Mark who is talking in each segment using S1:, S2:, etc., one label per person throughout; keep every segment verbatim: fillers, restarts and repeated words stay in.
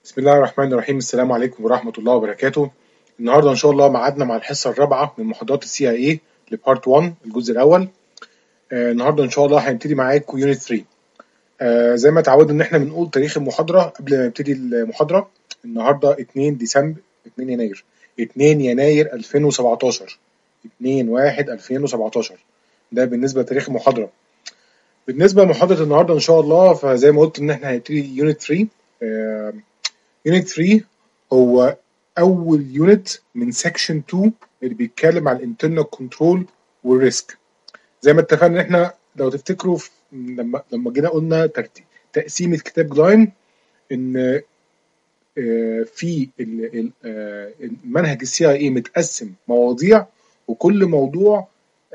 S1: بسم الله الرحمن الرحيم. السلام عليكم ورحمة الله وبركاته. النهارده إن شاء الله ميعادنا مع الحصة الرابعة من محاضرات السي اي اي لبارت واحد الجزء الأول. آه النهارده إن شاء الله هنبتدي معاكم يونت ثلاثة. آه زي ما اتعودنا إن إحنا بنقول تاريخ المحاضرة قبل ما نبتدي المحاضرة. النهارده اتنين ديسمبر اتنين يناير اتنين يناير ألفين وسبعتاشر اتنين واحد ألفين وسبعتاشر. ده بالنسبة لتاريخ المحاضرة. بالنسبة لمحاضرة النهارده إن شاء الله فزي ما قلت إن إحنا هنبتدي يونت ثلاثة. آه يونت ثلاثة هو أول يونت من سكشن اتنين اللي بيتكلم عن الانترنال كنترول والريسك. زي ما اتفقنا ان احنا لو تفتكروا لما لما جينا قلنا ترتيب تقسيمة كتاب جلايم ان في المنهج السي اي اي متقسم مواضيع، وكل موضوع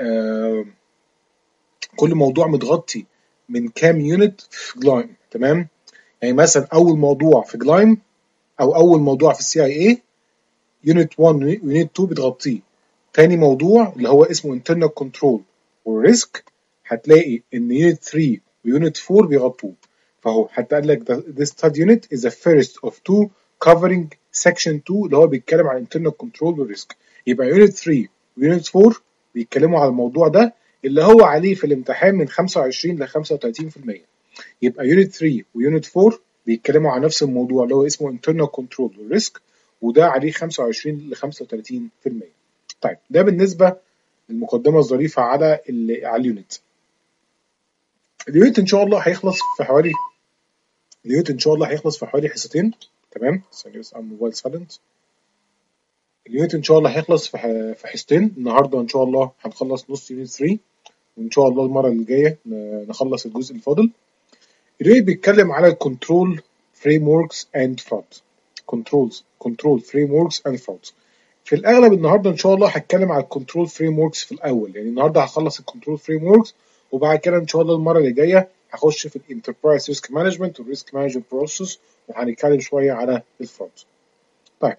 S1: كل موضوع متغطي من كام يونت في جلايم. تمام، يعني مثلا اول موضوع في جلايم او اول موضوع في السي اي اي يونت واحد ويونت اتنين بتغطيه. تاني موضوع اللي هو اسمه internal control والريسك هتلاقي ان يونت ثلاثة ويونت أربعة بيغطوه. فهو حتى قال لك this study unit is the first of two covering section اتنين اللي هو بيتكلم عن internal control والريسك. يبقى يونت ثلاثة ويونت أربعة بيتكلموا على الموضوع ده اللي هو عليه في الامتحان من خمسة وعشرين ل خمسة وتلاتين في المية. يبقى يونت ثلاثة ويونت أربعة بيتكلموا عن نفس الموضوع اللي هو اسمه internal control والريسك، وده عليه خمسة وعشرين ل خمسة وتلاتين في المية. طيب ده بالنسبه للمقدمه الظريفه على على اليونت. اليونت ان شاء الله هيخلص في حوالي اليونت ان شاء الله هيخلص في حوالي حصتين. تمام، ثانيه بس موبايل سايلنت. اليونت ان شاء الله هيخلص في في حصتين. النهارده ان شاء الله هنخلص نص يونت ثلاثة، وان شاء الله المره اللي جايه نخلص الجزء الفاضل. اليونت بيتكلم على الكنترول فريم وركس اند فراد. كنترولز كنترول فريم وركس اند فراد. في الاغلب النهارده ان شاء الله هتكلم على الكنترول فريم وركس في الاول، يعني النهارده هخلص الكنترول فريم وركس، وبعد كده ان شاء الله المره اللي جايه هخش في الانتربرايز ريسك مانجمنت والريسك مانجمنت بروسيس، وهنتكلم شويه على الفرونت. طيب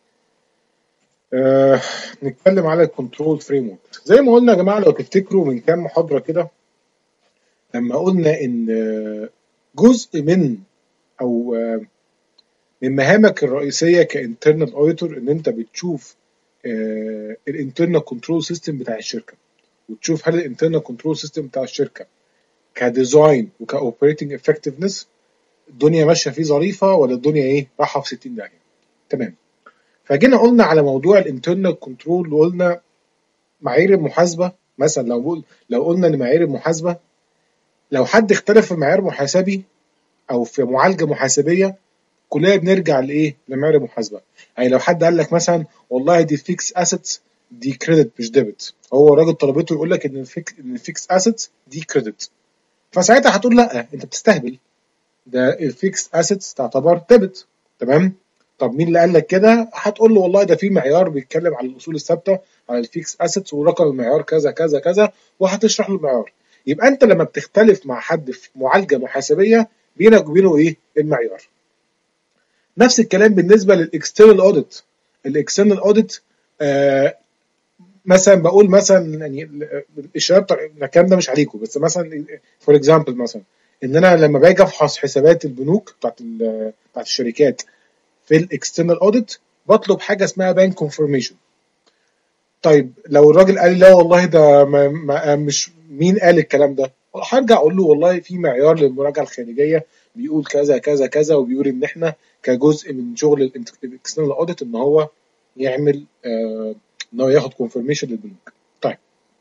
S1: آه نتكلم على الكنترول فريم ورك. زي ما قلنا يا جماعه، لو تفتكروا من كام محاضره كده لما قلنا ان جزء من او من مهامك الرئيسيه كانترنال اوديتور ان انت بتشوف الانترنال كنترول سيستم بتاع الشركه، وتشوف هل الانترنال كنترول سيستم بتاع الشركه كديزاين وكاوبريتنج افكتفنس الدنيا ماشيه فيه ظريفه ولا الدنيا ايه رايحه في ستين داهيه. تمام، فجينا قلنا على موضوع الانترنال كنترول وقلنا معايير المحاسبه. مثلا لو بقول لو قلنا ان معايير المحاسبه، لو حد اختلف في معيار محاسبي او في معالجه محاسبيه كلنا بنرجع لايه؟ لمعايير المحاسبه. يعني لو حد قال لك مثلا والله دي فيكس اسيتس دي كريدت مش ديبت، هو الراجل طلبته يقول لك ان الفيكس ان الفيكس اسيتس دي كريدت، فساعتها هتقول لا انت بتستهبل، ده الفيكس اسيتس تعتبر ديبت. تمام، طب مين اللي قال لك كده؟ هتقول له والله ده في معيار بيتكلم على الاصول الثابته على الفيكس اسيتس ورقم المعيار كذا كذا كذا، وهتشرح له المعيار. يبقى انت لما بتختلف مع حد في معالجه محاسبيه بينك وبينه ايه؟ المعيار. نفس الكلام بالنسبه للاكسترنال اوديت. الاكسترنال اوديت آه مثلا بقول مثلا يعني الشباب الكلام ده مش عليكم، بس مثلا فور اكزامبل مثلا ان انا لما باجي افحص حسابات البنوك بتاعت بتاعت الشركات في الاكسترنال اوديت بطلب حاجه اسمها بانك كونفirmation. طيب لو الراجل قال لي لا والله ده ما ما مش مين قال الكلام ده، هرجع اقول له والله في معيار للمراجعه الخارجيه بيقول كذا كذا كذا، وبيقول ان احنا كجزء من شغل الاكسترنال اوديت ان هو يعمل آه ان هو ياخد كونفirmation للبنوك. طيب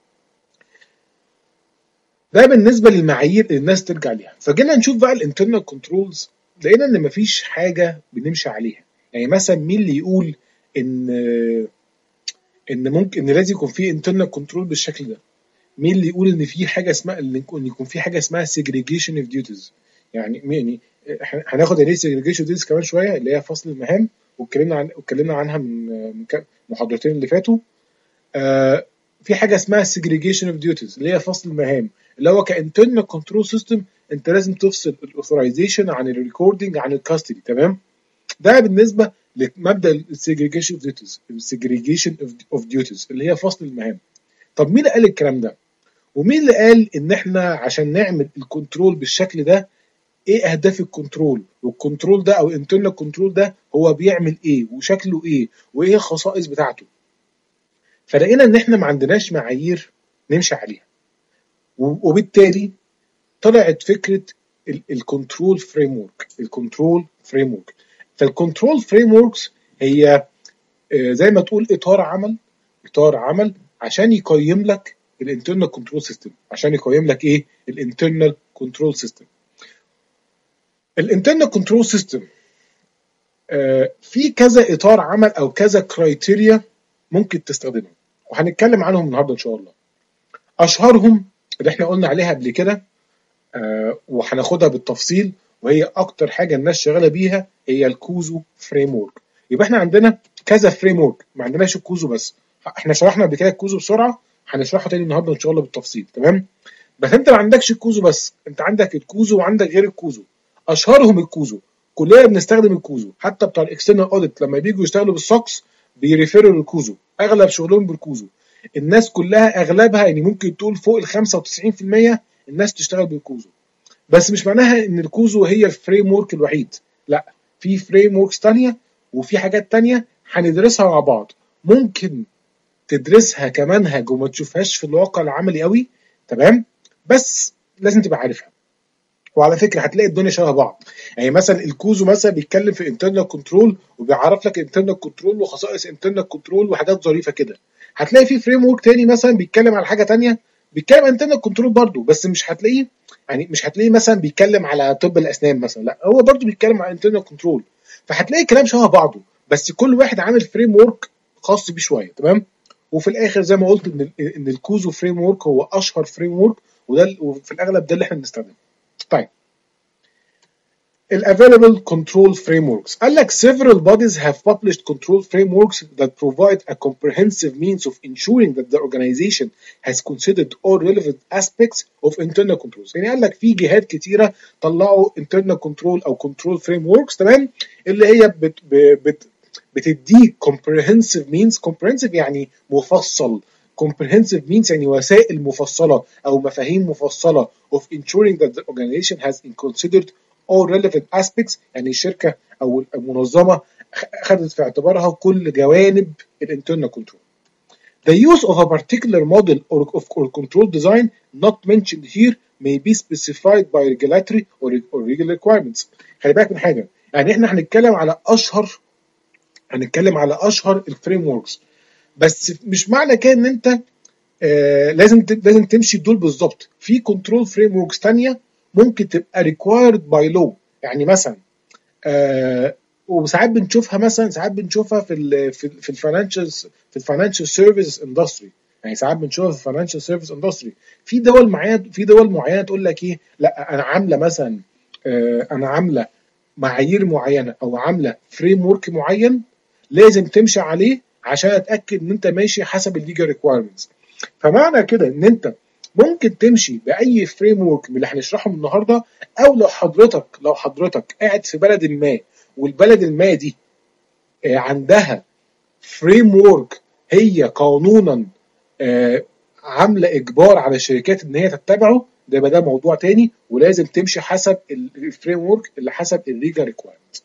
S1: ده بالنسبه للمعايير اللي الناس ترجع ليها. فجينا نشوف بقى الانترنال كنترولز، لقينا ان مفيش حاجه بنمشي عليها. يعني مثلا مين اللي يقول ان ان ممكن ان لازم يكون في انترنال كنترول بالشكل ده؟ مين اللي يقول ان في حاجه اسمها ان يكون في حاجه اسمها segregation of duties؟ يعني يعني هناخد يعني segregation of duties كمان شويه، اللي هي فصل المهام، واتكلمنا عن اتكلمنا عنها من محاضرتين اللي فاتوا. آه في حاجه اسمها segregation of duties اللي هي فصل المهام، اللي هو كانترنال كنترول سيستم انت لازم تفصل الاوثرايزيشن عن الريكوردنج عن الكاستدي. تمام، ده بالنسبه لمبدا السيجريجيشن اوف ديوتيز السيجريجيشن اوف ديوتيز اللي هي فصل المهام. طب مين اللي قال الكلام ده؟ ومين اللي قال ان احنا عشان نعمل الكنترول بالشكل ده ايه اهداف الكنترول، والكنترول ده او الانترنال كنترول ده هو بيعمل ايه وشكله ايه وايه الخصائص بتاعته. فلقينا ان احنا ما عندناش معايير نمشي عليها، وبالتالي طلعت فكره الكنترول فريم ورك. الكنترول فريم ورك فالكنترول فريم وركس هي زي ما تقول اطار عمل اطار عمل عشان يقيم لك الانترنال كنترول سيستم، عشان يقيم لك ايه الانترنال كنترول سيستم. الانترنال كنترول سيستم في كذا اطار عمل او كذا كرايتيريا ممكن تستخدمها، وهنتكلم عنهم النهارده ان شاء الله. اشهرهم اللي احنا قلنا عليها قبل كده أه وهناخدها بالتفصيل، وهي اكتر حاجه الناس شغاله بيها، هي الكوزو فريم ورك. يبقى احنا عندنا كذا فريم ورك، ما عندناش الكوزو بس. احنا شرحنا قبل كده الكوزو بسرعه، هنشرحه تاني النهارده ان شاء الله بالتفصيل، تمام؟ بس انت ما عندكش الكوزو بس، انت عندك الكوزو وعندك غير الكوزو. اشهرهم الكوزو، كلنا بنستخدم الكوزو، حتى بتاع الاكسترنال اوديت لما بييجوا يشتغلوا بالسوكس بيريفيروا للكوزو، اغلب شغلهم بالكوزو. الناس كلها اغلبها يعني ممكن تقول فوق ال خمسة وتسعين في المية الناس تشتغل بالكوزو. بس مش معناها ان الكوزو هي الفريم ورك الوحيد، لا، في فريم وركس ثانيه وفي حاجات ثانيه هندرسها مع بعض. ممكن تدرسها كمنهج وما تشوفهاش في الواقع العملي قوي، تمام؟ بس لازم تبقى عارفها. وعلى فكره هتلاقي الدنيا شبه بعض. يعني مثلا الكوزو مثلا بيتكلم في انترنال كنترول وبيعرف لك انترنال كنترول وخصائص انترنال كنترول وحاجات ظريفه كده. هتلاقي في فريم ورك تاني مثلا بيتكلم على حاجه تانيه، بيتكلم عن انترنال كنترول برضه، بس مش هتلاقيه يعني مش هتلاقيه مثلا بيتكلم على طب الاسنان مثلا، لا هو برضه بيتكلم على انترنال كنترول. فهتلاقي كلام شبه بعضه، بس كل واحد عامل فريم ورك خاص بيه شويه، تمام؟ وفي الاخر زي ما قلت ان ان الكوزو فريم ورك هو اشهر فريم ورك، وده وفي الاغلب ده اللي احنا بنستخدمه. طيب الavailable control frameworks قال لك several bodies have published control frameworks that provide a comprehensive means of ensuring that the organization has considered all relevant aspects of internal controls. يعني قال لك في جهات كتيرة طلعوا internal control أو control frameworks، تمام؟ اللي هي بت بت بتديك comprehensive means. comprehensive يعني مفصل، comprehensive means يعني وسائل مفصلة أو مفاهيم مفصلة of ensuring that the organization has considered all relevant aspects، يعني الشركة أو المنظمة أخذت في اعتبارها كل جوانب الانترنال كنترول. The use of a particular model or of or control design not mentioned here may be specified by regulatory or, or legal requirements. خلي بالك من حاجة، يعني احنا هنتكلم على أشهر هنتكلم على أشهر الفريم وركس، بس مش معنى كده إن أنت آه لازم لازم تمشي بدول بالظبط. في كنترول فريم وركس ثانية ممكن تبقى required by law، يعني مثلا آه وساعات بنشوفها مثلا ساعات بنشوفها في ال في في الفاينانشال في الفاينانشال سيرفيس اندستري. يعني ساعات بنشوفها في الفاينانشال سيرفيس اندستري في دول معينه في دول معينه تقول لك ايه، لا انا عامله مثلا آه انا عامله معايير معينه او عامله فريم ورك معين لازم تمشي عليه عشان اتاكد ان انت ماشي حسب الليجل ريكوايرمنتس. فمعنى كده ان انت ممكن تمشي باي فريم ورك من اللي هنشرحهم النهارده، او لو حضرتك لو حضرتك قاعد في بلد ما والبلد الما دي عندها فريم وورك هي قانونا عامله اجبار على الشركات ان هي تتبعه، ده يبقى ده موضوع تاني، ولازم تمشي حسب الفريم وورك اللي حسب الليجل ريكوايرمنت.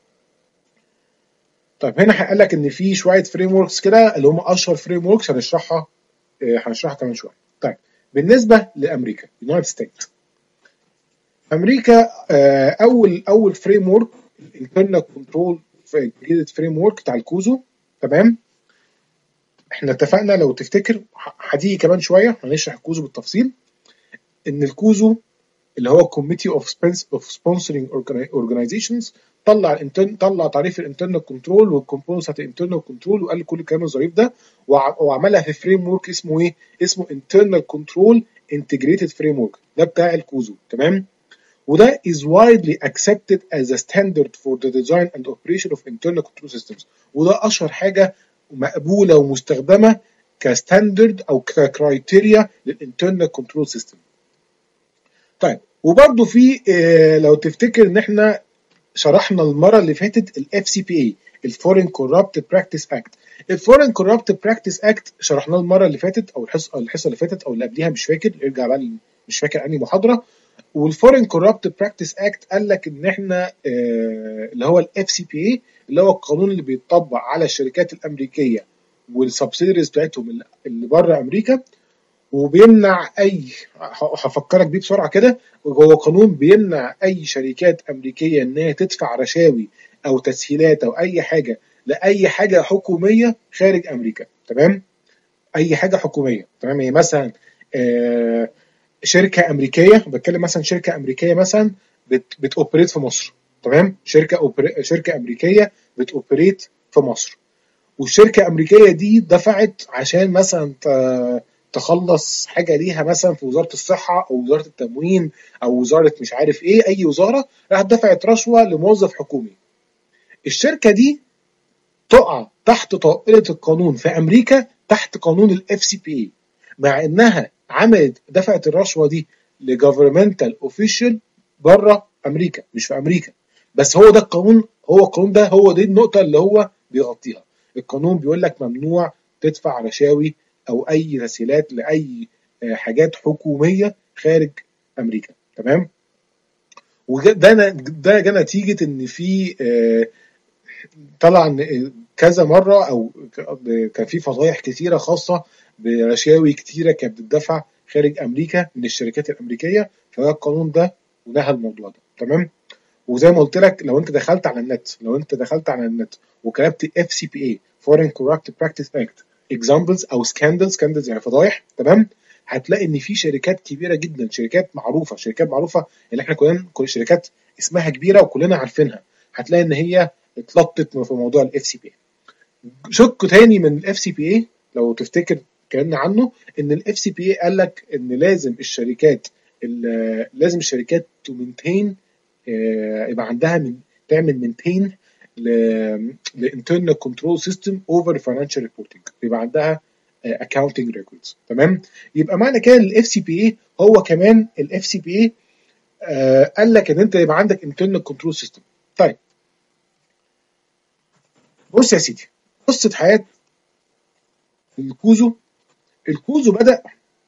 S1: طيب هنا هقول لك ان في شويه فريم ووركس كده اللي هم اشهر فريم ووركس هنشرحها هنشرحها كمان شويه. طيب بالنسبه لامريكا يونايتد ستيتس، امريكا اول اول فريم وورك الانترنال كنترول فريم وورك بتاع الكوزو، تمام؟ احنا اتفقنا لو تفتكر هتيجي كمان شويه هنشرح الكوزو بالتفصيل، ان الكوزو اللي هو كوميتي اوف اوف سبونسرنج اورجانيزيشنز طلع الانترن طلع تعريف الانترنال كنترول والكومبوننتس بتاعت الانترنال كنترول، وقال كل الكلام الظريف ده، وعملها في فريم ورك اسمه ايه؟ اسمه انترنال كنترول انتجريتد فريم ورك، ده بتاع الكوزو، تمام؟ وده is widely accepted as a standard for the design and operation of internal control systems. وده اشهر حاجه مقبوله ومستخدمه كستاندرد او ككرايتيريا للانترنال كنترول سيستم. طيب وبرده في اه لو تفتكر ان احنا شرحنا المره اللي فاتت الاف سي بي اي، الفورين كورابت براكتس اكت. الفورين كورابت براكتس اكت شرحناه المره اللي فاتت او الحصه الحصه اللي فاتت او اللي قبليها، مش فاكر، ارجع بقى مش فاكر انهي محاضره. والفورين كورابت براكتس اكت قال لك ان احنا آه اللي هو الاف سي بي اي اللي هو القانون اللي بيتطبق على الشركات الامريكيه والسبسيديريز بتاعتهم اللي بره امريكا، وبيمنع اي، هفكرك بيه بسرعه كده، هو قانون بيمنع اي شركات امريكيه ان هي تدفع رشاوي او تسهيلات او اي حاجه لاي حاجه حكوميه خارج امريكا. تمام؟ اي حاجه حكوميه. تمام؟ يعني مثلا آه شركه امريكيه، بتكلم مثلا شركه امريكيه مثلا بت بتوبريت في مصر. تمام؟ شركه شركه امريكيه بتوبريت في مصر، والشركه الامريكيه دي دفعت عشان مثلا تخلص حاجه ليها مثلا في وزاره الصحه او وزاره التموين او وزاره مش عارف ايه، اي وزاره، راحت دفعت رشوه لموظف حكومي. الشركه دي تقع تحت طائله القانون في امريكا تحت قانون الاف سي بي اي، مع انها عملت دفعت الرشوه دي لجفرمنتال اوفيشال بره امريكا مش في امريكا. بس هو ده القانون، هو القانون ده هو دي النقطه اللي هو بيغطيها. القانون بيقول لك ممنوع تدفع رشاوي او اي تسهيلات لاي حاجات حكوميه خارج امريكا. تمام؟ وده ده جه نتيجه ان في طلع كذا مره او كان في فضايح كثيره خاصه برشاوي كثيره كانت بتدفع خارج امريكا من الشركات الامريكيه، فده القانون ده ونهى الموضوع ده. تمام؟ وزي ما قلت لك لو انت دخلت على النت لو انت دخلت على النت وكتبت اف سي بي اي Foreign Corrupt Practice Act examples او scandals scandals يعني فضايح، تمام، هتلاقي ان في شركات كبيره جدا، شركات معروفه شركات معروفه اللي احنا كلنا كل شركات اسمها كبيره وكلنا عارفينها، هتلاقي ان هي اتلطت في موضوع الاف سي بي اي. شق تاني من الاف سي بي اي لو تفتكر اتكلمنا عنه، ان الاف سي بي اي قال لك ان لازم الشركات لازم الشركات تو مينتين يبقى عندها من تعمل مينتين لانترنال كنترول سيستم اوفر فاينانشال ريبورتنج، يبقى عندها اكاونتنج ريكوردز. تمام؟ يبقى معنى كده الاف سي بي اي هو كمان الاف سي بي اي قال لك ان انت يبقى عندك انترنال كنترول سيستم. طيب بص يا سيدي، قصه حياه الكوزو. الكوزو بدا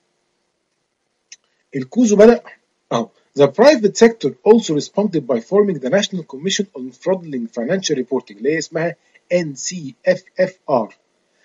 S1: الكوزو بدا اهو. The private sector also responded by forming the National Commission on Fraudulent Financial Reporting اللي هي اسمها إن سي إف إف آر.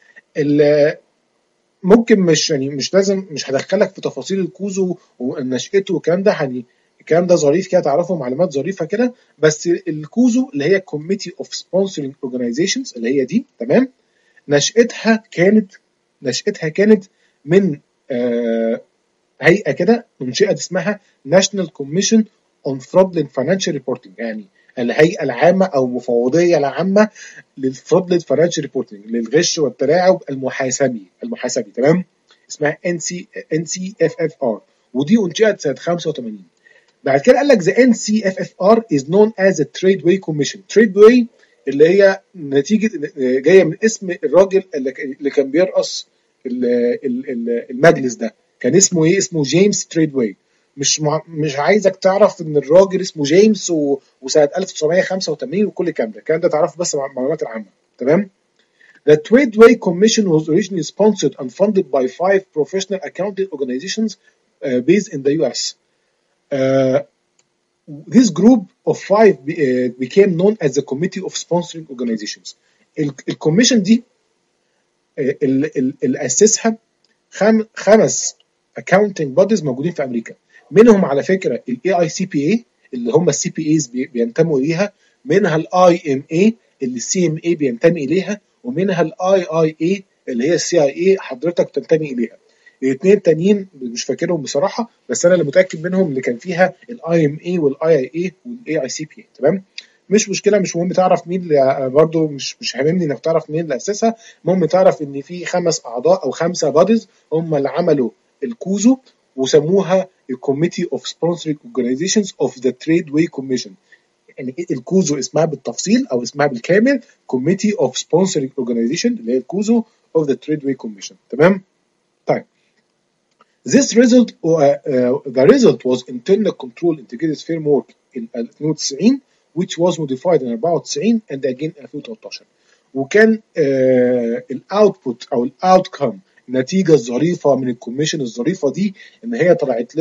S1: ممكن مش يعني مش لازم مش هدخلك في تفاصيل الكوزو ونشأته والكلام ده، يعني الكلام ده ظريف كده تعرفوا معلومات ظريفه كده. بس الكوزو اللي هي Committee of Sponsoring Organizations اللي هي دي، تمام، نشأتها كانت نشأتها كانت من آه هيئه كده منشئه اسمها National Commission on Fraudulent Financial Reporting، يعني الهيئه العامه او المفوضيه العامه للفرودلنت فاينانشال ريبورتنج، للغش والتلاعب المحاسبي المحاسبي تمام، اسمها ان سي ان سي اف اف ار، ودي انشئت سنه خمسة وثمانين. بعد كده قال لك the إن سي إف إف آر is known as a Tradeway Commission. Tradeway اللي هي نتيجه جايه من اسم الراجل اللي كان بيرأس المجلس ده، كان اسمه ايه؟ اسمه جيمس تريدواي. مش مع... مش عايزك تعرف ان الراجل اسمه جيمس و... وسنه ألف وتسعمية وخمسة وثمانين وكل الكلام ده، الكلام ده تعرفه بس مع المعلومات العامه. تمام؟ The Tradeway Commission was originally sponsored and funded by five professional accounting organizations uh, based in the U S. Uh, this group of five be, uh, became known as the Committee of Sponsoring Organizations. الكوميشن دي اللي اسسها خم... خمس accounting bodies موجودين في امريكا، منهم على فكره الاي اي سي بي اي اللي هم السي بي ايز بينتموا اليها، منها الاي ام اي اللي السي ام اي بينتمي اليها، ومنها الاي اي اي اللي هي السي اي اي حضرتك تنتمي اليها. الاثنين التانيين مش فاكرهم بصراحه، بس انا اللي متاكد منهم اللي كان فيها الاي ام اي والاي اي اي والاي اي سي بي اي. تمام؟ مش مشكله، مش مهم تعرف مين اللي برضو مش مش هاممني انك تعرف مين اللي اسسها، المهم تعرف ان في خمس اعضاء او خمسه بوديز هم اللي عملوا الكوزو وسموها الكوميتي اوف سبونسرنج اورجانيزيشنز اوف ذا تريد واي كوميشن. يعني الكوزو اسمها بالتفصيل او اسمها بالكامل كوميتي اوف سبونسرنج اورجانيزيشن اللي هي الكوزو اوف ذا تريد واي كوميشن. تمام؟ طيب This result uh, uh, the result was internal control integrated framework in اثنين وتسعين which was modified in أربعة وتسعين and again ألفين وتلتاشر. وكان الاوتبوت او الاوتكم النتيجه الظريفه من الكوميشن الظريفه دي ان هي طلعت لنا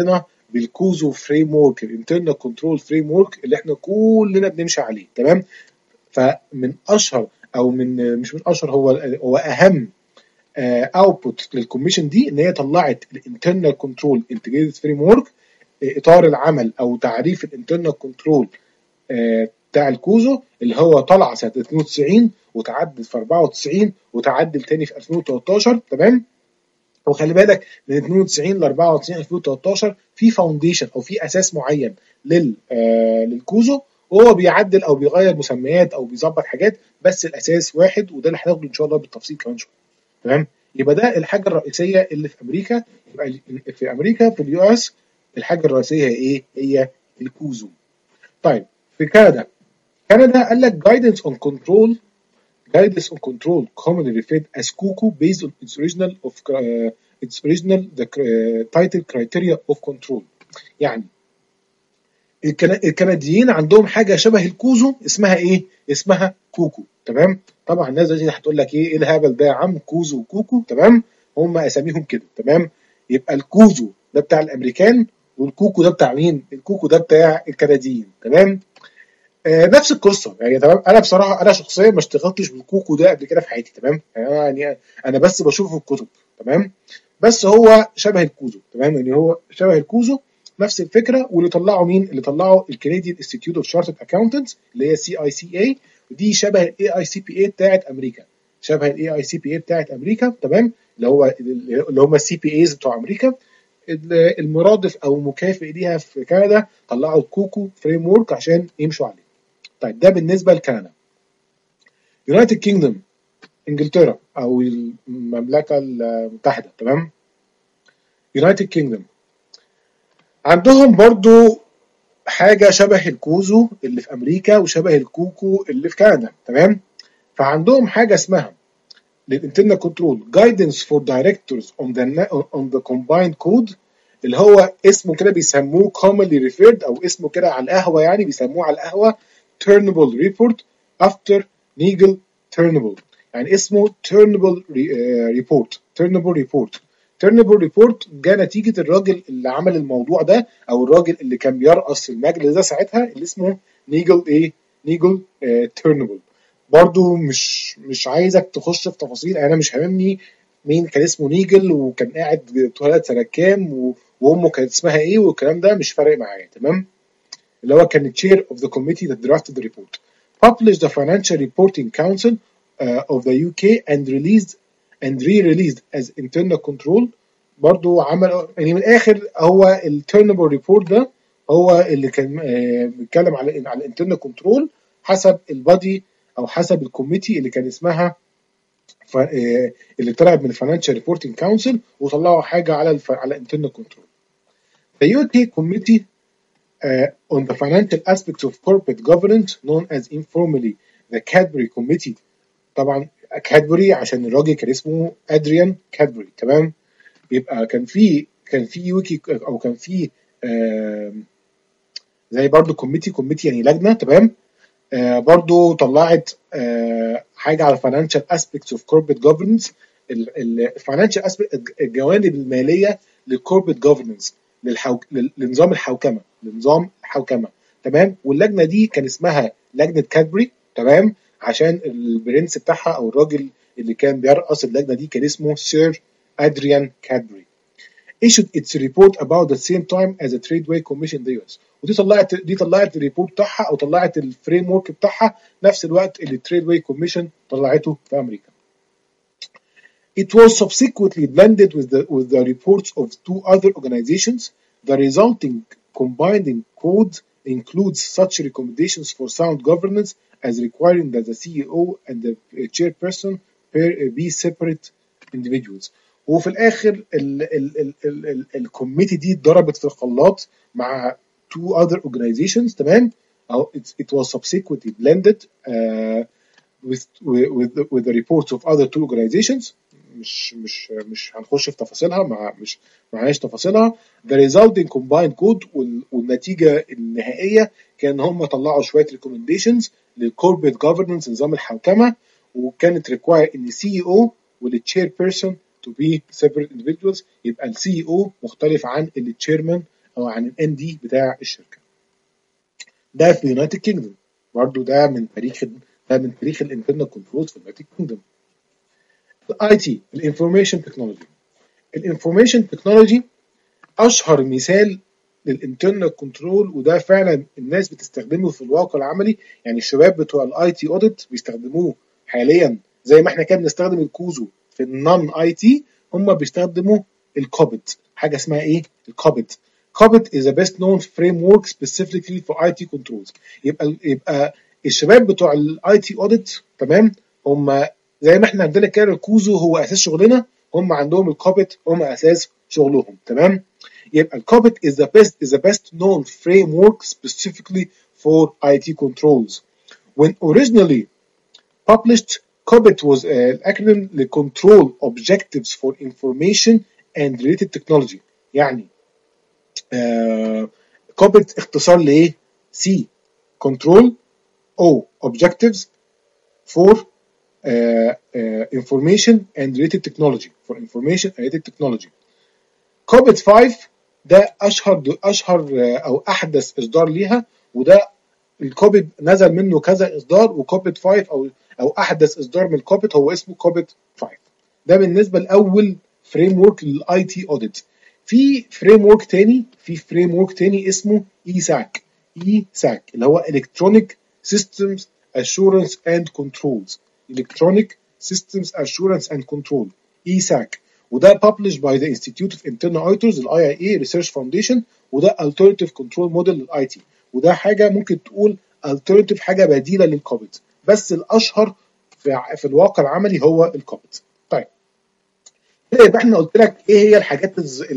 S1: بالكوزو فريم ورك، الانترنال كنترول فريم ورك اللي احنا كلنا بنمشي عليه. تمام. فمن اشهر او من مش من اشهر، هو هو اهم اوتبوت للكوميشن دي ان هي طلعت الانترنال كنترول انتجريتد فريم ورك، اطار العمل او تعريف الانترنال كنترول بتاع الكوزو، اللي هو طلع سنه اتنين وتسعين وتعدل في اربعة وتسعين وتعدل تاني في الفين وتلتاشر. تمام. وخلي بالك من اتنين وتسعين ل اربعة وتسعين الفين وتلتاشر في فاونديشن او في اساس معين لل آه للكوزو، وهو بيعدل او بيغير مسميات او بيظبط حاجات، بس الاساس واحد، وده اللي هناخده ان شاء الله بالتفصيل كمان شويه. تمام. يبقى ده الحاجه الرئيسيه اللي في امريكا. يبقى في امريكا في اليو اس الحاجه الرئيسيه ايه؟ هي الكوزو. طيب في كندا، كندا قال لك guidance on control guidance on control commonly referred as كوكو based on its original of uh, its original the uh, title criteria of control. يعني الكنديين عندهم حاجه شبه الكوزو اسمها ايه؟ اسمها كوكو. تمام. طبعا الناس دي هتقول لك ايه ايه الهبل ده يا عم، كوزو وكوكو. تمام. هم اساميهم كده. تمام. يبقى الكوزو ده بتاع الامريكان، والكوكو ده بتاع مين؟ الكوكو ده بتاع الكنديين. تمام. آه نفس القصه يعني. تمام. انا بصراحه انا شخصيا ما اشتغلتش بالكوكو ده قبل كده في حياتي. تمام. يعني انا بس بشوفه في الكتب. تمام. بس هو شبه الكوزو. تمام. يعني هو شبه الكوزو، نفس الفكره. واللي طلعوا مين؟ اللي طلعوا الكنديان انستيتيوت اوف شارترد اكاونتنتس اللي هي سي اي سي اي، ودي شبه الاي اي سي بي اي بتاعت امريكا. شبه الاي اي سي بي اي بتاعت امريكا. تمام. اللي هو اللي هم السي بي ايز بتوع امريكا. المرادف او مكافئ ليها في كندا طلعوا الكوكو فريم ورك عشان يمشوا عليه. طيب ده بالنسبه لكندا. يونايتد كينجدوم، انجلترا او المملكه المتحده. تمام. يونايتد كينجدوم عندهم برضو حاجه شبه الكوزو اللي في امريكا وشبه الكوكو اللي في كندا. تمام. فعندهم حاجه اسمها للانترنال كنترول جايدنس فور دايركتورز اون ذا اون ذا كومبايند كود، اللي هو اسمه كده بيسموه commonly referred او اسمه كده على القهوه، يعني بيسموه على القهوه turnable report after legal turnable. يعني اسمه turnable report. turnable report turnable report جاء نتيجه الراجل اللي عمل الموضوع ده، او الراجل اللي كان بيرأس المجلس ده ساعتها، اللي اسمه نيجل ايه؟ نيجل تيرنبل. برضو مش مش عايزك تخش في تفاصيل، انا مش هاممني مين كان اسمه نيجل وكان قاعد اتولد سنه كام وامه كانت اسمها ايه والكلام ده مش فارق معايا. تمام. اللي هو كان chair of the committee that drafted the report published the Financial Reporting Council uh, of the يو كي and released and re-released as internal control. برضو عمل يعني من الاخر هو التيرنبل ريبورت ده هو اللي كان آه بيتكلم على على الانترنال كنترول حسب البادي او حسب الكوميتي اللي كان اسمها ف... آه اللي طلعت من الفاينانشال ريبورتنج كونسل وطلعوا حاجه على الف... على الانترنال كنترول. The يو كي Committee uh, on the financial aspects of corporate governance known as informally the Cadbury Committee. طبعا كادبري عشان الراجل كان اسمه ادريان كادبري. تمام. يبقى كان في كان في ويكي او كان في آه زي برضو كوميتي كوميتي يعني لجنه. تمام. آه برضو طلعت آه حاجه على financial aspects of corporate governance، الفاينانشال اسبكت الجوانب الماليه للكوربريت جوفرنس، للحو... لنظام الحوكمه لنظام الحوكمه. تمام. واللجنه دي كان اسمها لجنه كادبري. تمام. عشان البرنس بتاعها او الراجل اللي كان بيرأس اللجنه دي كان اسمه سير ادريان كادبري. issued its report about the same time as the Tradeway Commission in the يو إس. ودي طلعت دي طلعت الريبورت بتاعها او طلعت الفريم ورك بتاعها نفس الوقت اللي التريدواي كوميشن طلعته في امريكا. It was subsequently blended with the with the reports of two other organizations. The resulting combining code includes such recommendations for sound governance as requiring that the سي إي أو and the chairperson be separate individuals. وفي الاخر الكوميتي دي اتضربت في الخلاط مع two other organizations. تمام. او it, it was subsequently blended uh, with with the, with the reports of other two organizations. مش مش مش هنخش في تفاصيلها، مع مش معاش تفاصيلها. the resulting combined code والنتيجه النهائيه كان هم طلعوا شويه recommendations للcorporate governance نظام الحوكمه، وكانت require ان سي إي أو والchair person to be separate individuals. يبقى السي إي أو مختلف عن التشيرمان او عن الام دي بتاع الشركه. ده في يونايتد كينجدوم، برضه ده من تاريخ ده من تاريخ الانترنال كنترولز في يونايتد كينجدوم. الاي تي، الانفورميشن تكنولوجي. الانفورميشن تكنولوجي اشهر مثال للانترنال كنترول، وده فعلا الناس بتستخدمه في الواقع العملي. يعني الشباب بتوع الاي تي اوديت بيستخدموه حاليا، زي ما احنا كده بنستخدم الكوزو في النون اي تي، هم بيستخدموا الكوبت. حاجه اسمها ايه؟ الكوبت. كوبت is a best known framework specifically for اي تي controls. يبقى يبقى الشباب بتوع الاي تي اوديت، تمام، هم زي ما احنا عندنا كده الكوزو هو اساس شغلنا، هم عندهم الكوبت هم اساس شغلهم، تمام. يبقى الكوبت is the best is the best known framework specifically for اي تي controls. When originally published, COBIT was an acronym لcontrol objectives for information and related technology. يعني آه COBIT اختصار لايه؟ C control, O objectives for uh, uh, information and related technology for information and related technology. كوبيت خمسة ده اشهر اشهر او احدث اصدار ليها، وده الكوبيت نزل منه كذا اصدار، وكوبيت خمسة او او احدث اصدار من الكوبيت هو اسمه كوبيت خمسة. ده بالنسبه لاول فريم ورك للاي تي اوديت. في فريم ورك تاني في فريم ورك تاني اسمه اي ساك. اي ساك اللي هو الكترونيك سيستمز اشورنس اند كنترولز. الكترونيك سيستمز اشورنس اند كنترول، اي ساك. وده published by the Institute of Internal Auditors ال آي آي إيه Research Foundation. وده alternative control model للاي تي، وده حاجه ممكن تقول alternative، حاجه بديله للكوبيت، بس الاشهر في, في الواقع العملي هو الكوبيت. طيب كده يبقى احنا قلت لك ايه هي الحاجات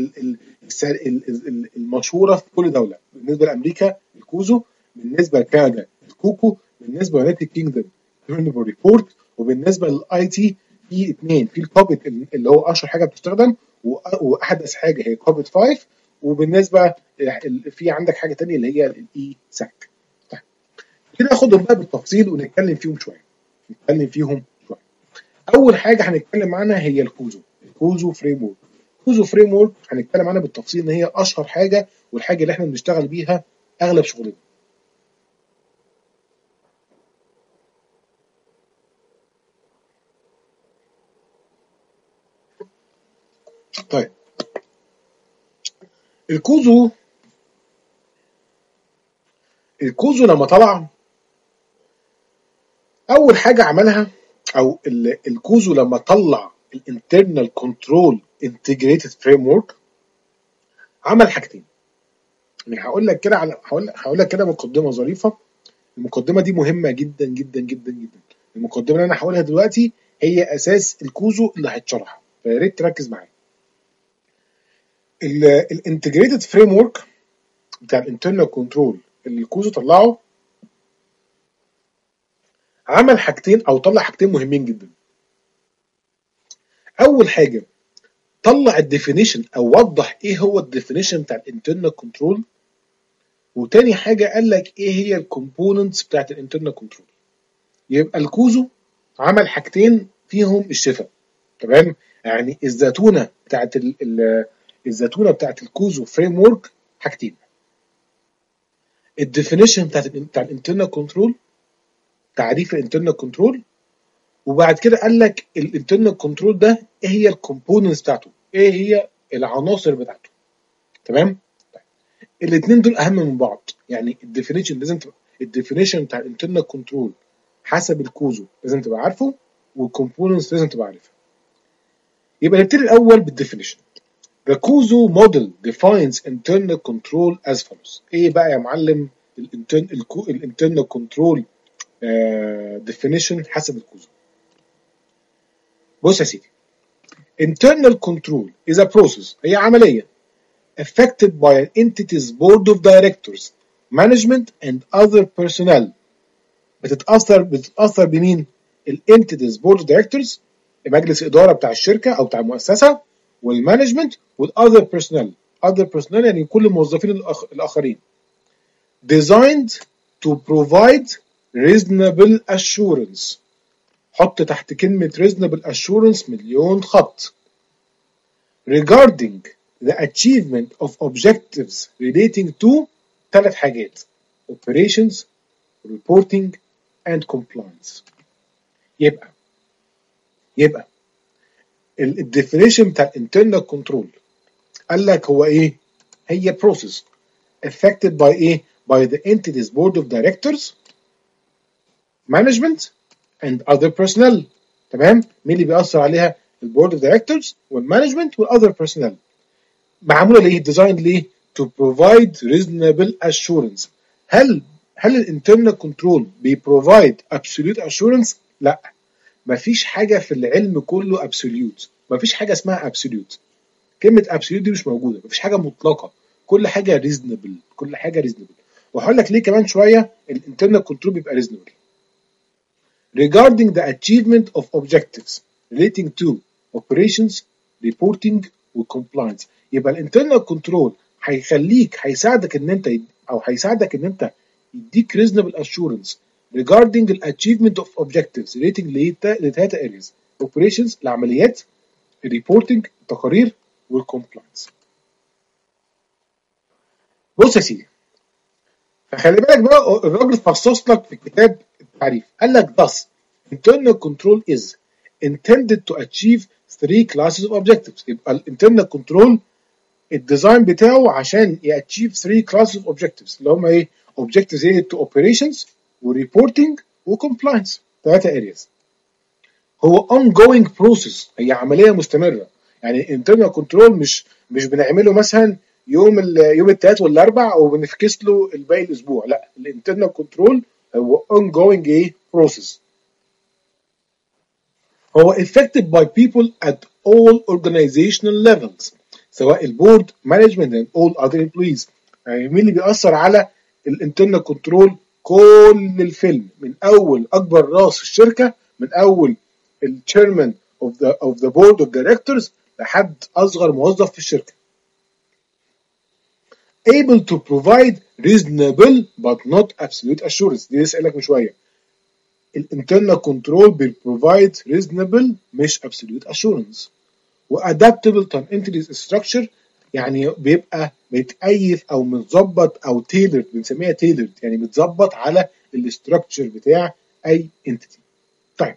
S1: المشهوره في كل دوله. بالنسبه لامريكا الكوزو، بالنسبه لكندا الكوكو، بالنسبه ليونايتد كينجدوم هيرنبل ريبورت، وبالنسبه للاي تي في اثنين، في الكوبيت اللي هو اشهر حاجه بتستخدم واحدث حاجه هي كوبيت خمسة، وبالنسبه في عندك حاجه ثانيه اللي هي الاي ساك. طيب كده ناخدهم بقى بالتفصيل ونتكلم فيهم شويه نتكلم فيهم شويه. اول حاجه هنتكلم عنها هي الكوزو. الكوزو فريم ورك. الكوزو فريم ورك هنتكلم عنها بالتفصيل ان هي اشهر حاجه والحاجه اللي احنا بنشتغل بيها اغلب شغلنا. طيب الكوزو الكوزو لما طلع اول حاجه عملها، او الكوزو لما طلع الانترنال كنترول انتجريتد فريم ورك، عمل حاجتين. يعني هقول لك كده على هقول هقول لك كده مقدمه ظريفه. المقدمه دي مهمه جدا جدا جدا جدا. المقدمه اللي انا هقولها دلوقتي هي اساس الكوزو اللي هيتشرح، فيا ريت تركز معايا. الانتجريتد فريم ورك بتاع الانترنال كنترول اللي الكوزو طلعه عمل حاجتين، او طلع حاجتين مهمين جدا. اول حاجه طلع الديفينيشن او وضح ايه هو الديفينيشن بتاع الانترنال كنترول، وتاني حاجه قال لك ايه هي الكومبوننتس بتاعت الانترنال كنترول. يبقى الكوزو عمل حاجتين فيهم الشفاء، تمام. يعني الزتونه بتاعت الزتونه بتاعت الكوزو فريم ورك حاجتين: الديفينيشن بتاعت بتاع الانترنال كنترول، تعريف الانترنال كنترول، وبعد كده قال لك الانترنال كنترول ده ايه هي الكومبوننتس بتاعته، ايه هي العناصر بتاعته، تمام. الاثنين دول اهم من بعض. يعني الديفينيشن لازم تبقى الديفينيشن بتاع الانترنال كنترول حسب الكوزو لازم تبقى عارفه، والكومبوننتس لازم تبقى عارفها. يبقى نبتدي الاول بالديفينيشن. The كوزو model defines internal control as follows. ايه بقى يا معلم الانترنال كنترول definition حسب الكوزو؟ بص يا سيدي، internal control is a process، هي عملية affected by an entity's board of directors, management and other personnel. بتتأثر بتتأثر بمين؟ الentity's board of directors، مجلس إدارة بتاع الشركة أو بتاع المؤسسة، والمانجمنت والother personnel. other personnel يعني كل الموظفين الأخ... الآخرين. designed to provide reasonable assurance. حط تحت كلمة reasonable assurance مليون خط. regarding the achievement of objectives relating to ثلاث حاجات: operations, reporting and compliance. يبقى يبقى الديفينيشن بتاع internal control قال لك هو ايه؟ هي process affected by ايه؟ by the entity's board of directors, management and other personnel. تمام؟ مين اللي بيأثر عليها؟ البورد اوف دايركتورز والمانجمنت والاذر personnel. معموله ليه؟ ديزاين ليه؟ to provide reasonable assurance. هل هل الانترنال كنترول بيبروفايد absolute assurance؟ لا، مفيش حاجه في العلم كله absolute، مفيش حاجه اسمها absolute. كلمه absolute دي مش موجوده، مفيش حاجه مطلقه، كل حاجه reasonable، كل حاجه reasonable. وهقول لك ليه كمان شويه الانترنال كنترول بيبقى reasonable. regarding the achievement of objectives relating to operations, reporting وcompliance. يبقى الانترنال كنترول هيخليك هيساعدك ان انت او هيساعدك ان انت يديك reasonable assurance regarding the achievement of objectives relating لثلاثة areas: operations العمليات، reporting التقارير، والcompliance. بص يا سيدي، فخلي بالك بقى الراجل فصص لك في الكتاب التعريف، قال لك thus internal control is intended to achieve three classes of objectives. يبقى الانترنال كنترول الديزاين بتاعه عشان يachieve three classes of objectives اللي هم ايه؟ objectives related to operations و-reporting و-compliance، ثلاثة areas. هو ongoing process، هي عملية مستمرة. يعني internal control مش مش بنعمله مثلا يوم يوم الثلاث والاربع وبنفكس له الباقي الاسبوع، لا، الانترنال كنترول هو ongoing ايه؟ process. هو effected by people at all organizational levels، سواء البورد، management and all other employees. يعني مين اللي بيأثر على الانترنال كنترول؟ كل الفيلم، من اول اكبر راس في الشركه، من اول الchairman of the of the board of directors لحد اصغر موظف في الشركه. able to provide reasonable but not absolute assurance. دي لسه قايل لك من شويه، الانترنال كنترول بيبروفايد reasonable مش absolute assurance. وادابتبل to an entity's structure، يعني بيبقى متأيف او متظبط او تailored، بنسميها tailored، يعني متظبط على الاستراكشر بتاع اي entity. طيب،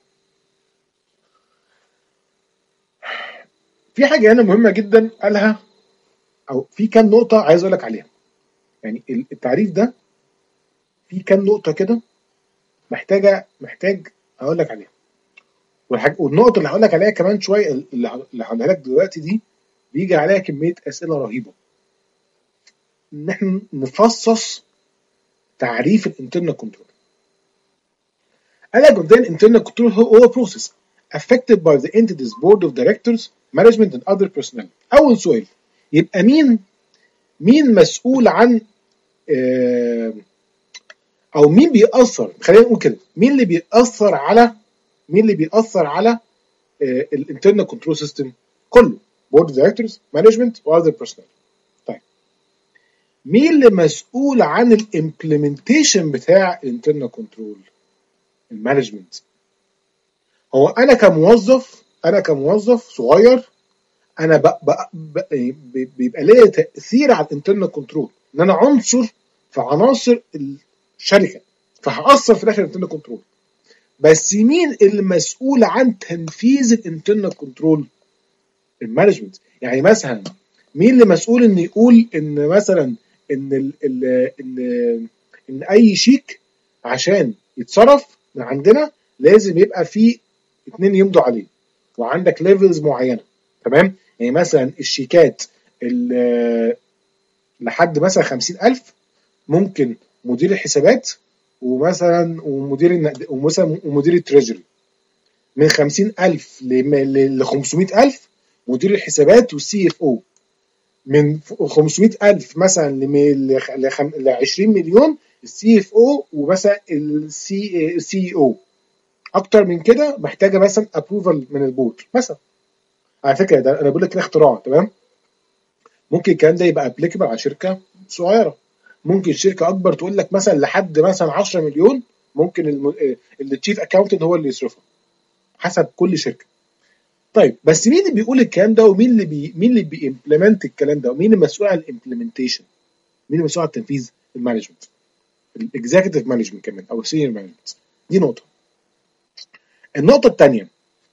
S1: في حاجه هنا مهمه جدا قالها، او في كام نقطه عايز اقول لك عليها. يعني التعريف ده في كام نقطه كده محتاجه محتاج اقول لك عليها. والحاجة والنقطه اللي هقول لك عليها كمان شويه، اللي هقولها لك دلوقتي دي بيجي عليها كميه اسئله رهيبه. ان احنا نفصص تعريف الانترنال كنترول. قال لك مبدئيا الانترنال كنترول هو process affected by the entity's board of directors, management and other personnel. اول سؤال، يبقى مين مين مسؤول عن آه او مين بيأثر، خلينا نقول كده، مين اللي بيأثر على مين اللي بيأثر على الانترنال كنترول سيستم كله؟ بورد اوف دايركتورز، مانجمنت واذر بيرسونال. طيب، مين اللي مسؤول عن الامبلمنتيشن بتاع الانترنال كنترول؟ المانجمنت. هو انا كموظف انا كموظف صغير، انا بقى بقى بقى بيبقى ليا تاثير على الانترنال كنترول، ان انا عنصر في عناصر الشركه، فهاثر في الاخر الانترنال كنترول. بس مين اللي مسؤول عن تنفيذ الانترنال كنترول؟ المانجمنت. يعني مثلا مين اللي مسؤول ان يقول ان مثلا ان ال ال ان ان اي شيك عشان يتصرف من عندنا لازم يبقى فيه اتنين يمضوا عليه، وعندك ليفلز معينه. تمام؟ يعني مثلا الشيكات لحد مثلا خمسين ألف ممكن مدير الحسابات ومثلا ومدير النقد ومثلا ومدير التريجري. من خمسين ألف ل خمسمائة ألف مدير الحسابات والسي اف او. من خمسمائة ألف مثلا ل عشرين مليون السي اف او ومثلا السي سي او. اكتر من كده محتاجه مثلا ابروفال من البورد مثلا. على فكره ده انا بقول لك اختراع، تمام؟ ممكن الكلام ده يبقى ابليكابل على شركه صغيره، ممكن شركه اكبر تقول لك مثلا لحد مثلا عشرة مليون ممكن التشيف اكاونتنت هو اللي يصرفها، حسب كل شركه. طيب بس مين اللي بيقول الكلام ده، ومين اللي بي مين اللي بيمبلمنت الكلام ده، ومين المسؤول عن الامبلمنتيشن؟ مين المسؤول عن التنفيذ؟ المانجمنت، الاكزيكتيف مانجمنت كمان او السينيور مانجمنت. دي نقطه. النقطه الثانيه،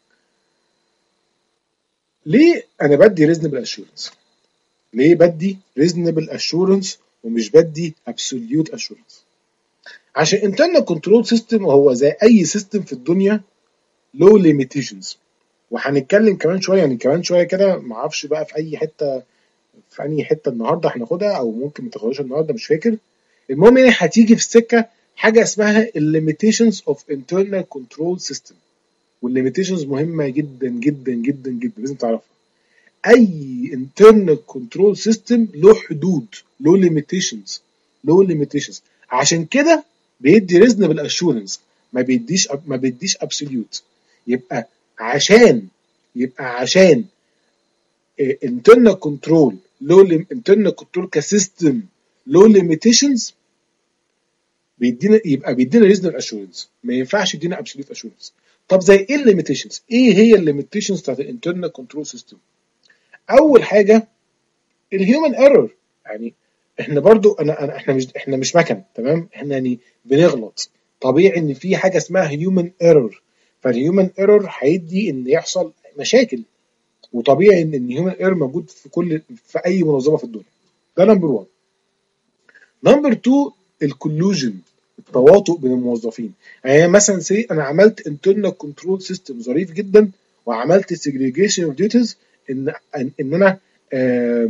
S1: ليه انا بدي ريزونبل اشورنس؟ ليه بدي ريزونبل اشورنس ومش بدي ابسوليوت اشورنس؟ عشان انترنال كنترول سيستم هو زي اي سيستم في الدنيا له ليميتيشنز، وهنتكلم كمان شويه، يعني كمان شويه كده ما اعرفش بقى في اي حته، في انهي حته النهارده هناخدها او ممكن ما تاخدهاش النهارده مش فاكر. المهم يعني هتيجي في السكه حاجه اسمها الليميتيشنز اوف انترنال كنترول سيستم، والليميتيشنز مهمه جدا جدا جدا جدا لازم تعرفها. اي internal control system له حدود، له limitations، له limitations. عشان كده بيدي reasonable assurance، ما بيديش ما بيديش absolute. يبقى عشان يبقى عشان internal control له internal control كسيستم له limitations، بيدينا يبقى بيدينا reasonable assurance، ما ينفعش يدينا absolute assurance. طب زي ايه الليميتيشنز؟ ايه هي الليميتيشنز بتاعت الانترنال كنترول سيستم؟ اول حاجه الهيومن ايرور. يعني احنا برضو انا, أنا احنا مش احنا مش مكن، تمام؟ احنا يعني بنغلط، طبيعي ان في حاجه اسمها هيومن ايرور. فالهيومن ايرور هيدي ان يحصل مشاكل، وطبيعي ان الهيومن ايرور موجود في كل في اي منظمه في الدنيا. ده نمبر واحد. نمبر اتنين الكولوجن، التواطؤ بين الموظفين. يعني مثلا سي انا عملت انترنال كنترول سيستم ظريف جدا، وعملت سيجريجيشن اوف ديوتيز، ان ان ان انا آه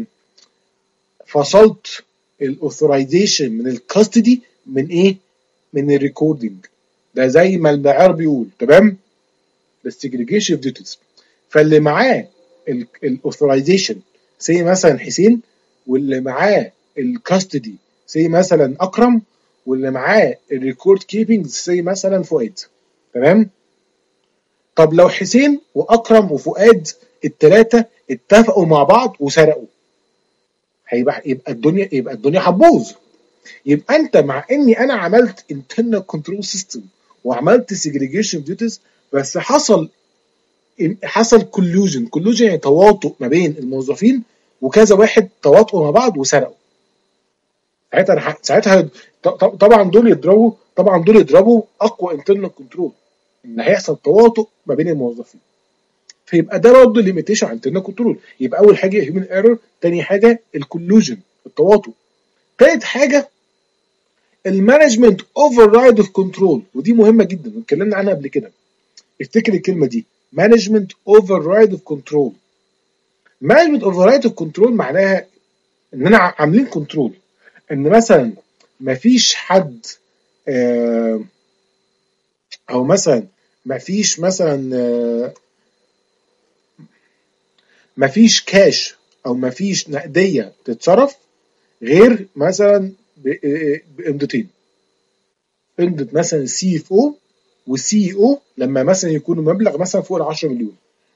S1: فصلت الاوثرايزيشن من الكاستدي من ايه؟ من الريكوردنج. ده زي ما المعيار بيقول، تمام؟ السيجريجيشن اوف ديوتيز. فاللي معاه الاوثرايزيشن زي مثلا حسين، واللي معاه الكاستدي زي مثلا اكرم، واللي معاه الريكورد كيبنج زي مثلا فؤاد، تمام؟ طب لو حسين واكرم وفؤاد الثلاثه اتفقوا مع بعض وسرقوا، هيبقى يبقى الدنيا يبقى الدنيا هتبوظ. يبقى انت مع اني انا عملت internal كنترول سيستم وعملت سيجريجيشن ديوتيز، بس حصل حصل كولوجن. كولوجن يعني تواطؤ ما بين الموظفين، وكذا واحد تواطؤوا مع بعض وسرقوا. ساعتها ساعتها طبعا دول يضربوا طبعا دول يضربوا اقوى internal كنترول، ان هيحصل تواطؤ ما بين الموظفين. فيبقى ده برضه ليميتيشن على internal كنترول. يبقى اول حاجه هيومن ايرور، ثاني حاجه الكولوجن، التواطؤ، ثالث حاجه المانجمنت اوفر رايد اوف كنترول، ودي مهمه جدا واتكلمنا عنها قبل كده. افتكر الكلمه دي، مانجمنت اوفر رايد اوف كنترول. مانجمنت اوفر رايد اوف كنترول معناها اننا عاملين كنترول ان مثلا مفيش حد آه او مثلا مفيش مثلا آه مفيش كاش او مفيش نقديه تتصرف غير مثلا بامضتين، امضه مثلا السي اف او والسي او لما مثلا يكونوا مبلغ مثلا فوق ال عشرة مليون.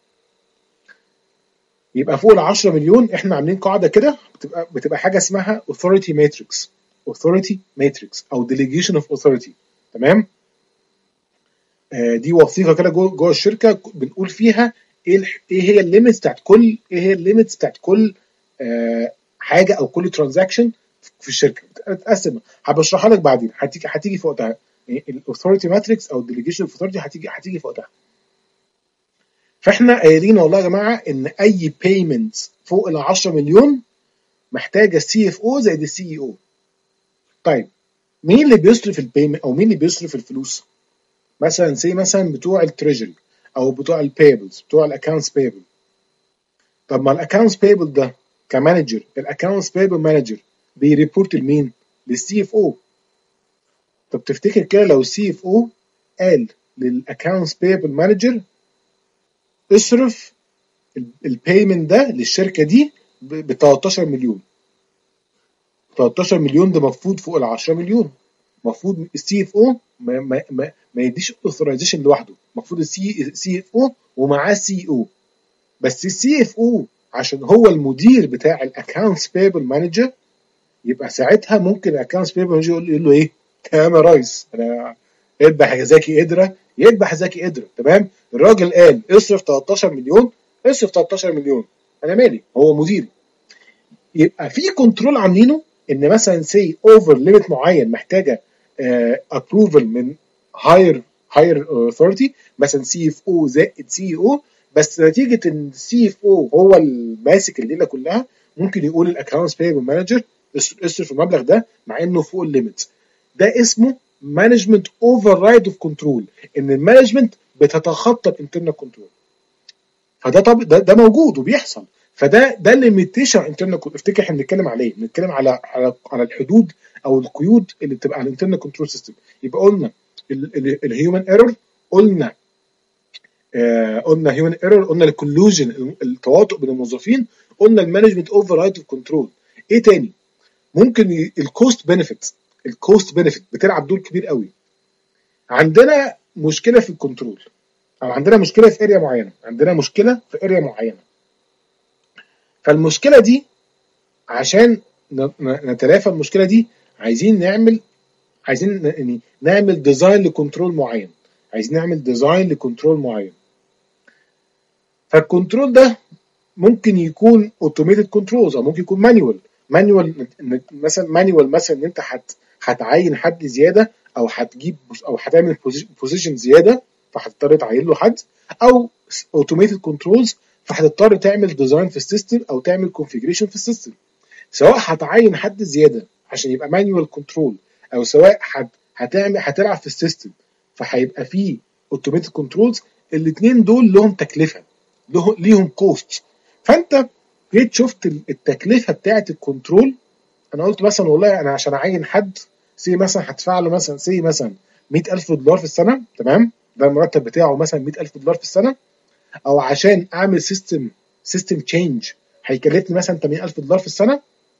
S1: يبقى فوق ال عشرة مليون احنا عاملين قاعده كده، بتبقى بتبقى حاجه اسمها authority matrix authority matrix او delegation of authority، تمام؟ آه دي وثيقه كده جوه جوه الشركه بنقول فيها ايه ايه هي الليميتس بتاعت كل ايه هي الليميتس بتاعت كل آه حاجه او كل ترانزاكشن في الشركه بتتقسم. هبشرحها لك بعدين، هتيجي هتيجي في وقتها. الاوثورتي ماتريكس او الديليجيشن اوف اوثورتي هتيجي هتيجي في وقتها. فاحنا قايلين والله يا جماعه ان اي بيمنت فوق ال عشرة مليون محتاجه سي اف او زائد السي اي او. طيب مين اللي بيصرف البيمنت او مين اللي بيصرف الفلوس؟ مثلا زي مثلا بتوع التريجري او بتوع البيبلز، بتوع الاكونتس بيبل. طب ما الاكونتس بيبل ده كمانجر، الاكونتس بيبل مانجر بيريبورت لمين؟ للسي اف او. طب تفتكر كده لو السي اف او قال للاكونتس بيبل مانجر اصرف البيمنت ده للشركه دي ب تلتاشر مليون، تلتاشر مليون ده المفروض فوق ال عشرة مليون، المفروض السي اف او ما, ما, ما, ما يديش اوثرايزيشن لوحده، المفروض السي سي اف او ومعاه سي او. بس السي اف او عشان هو المدير بتاع الاكونتس بيبل مانجر، يبقى ساعتها ممكن الاكونتس بيبل مانجر يقول له ايه؟ تمام يا ريس، انا اذبح زكي قدره يذبح زكي قدره، تمام؟ الراجل قال اصرف تلتاشر مليون، اصرف تلتاشر مليون، انا مالي، هو مديري. يبقى في كنترول عاملينه ان مثلا سي اوفر ليميت معين محتاجه ابروفل من هاير هاير اوثورتي، مثلا سي اف او زائد سي او، بس نتيجه ان السي اف او هو الماسك الليله كلها، ممكن يقول الاكونتس بيبل مانجر اصرف المبلغ ده مع انه فوق الليميت. ده اسمه مانجمنت اوفر رايد اوف كنترول، ان المانجمنت بتتخطى الانترنال كنترول. فده طب ده, ده موجود وبيحصل. فده ده الليميتيشن انترنال. افتكر احنا بنتكلم على ايه؟ بنتكلم على على على الحدود او القيود اللي بتبقى على الانترنال كنترول سيستم. يبقى قلنا الهيومن ايرور، قلنا آه قلنا هيومن ايرور، قلنا الكولوجن التواطؤ بين الموظفين، قلنا المانجمنت اوفر رايد اوف كنترول. ايه تاني؟ ممكن الكوست بنفيت. الكوست بنفيت بتلعب دور كبير قوي. عندنا مشكله في الكنترول، او عندنا مشكله في اريا معينه، عندنا مشكله في اريا معينه. فالمشكله دي عشان نتلافى المشكله دي عايزين نعمل عايزين يعني نعمل ديزاين لكنترول معين، عايزين نعمل ديزاين لكنترول معين. فالكنترول ده ممكن يكون اوتوميتد كنترولز او ممكن يكون مانيوال. مانيوال مثلا مانيوال مثلا ان انت هت هتعين حد زياده، او هتجيب او هتعمل بوزيشن زياده فهتضطر تعين له حد، او اوتوميتد كنترولز فهتضطر تعمل ديزاين في السيستم او تعمل كونفيجريشن في السيستم. سواء هتعين حد زياده عشان يبقى مانيوال كنترول، او سواء هت هتعمل هتلعب في السيستم فهيبقى فيه اوتوميتد كنترولز، الاثنين دول لهم تكلفه، لهم ليهم كوست. فانت جيت شفت التكلفه بتاعه الكنترول، انا قلت مثلا والله انا عشان اعين حد سي مثلا هدفع له مثلا سي مثلا مئة ألف دولار في السنه، تمام، ده المرتب بتاعه مثلا مئة ألف دولار في السنه، او عشان اعمل سيستم سيستم تشينج هيكلفني مثلا ثمانين ألف دولار في السنه.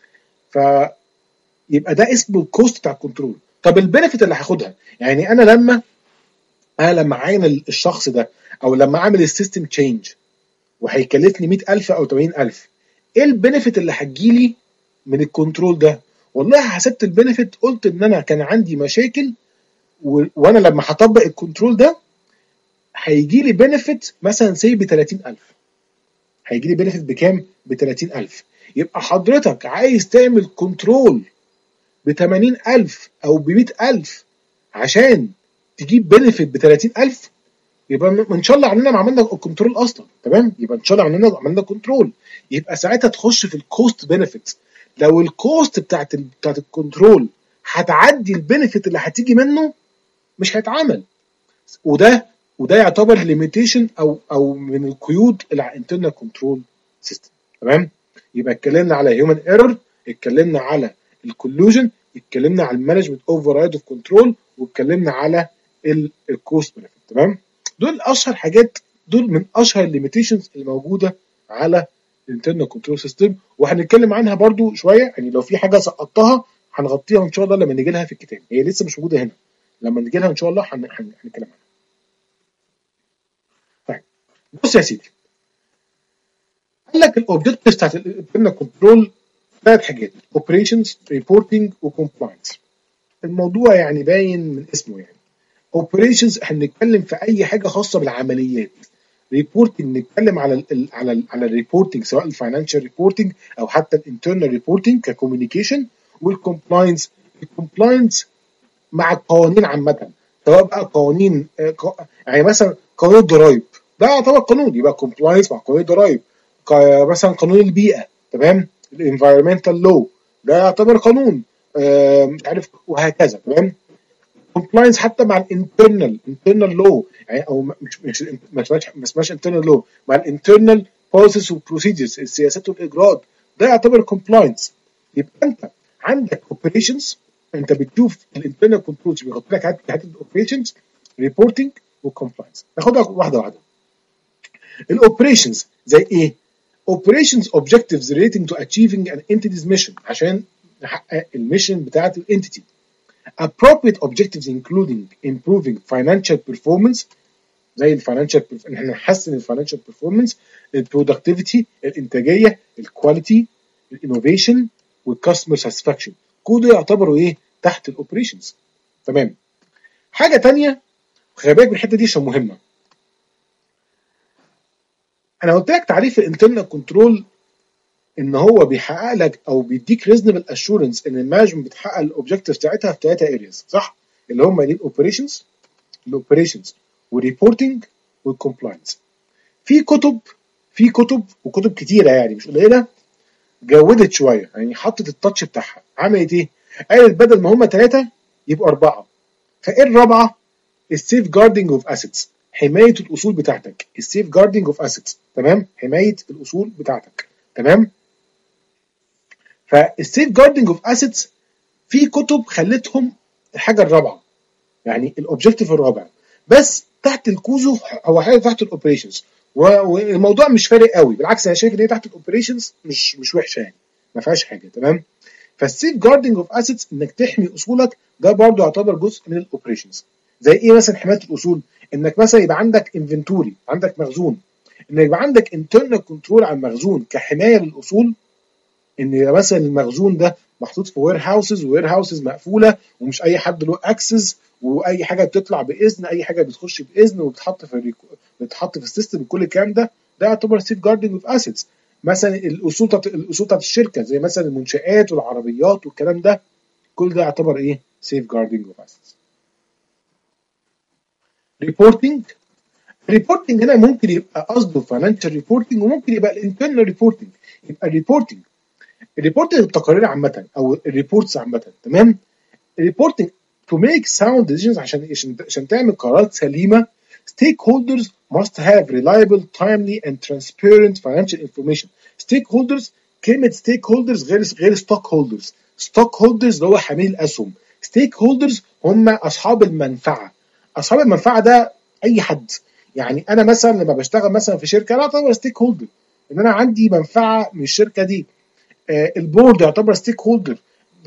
S1: فيبقى ده اسمه الكوست بتاع الكنترول. طب البنفيت اللي هاخدها، يعني انا لما انا لما اعين الشخص ده، او لما اعمل السيستم تشينج وهيكلفني مئة ألف او ثمانين ألف، ايه البنفيت اللي هتجيلي من الكنترول ده؟ والله حسبت البنفيت، قلت ان انا كان عندي مشاكل و... وانا لما هطبق الكنترول ده هيجي لي بنفيت مثلا سي ب ثلاثين ألف. هيجي لي بنفيت بكام؟ ب ثلاثين ألف. يبقى حضرتك عايز تعمل كنترول ب ثمانين ألف او ب مئة ألف عشان تجيب بنفيت ب ثلاثين ألف، يبقى ان شاء الله عملنا ما عملنا الكنترول اصلا، تمام؟ يبقى ان شاء الله عملنا عملنا كنترول. يبقى ساعتها تخش في الكوست بنفيت. لو الكوست بتاعت ال... بتاعت الكنترول هتعدي البنفيت اللي هتيجي منه مش هيتعمل. وده وده يعتبر ليميتيشن او او من القيود اللي على الانترنال كنترول سيستم، تمام؟ يبقى اتكلمنا على هيومن ايرور، اتكلمنا على الكولوجن، اتكلمنا على المانجمنت اوفر رايد اوف كنترول، واتكلمنا على الكوست بنفيت، تمام؟ دول اشهر حاجات، دول من اشهر الليميتيشنز اللي موجوده على الانترنال كنترول سيستم، وهنتكلم عنها برضو شويه. يعني لو في حاجه سقطتها هنغطيها ان شاء الله لما نيجي لها في الكتاب، هي لسه مش موجوده هنا، لما نيجي لها ان شاء الله هنتكلم عنها. طيب بص يا سيدي، قال لك الاوبجكتيفز بتاعت الانترنال كنترول ثلاث حاجات: اوبريشنز، ريبورتنج، وكومبلاينس. الموضوع يعني باين من اسمه. يعني اوبريشنز هنتكلم في اي حاجه خاصه بالعمليات، ريبورتنج نتكلم على ال على ال على الريبورتنج، سواء الفاينانشال ريبورتنج او حتى الانترنال ريبورتنج ككوميونيكيشن. والكومبلاينس، الكومبلاينس مع القوانين عامه، سواء بقى قوانين يعني مثلا قانون الضرائب ده يعتبر قانون، يبقى كومبلاينس مع قانون الضرائب. مثلا قانون البيئه، تمام، الانفايرمنتال لو ده يعتبر قانون، مش عارف، وهكذا، تمام. كومبلاينس حتى مع الانترنال انترنال لو، يعني او مش مش ما اسمهاش ما اسمهاش انترنال لو، مع الانترنال بوليسيز وبروسيجرز، السياسات والاجراءات، ده يعتبر كومبلاينس. يبقى انت عندك اوبريشنز، انت بتشوف الانترنال كنترولز بيغطي لك حته الاوبريشنز، ريبورتنج، وكومبلاينس. ناخدها واحده واحده. الاوبريشنز زي ايه؟ operations objectives relating to achieving an entity's mission، عشان نحقق الميشن بتاعت الانتيتي. appropriate objectives including improving financial performance، زي الفاينانشال، ان احنا نحسن الفاينانشال performance، البرودكتيفيتي، الانتاجيه، الكواليتي، الانوفيشن، والكاستمر ساتسفاكشن. كل ده يعتبروا ايه؟ تحت الاوبريشنز، تمام. حاجه ثانيه خلي بالك من الحته دي عشان مهمه. انا قلت لك تعريف الانترنال كنترول ان هو بيحقق لك او بيديك ريزونبل اشورنس ان المانجمنت بتحقق الاوبجكتيف بتاعتها في ثلاثه ارياز، صح؟ اللي هم الاوبريشنز الاوبريشنز والريبورتنج والكومبلاينس. في كتب في كتب وكتب كتيره يعني مش قليله جودت شويه، يعني حطت التاتش بتاعها. عملت ايه؟ قالت بدل ما هم ثلاثه يبقوا اربعه. فايه الرابعه؟ السيف جاردنج اوف اسيتس، حمايه الاصول بتاعتك. السيف جاردنج اوف اسيتس، تمام؟ حمايه الاصول بتاعتك، تمام؟ فالسيف جاردنج اوف اسيتس في كتب خلتهم الحاجه الرابعه، يعني الاوبجيكتيف الرابع، بس تحت الكوزو هو حاجه تحت الاوبريشنز، والموضوع مش فارق قوي، بالعكس انا شايف ان هي تحت الاوبريشنز مش مش وحشه يعني، ما فيهاش حاجه، تمام؟ فالسيف جاردنج اوف اسيتس انك تحمي اصولك ده برضه يعتبر جزء من الاوبريشنز. زي ايه مثلا حمايه الاصول؟ انك مثلا يبقى عندك انفنتوري، عندك مخزون، ان يبقى عندك انترنال كنترول على المخزون كحمايه للاصول، ان يبقى مثلا المخزون ده محطوط في وير هاوسز، وير هاوسز مقفوله ومش اي حد له اكسس، واي حاجه بتطلع باذن، اي حاجه بتخش باذن وبتحط في الريكو... بتحط في السيستم، كل الكلام ده ده يعتبر سيف جاردنج اوف اسيتس. مثلا الاصول بتاعت الاصول بتاعت الشركه زي مثلا المنشات والعربيات والكلام ده، كل ده يعتبر ايه؟ سيف جاردنج اوف اسيتس. ريبورتنج الريبورتنج هنا ممكن يبقى قصده فاينانشال ريبورتنج، وممكن يبقى الانترنال ريبورتنج. يبقى الريبورتنج الريبورتنج التقارير عامه او الريبورتس عامه، تمام؟ الريبورتنج to make sound decisions، عشان عشان عشان تعمل قرارات سليمه. stakeholders must have reliable, timely and transparent financial information. stakeholders، كلمه stakeholders غير غير stockholders. stockholders اللي هو حامل الاسهم، stakeholders هم اصحاب المنفعه. اصحاب المنفعه ده اي حد، يعني انا مثلا لما بشتغل مثلا في شركه انا اعتبر ستيك هولدر، ان انا عندي منفعه من الشركه دي. آه البورد يعتبر ستيك هولدر،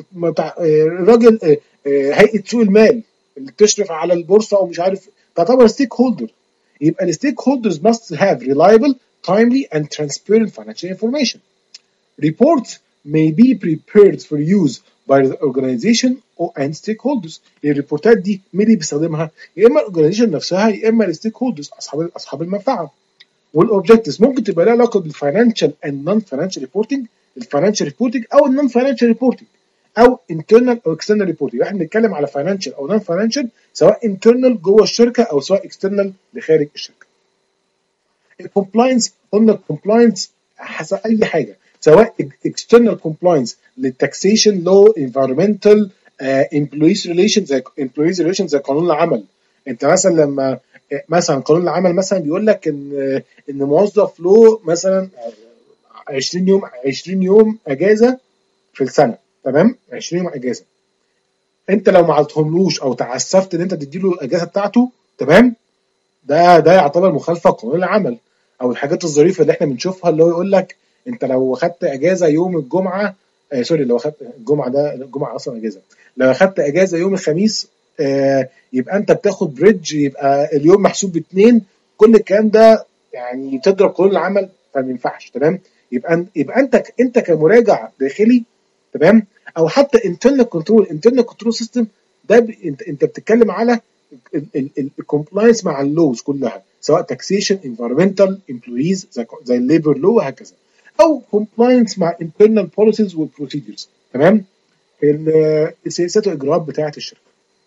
S1: الراجل آه آه هيئه سوق المال اللي بتشرف على البورصه او مش عارف، تعتبر ستيك هولدر. يبقى الستيك هولدرز must have reliable, timely and transparent financial information. Reports may be prepared for use by the organization and stakeholders. الريبورتات دي مين اللي بيستخدمها؟ يا اما الاورجنايزيشن نفسها يا اما الستيك هولدرز، اصحاب اصحاب المنفعه. والاوبجكتيفز ممكن تبقى لها علاقه بالفاينانشال اند نون فاينانشال ريبورتنج، الفاينانشال ريبورتنج او النون فاينانشال ريبورتنج، او انترنال او اكسترنال ريبورتنج. احنا بنتكلم على فاينانشال او نون فاينانشال، سواء انترنال جوه الشركه او سواء اكسترنال لخارج الشركه. الكومبلاينس، قلنا الكومبلاينس حسب اي حاجه، سواء اكسترنال كومبلاينس للتاكسيشن لو، انفيرمنتال، امبلويز ريليشن زي امبلويز ريليشن زي قانون العمل. انت مثلا لما مثلا قانون العمل مثلا بيقول لك ان ان موظف له مثلا عشرين يوم عشرين يوم اجازه في السنه، تمام؟ عشرين يوم اجازه، انت لو ما عطيتهملوش او تعسفت ان انت تديله الاجازه بتاعته، تمام؟ ده ده يعتبر مخالفه قانون العمل. او الحاجات الظريفه اللي احنا بنشوفها اللي هو يقول لك انت لو اخدت اجازه يوم الجمعه، آه سوري لو اخدت الجمعه، ده الجمعه اصلا اجازه، لو اخدت اجازه يوم الخميس آه يبقى انت بتاخد بريدج، يبقى اليوم محسوب باثنين. كل الكلام ده يعني تضرب قانون العمل، فما ينفعش، تمام؟ يبقى يبقى انت انت كمراجع داخلي، تمام؟ او حتى انترنال كنترول انترنال كنترول سيستم، ده ب... انت انت بتتكلم على الكومبلاينس مع اللوز كلها، سواء تاكسيشن، انفيرمنتال، امبلويز زي زي الليبر لو وهكذا، او كومبلاينس مع انترنال بوليسيز والبروسيدرز، تمام؟ السياسات والاجراءات بتاعه الشركه،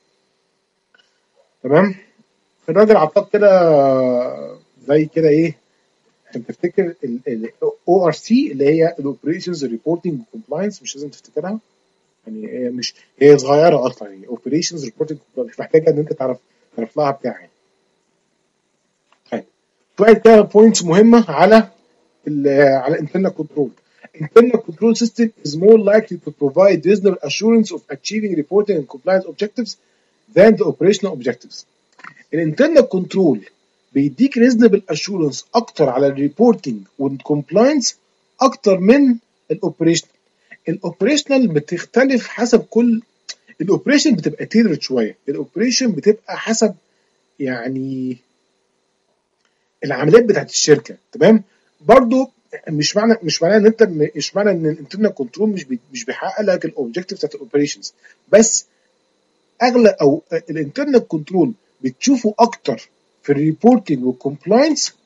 S1: تمام؟ الراجل عطاك كده زي كده ايه عشان تفتكر الاو ار سي اللي هي الاوبريشنز ريبورتنج كومبلاينس، مش لازم تفتكرها يعني، هي مش هي صغيره اصلا، يعني اوبريشنز ريبورتنج مش محتاجه ان انت تعرف تعرف لها بتاع يعني. طيب شويه كده بوينتس مهمه على ال على internal control. Internal control system is more likely to provide reasonable assurance of achieving reporting and compliance objectives than the operational objectives. الانترنال كنترول بيديك ريزنبل اشورنس اكتر على الريبورتنج والكومبلاينس اكتر من الاوبريشنال. الاوبريشنال بتختلف حسب كل الاوبريشن، بتبقى تيرد شويه. الاوبريشن بتبقى حسب يعني العمليات بتاعت الشركه، تمام؟ برضو مش معنى مش معنى ان انت مش معنى ان الانترنال كنترول مش بي مش بيحقق لك الاوبجكتيف بتاعت الاوبريشنز، بس اغلب او الانترنال كنترول بتشوفه اكتر في الريبورتنج والكومبلاينس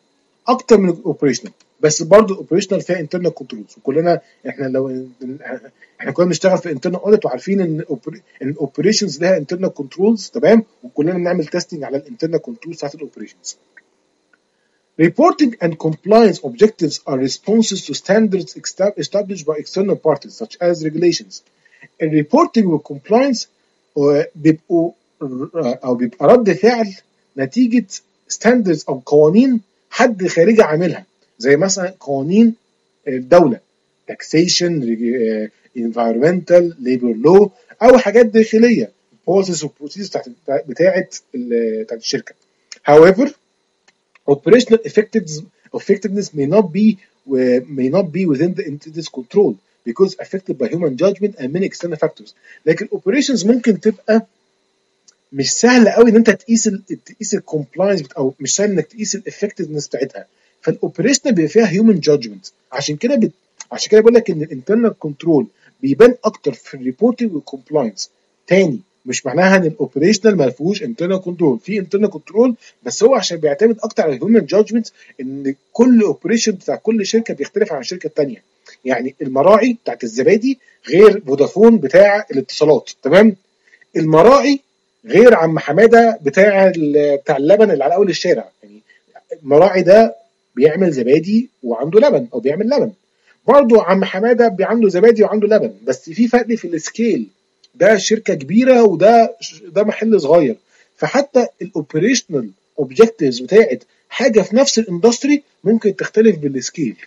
S1: اكتر من الاوبريشنال، بس برضه الاوبريشنال فيها انترنال كنترولز، وكلنا احنا لو احنا كنا بنشتغل في انترنال اوديت وعارفين ان ان الاوبريشنز لها انترنال كنترولز، تمام، وكلنا بنعمل تيستنج على الانترنال كنترولز بتاعت الاوبريشنز. Reporting and compliance objectives are responses to standards established by external parties such as regulations. الريبورتنج والكومبلاينس بيبقوا او بيبقى رد فعل نتيجه ستاندردز او قوانين حد خارجي عاملها، زي مثلا قوانين الدوله، taxation, environmental, labor law، او حاجات داخليه policies وبروسيس بتاعت بتاعت بتاعت الشركه. However, operational effectiveness effectiveness may not be may not be within the entity's control because affected by human judgment and many external factors. لكن operations ممكن تبقى مش سهل قوي ان انت تقيس ال تقيس الكومبلاينس، او مش سهل انك تقيس الافكتفنس بتاعتها، فالاوبريشن بيبقى فيها هيومن جادجمنت. عشان كده بت... عشان كده بقول لك ان الانترنال كنترول بيبان اكتر في الريبورتنج والكومبلاينس. تاني مش معناها ان الاوبريشنال ما فيهوش انترنال كنترول، في انترنال كنترول، بس هو عشان بيعتمد اكتر على الهيومن جادجمنت، ان كل اوبريشن بتاع كل شركه بيختلف عن الشركه الثانيه. يعني المراعي بتاعت الزبادي غير فودافون بتاع الاتصالات، تمام؟ المراعي غير عم حماده بتاع بتاع اللبن اللي على اول الشارع. يعني المراعي ده بيعمل زبادي وعنده لبن، او بيعمل لبن. برضه عم حماده عنده زبادي وعنده لبن، بس في فرق في السكيل، ده شركه كبيره وده ده محل صغير. فحتى الاوبريشنال اوبجكتيفز بتاعت حاجه في نفس الاندستري ممكن تختلف بالسكيل.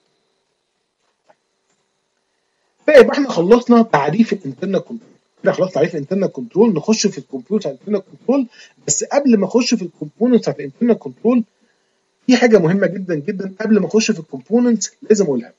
S1: يبقى احنا خلصنا تعريف الانترنال كنترول، كده خلاص تعريف الانترنال كنترول. نخش في الكمبيوتر بتاع الانترنال كنترول. بس قبل ما اخش في الكومبوننتس بتاعت الانترنال كنترول، في حاجه مهمه جدا جدا قبل ما اخش في الكومبوننتس لازم اقولها.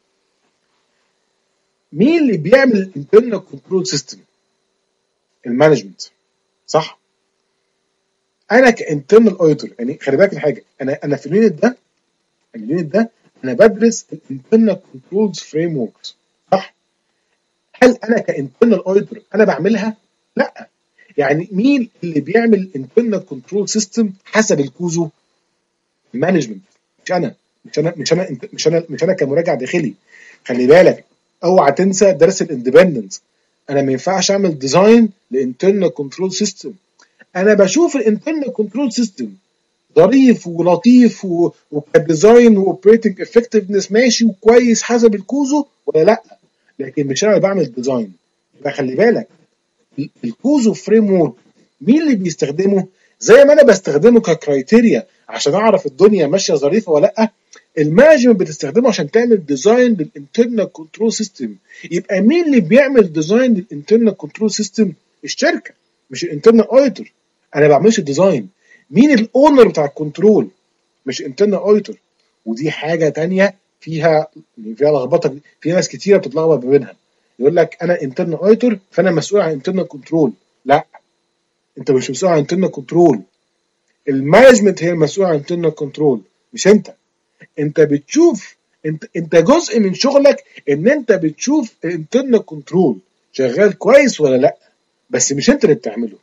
S1: مين اللي بيعمل الانترنال كنترول سيستم؟ المانجمنت، صح؟ انا كانترنال اوديتور، يعني خلي بالك من حاجه، انا انا في اليونت ده اليونت ده انا بدرس الانترنال كنترولز فريم وركس، صح؟ هل انا كانترنال اوديتور انا بعملها؟ لا. يعني مين اللي بيعمل انترنال كنترول سيستم حسب الكوزو؟ المانجمنت، مش انا مش انا مش انا مش انا مش انا كمراجع داخلي. خلي بالك، اوعى تنسى درس الاندبندنس. انا ما ينفعش اعمل ديزاين لانترنال كنترول سيستم. انا بشوف الانترنال كنترول سيستم ظريف ولطيف وكديزاين واوبريتنج افكتفنس ماشي وكويس حسب الكوزو ولا لا، لكن مش انا اللي بعمل ديزاين. يبقى خلي بالك، الكوزو فريم ورك مين اللي بيستخدمه؟ زي ما انا بستخدمه ككرايتيريا عشان اعرف الدنيا ماشيه ظريفه ولا لا، المانجمنت بتستخدمه عشان تعمل ديزاين للانترنال كنترول سيستم. يبقى مين اللي بيعمل ديزاين للانترنال كنترول سيستم؟ الشركه، مش الانترنال اوديتور. انا ما بعملش ديزاين. مين الاونر بتاع الكنترول؟ مش انترنال اوديتور. ودي حاجه ثانيه فيها فيها لخبطه، في ناس كتيره بتتلخبط ما بينها. يقول لك انا انترنال اوديتور فانا مسؤول عن انترنال كنترول. لا، انت مش مسؤول عن انترنال كنترول. المانجمنت هي المسؤول عن انترنال كنترول، مش انت. انت بتشوف، انت انت جزء من شغلك ان انت بتشوف الانترنال كنترول شغال كويس ولا لا، بس مش انت اللي بتعمله.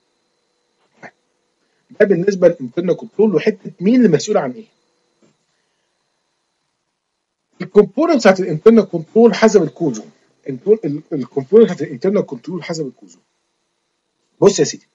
S1: ده بالنسبه للانترنال كنترول وحته مين اللي مسؤول عن ايه. الكومبوننتس بتاعت الانترنال كنترول حسب الكوزو. الكومبوننت بتاعت الانترنال كنترول حسب الكوزو. بص يا سيدي،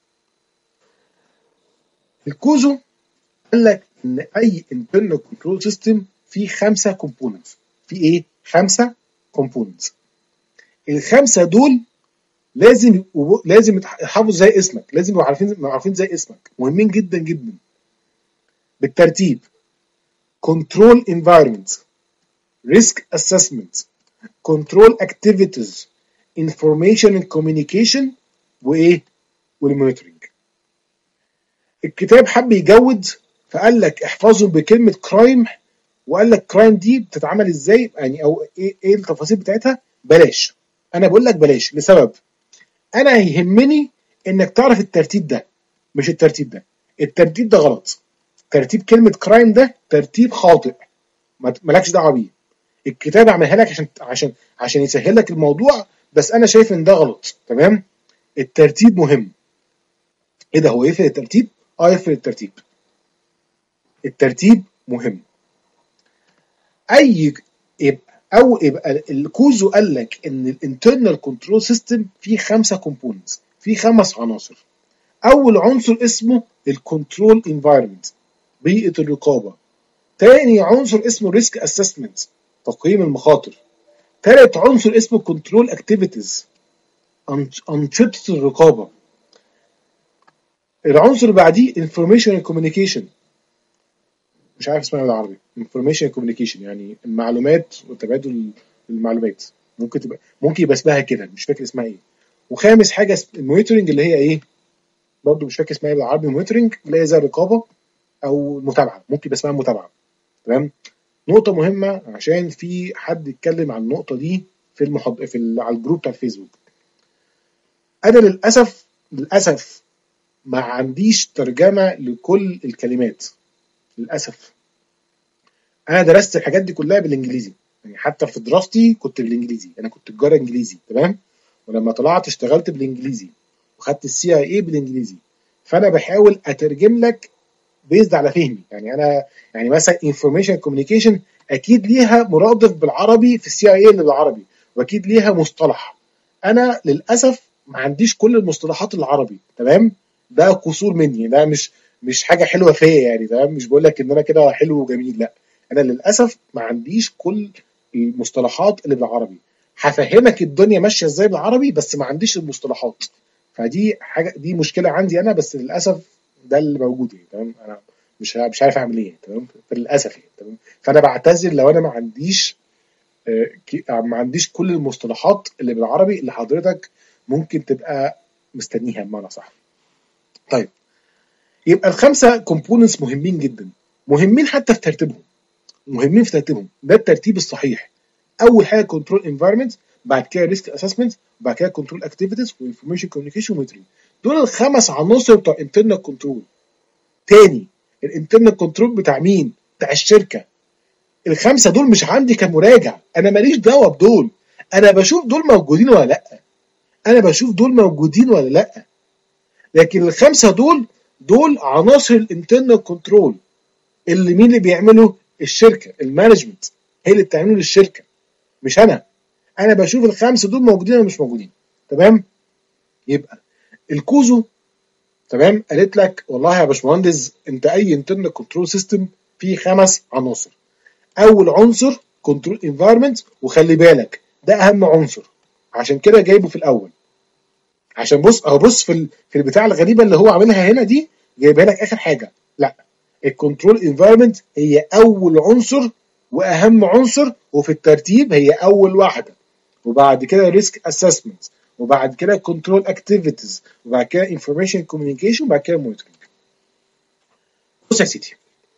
S1: الكوزو قال لك ان اي internal control system فيه خمسه كومبوننتس. في ايه؟ خمسه كومبوننتس. الخمسه دول لازم يبقوا لازم يتحافظوا زي اسمك، لازم يبقوا عارفين عارفين زي اسمك، مهمين جدا جدا بالترتيب: control environment, risk assessment, control activities, information and communication، وايه؟ والمونيتورنج. الكتاب حب يجود فقال لك احفظهم بكلمه كرايم، وقال لك كرايم دي بتتعمل ازاي، يعني او ايه ايه التفاصيل بتاعتها. بلاش، انا بقول لك بلاش لسبب. انا يهمني انك تعرف الترتيب ده، مش الترتيب ده. الترتيب ده غلط. ترتيب كلمه كرايم ده ترتيب خاطئ، مالكش دعوه بيه. الكتاب عملها لك عشان عشان عشان يسهل لك الموضوع، بس انا شايف ان ده غلط. تمام؟ الترتيب مهم. ايه ده، هو يفرق الترتيب؟ اه يفرق الترتيب. الترتيب مهم. اي يبقى او يبقى الكوزو قال لك ان الانترنال كنترول سيستم فيه خمسه كومبوننتس، فيه خمس عناصر. اول عنصر اسمه الكنترول انفايرمنت، بيئه الرقابه. تاني عنصر اسمه ريسك اسسمنت، تقييم المخاطر. تالت عنصر اسمه كنترول اكتيفيتيز، انشطه الرقابه. العنصر اللي بعديه انفورميشن كوميونيكيشن، مش عارف اسمها بالعربي، انفورميشن كوميونيكيشن يعني المعلومات وتبادل المعلومات، ممكن تبقى ممكن يبقى اسمها كده، مش فاكر اسمها ايه. وخامس حاجه المونيتورنج، اللي هي ايه برضه مش فاكر اسمها ايه بالعربي، مونيتورنج اللي هي زي الرقابه او المتابعه، ممكن يبقى اسمها متابعه. تمام. نقطه مهمه عشان في حد اتكلم عن النقطه دي في المحض... في ال... على الجروب بتاع الفيسبوك. انا للاسف للاسف ما عنديش ترجمه لكل الكلمات للاسف. انا درست الحاجات دي كلها بالانجليزي، يعني حتى في دراستي كنت بالانجليزي، انا كنت تجاره انجليزي. تمام. ولما طلعت اشتغلت بالانجليزي وخدت السي اي اي بالانجليزي. فانا بحاول اترجم لك بيزد على فهمي. يعني انا يعني مثلا انفورميشن كوميونيكيشن اكيد ليها مرادف بالعربي في السي اي اي اللي بالعربي، واكيد ليها مصطلح. انا للاسف ما عنديش كل المصطلحات العربي. تمام. ده قصور مني، ده مش مش حاجه حلوه فيا يعني. تمام. مش بقول لك ان انا كده حلو وجميل، لا، انا للاسف ما عنديش كل المصطلحات اللي بالعربي. هفهمك الدنيا ماشيه ازاي بالعربي بس ما عنديش المصطلحات. فدي حاجه، دي مشكله عندي انا، بس للاسف ده اللي موجود يعني. تمام. انا مش مش عارف اعمل ايه. تمام. للاسف يعني. تمام. فانا بعتذر لو انا ما عنديش آه، ما عنديش كل المصطلحات اللي بالعربي اللي حضرتك ممكن تبقى مستنيها بمعنى صح. طيب، يبقى الخمسه كومبوننتس مهمين جدا، مهمين حتى في ترتيبهم، مهمين في ترتيبهم، ده الترتيب الصحيح. اول حاجه كنترول انفايرمنت، بعد كده ريسك اسسمنت، بعد كده كنترول اكتيفيتيز، وانفورميشن كوميونيكيشن وميترينج. دول الخمس عناصر بتوع انترنال كنترول. تاني، الانترنال كنترول بتاع مين؟ بتاع الشركه. الخمسه دول مش عندي كمراجع، انا ماليش دعوه بدول. انا بشوف دول موجودين ولا لا، انا بشوف دول موجودين ولا لا. لكن الخمسه دول دول عناصر الانترنال كنترول، اللي مين اللي بيعمله؟ الشركه، المانجمنت هي اللي بتعمله للشركه، مش انا. انا بشوف الخمسه دول موجودين ولا مش موجودين. تمام. يبقى الكوزو تمام قالت لك والله يا باشمهندس، انت اي انترنال كنترول سيستم فيه خمس عناصر. اول عنصر كنترول انفايرمنت، وخلي بالك ده اهم عنصر، عشان كده جايبه في الاول. عشان بص اهو، بص في ال... في البتاع الغريبه اللي هو عاملها هنا دي، جايبها لك اخر حاجه. لا، الكنترول انفايرمنت هي اول عنصر واهم عنصر، وفي الترتيب هي اول واحده. وبعد كده ريسك اسسمنت، وبعد كده كنترول اكتيفيتيز، وبعد كده انفورميشن كوميونيكيشن، وبعد كده مونيتورنج. بص يا سيدي،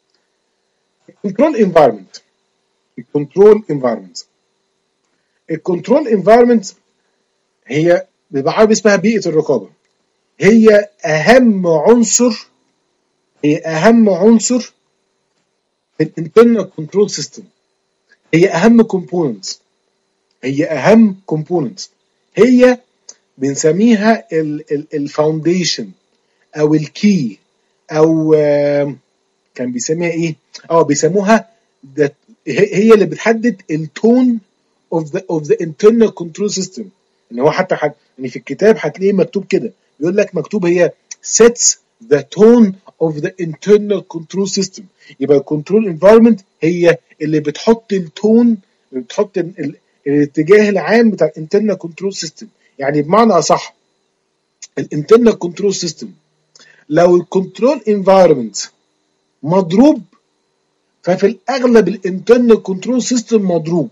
S1: الكنترول انفايرمنت الكنترول انفايرمنت الكنترول انفايرمنت هي بالعربي اسمها بيئه الرقابه. هي اهم عنصر هي اهم عنصر في الانترنال كنترول سيستم. هي اهم كومبوننت هي اهم كومبوننت هي بنسميها الفاونديشن او الكي، او كان بيسميها ايه؟ اه بيسموها ده، هي اللي بتحدد التون اوف ذا اوف ذا انترنال كنترول سيستم. ان هو حتى حد يعني في الكتاب هتلاقيه مكتوب كده، بيقول لك مكتوب هي sets the tone of the internal control system. يبقى الكنترول انفايرمنت هي اللي بتحط التون، اللي بتحط ال... ال... الاتجاه العام بتاع الانترنال كنترول سيستم. يعني بمعنى اصح، الانترنال كنترول سيستم لو الكنترول انفايرمنت مضروب، ففي الاغلب الانترنال كنترول سيستم مضروب.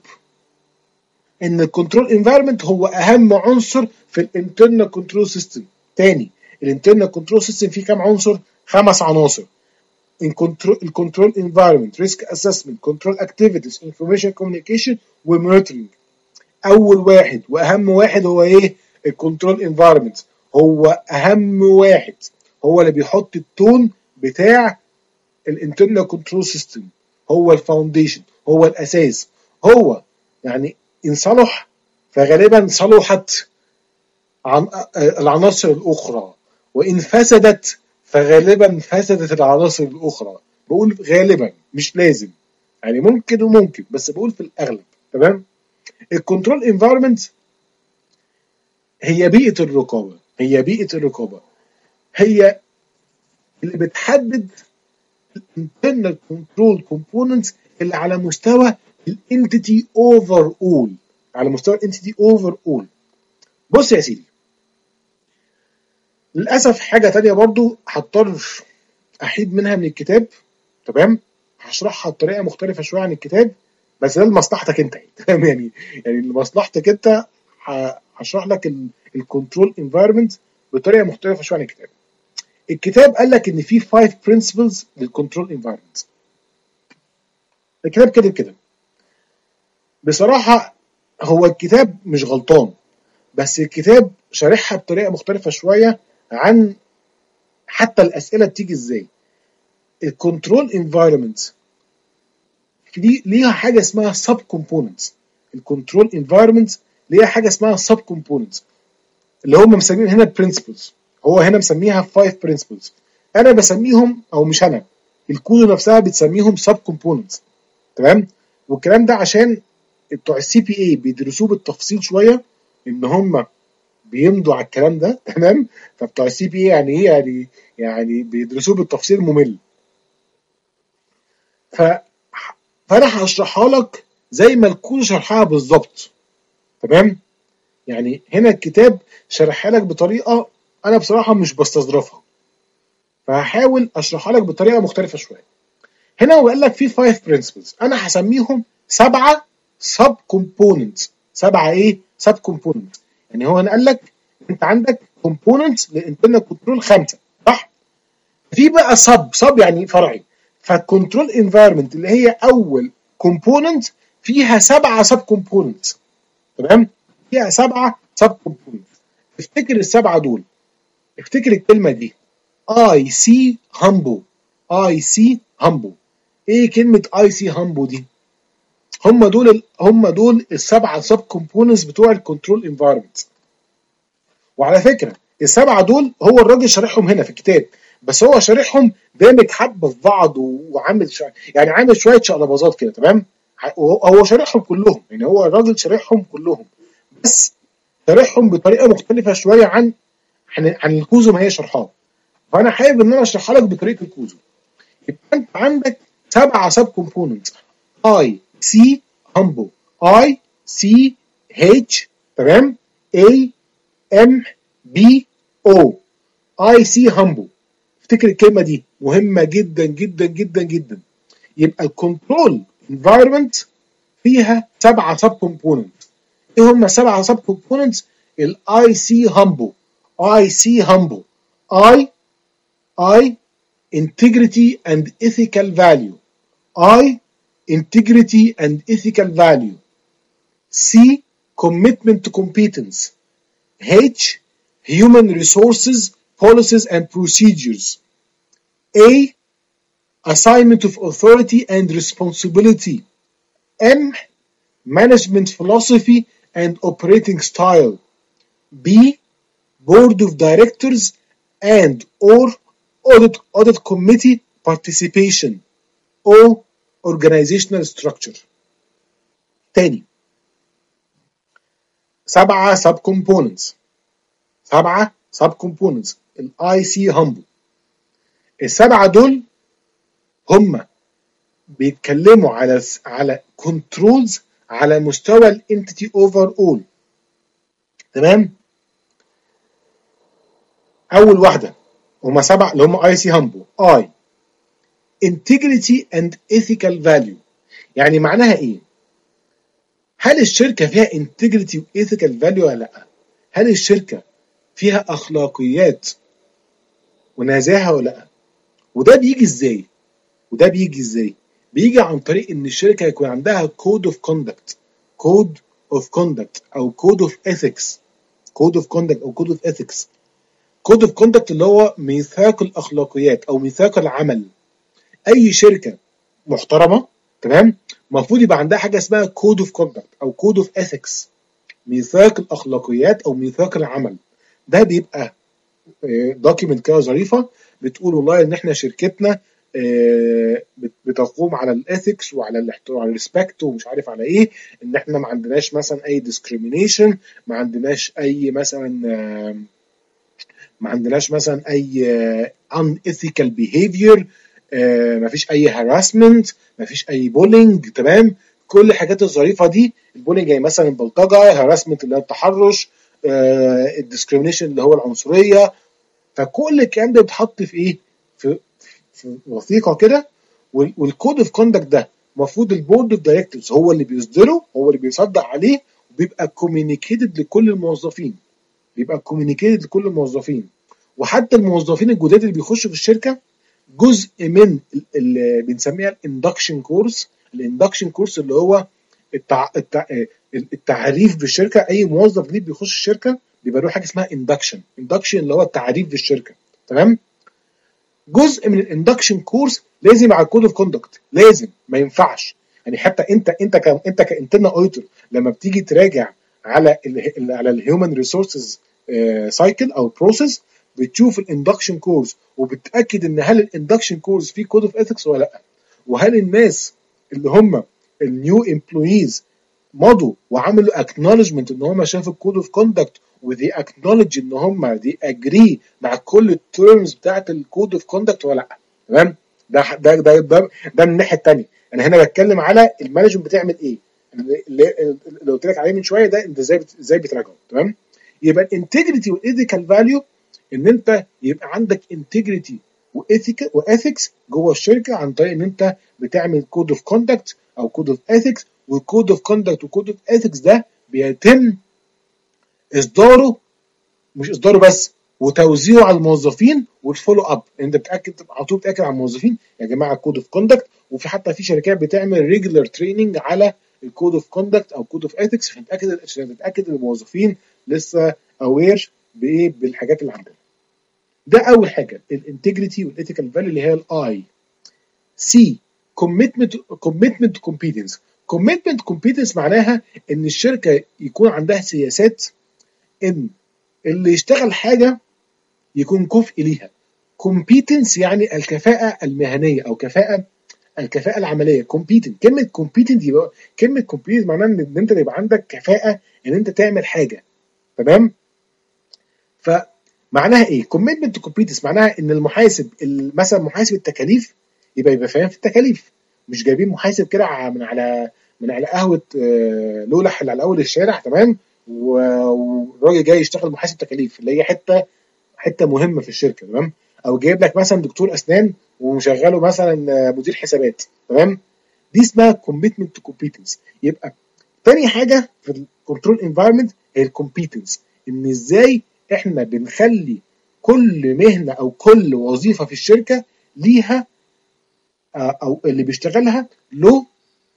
S1: ان الكنترول انفايرمنت هو اهم عنصر في الانترنال كنترول سيستم. تاني، الانترنال كنترول سيستم فيه كام عنصر؟ خمس عناصر. الكنترول انفايرمنت، ريسك اسسمنت، كنترول اكتيفيتيز، انفورميشن كوميونيكيشن، ومونيتورنج. اول واحد واهم واحد هو ايه؟ الكنترول انفايرمنت. هو اهم واحد، هو اللي بيحط التون بتاع الانترنال كنترول سيستم. هو الفاونديشن، هو الاساس. هو يعني ان صلح فغالبا صلحت عن العناصر الاخرى، وان فسدت فغالبا فسدت العناصر الاخرى. بقول غالبا مش لازم، يعني ممكن وممكن، بس بقول في الاغلب. تمام. الكنترول انفايرمنت هي بيئه الرقابه، هي بيئه الرقابه هي اللي بتحدد الانترنال كنترول كومبوننتس اللي على مستوى الانتيتي اوفر اول، على مستوى الانتيتي اوفر اول. بص يا سيدي، للاسف حاجه تانية برضو هضطر احيد منها من الكتاب. تمام. هشرحها بطريقه مختلفه شويه عن الكتاب، بس ده لمصلحتك انت. تمام. يعني يعني لمصلحتك انت هشرح لك الكنترول انفايرمنت بطريقه مختلفه شويه عن الكتاب. الكتاب قال لك ان في خمسة principles للكنترول انفايرمنت. الكتاب كده كده بصراحه هو الكتاب مش غلطان، بس الكتاب شارحها بطريقه مختلفه شويه عن حتى الاسئله بتيجي ازاي. الكنترول انفايرمنت ليها حاجه اسمها سب كومبوننتس. الكنترول انفايرمنت ليها حاجه اسمها سب كومبوننتس اللي هم مسميين هنا برنسبلز. هو هنا مسميها خمسة برنسبلز، انا بسميهم، او مش انا، الكود نفسها بتسميهم سب كومبوننتس. تمام. والكلام ده عشان بتوع السي بي اي بيدرسوه بالتفصيل شويه، ان هم بيمضوا على الكلام ده. تمام. فبتوع السي بي اي يعني ايه؟ يعني يعني بيدرسوه بالتفصيل ممل. ف فانا هشرحها لك زي ما الكود شرحها بالظبط. تمام. يعني هنا الكتاب شرحها لك بطريقه انا بصراحه مش بستظرفها، فهحاول اشرحها لك بطريقه مختلفه شويه. هنا هو قال لك في خمسة برنسبلز، انا هسميهم سبعه سب كومبوننتس. سبعه ايه؟ سب كومبوننتس. يعني هو هنا قال لك انت عندك كومبوننتس للانترنال كنترول خمسه، صح؟ في بقى سب سب يعني فرعي. فالكنترول انفايرمنت اللي هي اول كومبوننت فيها سبعه سب كومبوننتس. تمام. فيها سبعه سب كومبوننتس. افتكر السبعه دول، افتكر الكلمه دي I see humble. I see humble. ايه كلمه I see humble دي؟ هم دول هم دول السبعه سب كومبوننتس بتوع الكنترول انفايرمنت. وعلى فكره السبعه دول هو الراجل شارحهم هنا في الكتاب، بس هو شارحهم دامج حبه في بعض وعامل شوية، يعني عامل شويه شقلباظات كده. تمام. هو شارحهم كلهم، يعني هو الراجل شارحهم كلهم، بس شارحهم بطريقه مختلفه شويه عن عن الكوزو ما هي شرحها. فانا حابب ان انا اشرحها لك بطريقه الكوزو. يبقى انت عندك سبعه سب كومبوننتس. اي سي همبل، اي سي اتش، تمام، اي ام بي او، اي سي همبل. افتكر الكلمه دي مهمه جدا جدا جدا جدا. يبقى الكنترول انفايرمنت فيها سبعه سب كومبوننتس. ايه هم سبعه سب كومبوننتس؟ الاي سي همبل، اي سي همبل، اي اي integrity and ethical value. I integrity and ethical value. C commitment to competence. H human resources policies and procedures. A assignment of authority and responsibility. M management philosophy and operating style. B board of directors and or audit audit committee participation. O organizational structure. تاني، سبعة سب كومبوننتس، سبعة سب كومبوننتس الاي سي همبل. السبعة دول هم بيتكلموا على على كنترولز على مستوى الانتيتي اوفر اول. تمام. اول واحدة هم سبعة اللي هم اي سي همبل. اي integrity and ethical value. يعني معناها ايه؟ هل الشركة فيها integrity و ethical value ولا لا؟ هل الشركة فيها أخلاقيات ونزاهة ولا لا؟ وده بيجي ازاي؟ وده بيجي ازاي؟ بيجي عن طريق ان الشركة يكون عندها code of conduct. code of conduct او code of ethics. code of conduct او code of ethics. code of conduct اللي هو ميثاق الأخلاقيات او ميثاق العمل. أي شركة محترمة، تمام، المفروض يبقى عندها حاجة اسمها code of conduct او code of ethics. ميثاق الأخلاقيات او ميثاق العمل. ده بيبقى دوكيمنت كده ظريفه بتقول والله ان احنا شركتنا آه بتقوم على الاثكس وعلى الاحترام وعلى الريسبكت ومش عارف على ايه، ان احنا ما عندناش مثلا اي ديسكريميشن، ما عندناش اي مثلا آه ما عندناش مثلا اي ان ethical behavior، آه ما فيش اي harassment، ما فيش اي بولينج. تمام، كل الحاجات الظريفه دي، البولينج يعني مثلا البلطجه، هراسمنت اللي هو التحرش، آه الديسكريميشن اللي هو العنصريه. فكل الكلام ده بيتحط في ايه، في, في وثيقه كده، والكود اوف كوندكت ده المفروض البورد اوف دايركتورز هو اللي بيصدره، هو اللي بيصدق عليه، وبيبقى كوميونيكيتد لكل الموظفين، بيبقى كوميونيكيتد لكل الموظفين. وحتى الموظفين الجداد اللي بيخشوا في الشركه، جزء من اللي بنسميها الاندكشن كورس. الاندكشن كورس اللي هو التع... التع... التعريف بالشركه. اي موظف جديد بيخش الشركه بيبقى له حاجه اسمها اندكشن. اندكشن اللي هو التعريف بالشركه. تمام، جزء من الاندكشن كورس لازم على الكود اوف كوندكت، لازم، ما ينفعش. يعني حتى انت انت ك انت كانترنال اوديتور لما بتيجي تراجع على ال على الهيومن ريسورسز سايكل او بروسيس، بتشوف الاندكشن كورس وبتاكد ان هل الاندكشن كورس فيه كود اوف اثكس ولا لا، وهل الناس اللي هم النيو امبلويز مضوا وعملوا اكنولجمنت ان هم شافوا الكود اوف كوندكت، ودي اكنولج ان هم دي اجري مع كل التيرمز بتاعت الكود اوف كوندكت ولا لا. تمام، ده ده ده ده, ده من الناحيه الثانيه. انا هنا بتكلم على المانجمنت بتعمل ايه، اللي, اللي قلت لك عليه من شويه، ده انت ازاي ازاي بتراجعه. تمام، يبقى الانتجريتي والايثيكال فاليو، ان انت يبقى عندك انتجريتي وايثيكال واثكس جوه الشركه عن طريق ان انت بتعمل كود اوف كوندكت او كود اوف اثكس. والكود اوف كوندكت وكود اوف اثكس ده بيتم اصداره، مش اصداره بس، وتوزيعه على الموظفين والفولو اب. انت بتاكد على طول، بتاكد على الموظفين يا جماعه كود اوف كوندكت. وفي حتى في شركات بتعمل ريجولار تريننج على الكود اوف كوندكت او كود اوف اثكس عشان تتاكد عشان تتاكد ان الموظفين لسه اوير بايه بالحاجات اللي عندنا. ده اول حاجه، الانتجريتي والايثيكال فاليو اللي هي الاي. سي كوميتمنت كوميتمنت كومبيتنس. كوميتمنت كومبيتنس معناها ان الشركه يكون عندها سياسات ان اللي يشتغل حاجه يكون كفء ليها. كومبيتنس يعني الكفاءه المهنيه او كفاءه الكفاءه العمليه. كومبيتنت، كلمه كومبيتنت يبقى كلمه كومبيتنت معناها ان انت يبقى عندك كفاءه ان انت تعمل حاجه. تمام، فمعناها ايه كوميتمنت كومبيتنس؟ معناها ان المحاسب مثلا محاسب التكاليف يبقى يبقى فاهم في التكاليف، مش جايبين محاسب كده من على من على قهوه لولح اللي على اول الشارع. تمام، والراجل جاي يشتغل محاسب تكاليف اللي هي حته حته مهمه في الشركه. تمام، او جايب لك مثلا دكتور اسنان ومشغله مثلا مدير حسابات. تمام، دي اسمها كوميتمنت كومبيتنس. يبقى تاني حاجه في الكنترول انفايرمنت هي الكومبيتنس، ان ازاي احنا بنخلي كل مهنه او كل وظيفه في الشركه ليها او اللي بيشتغلها له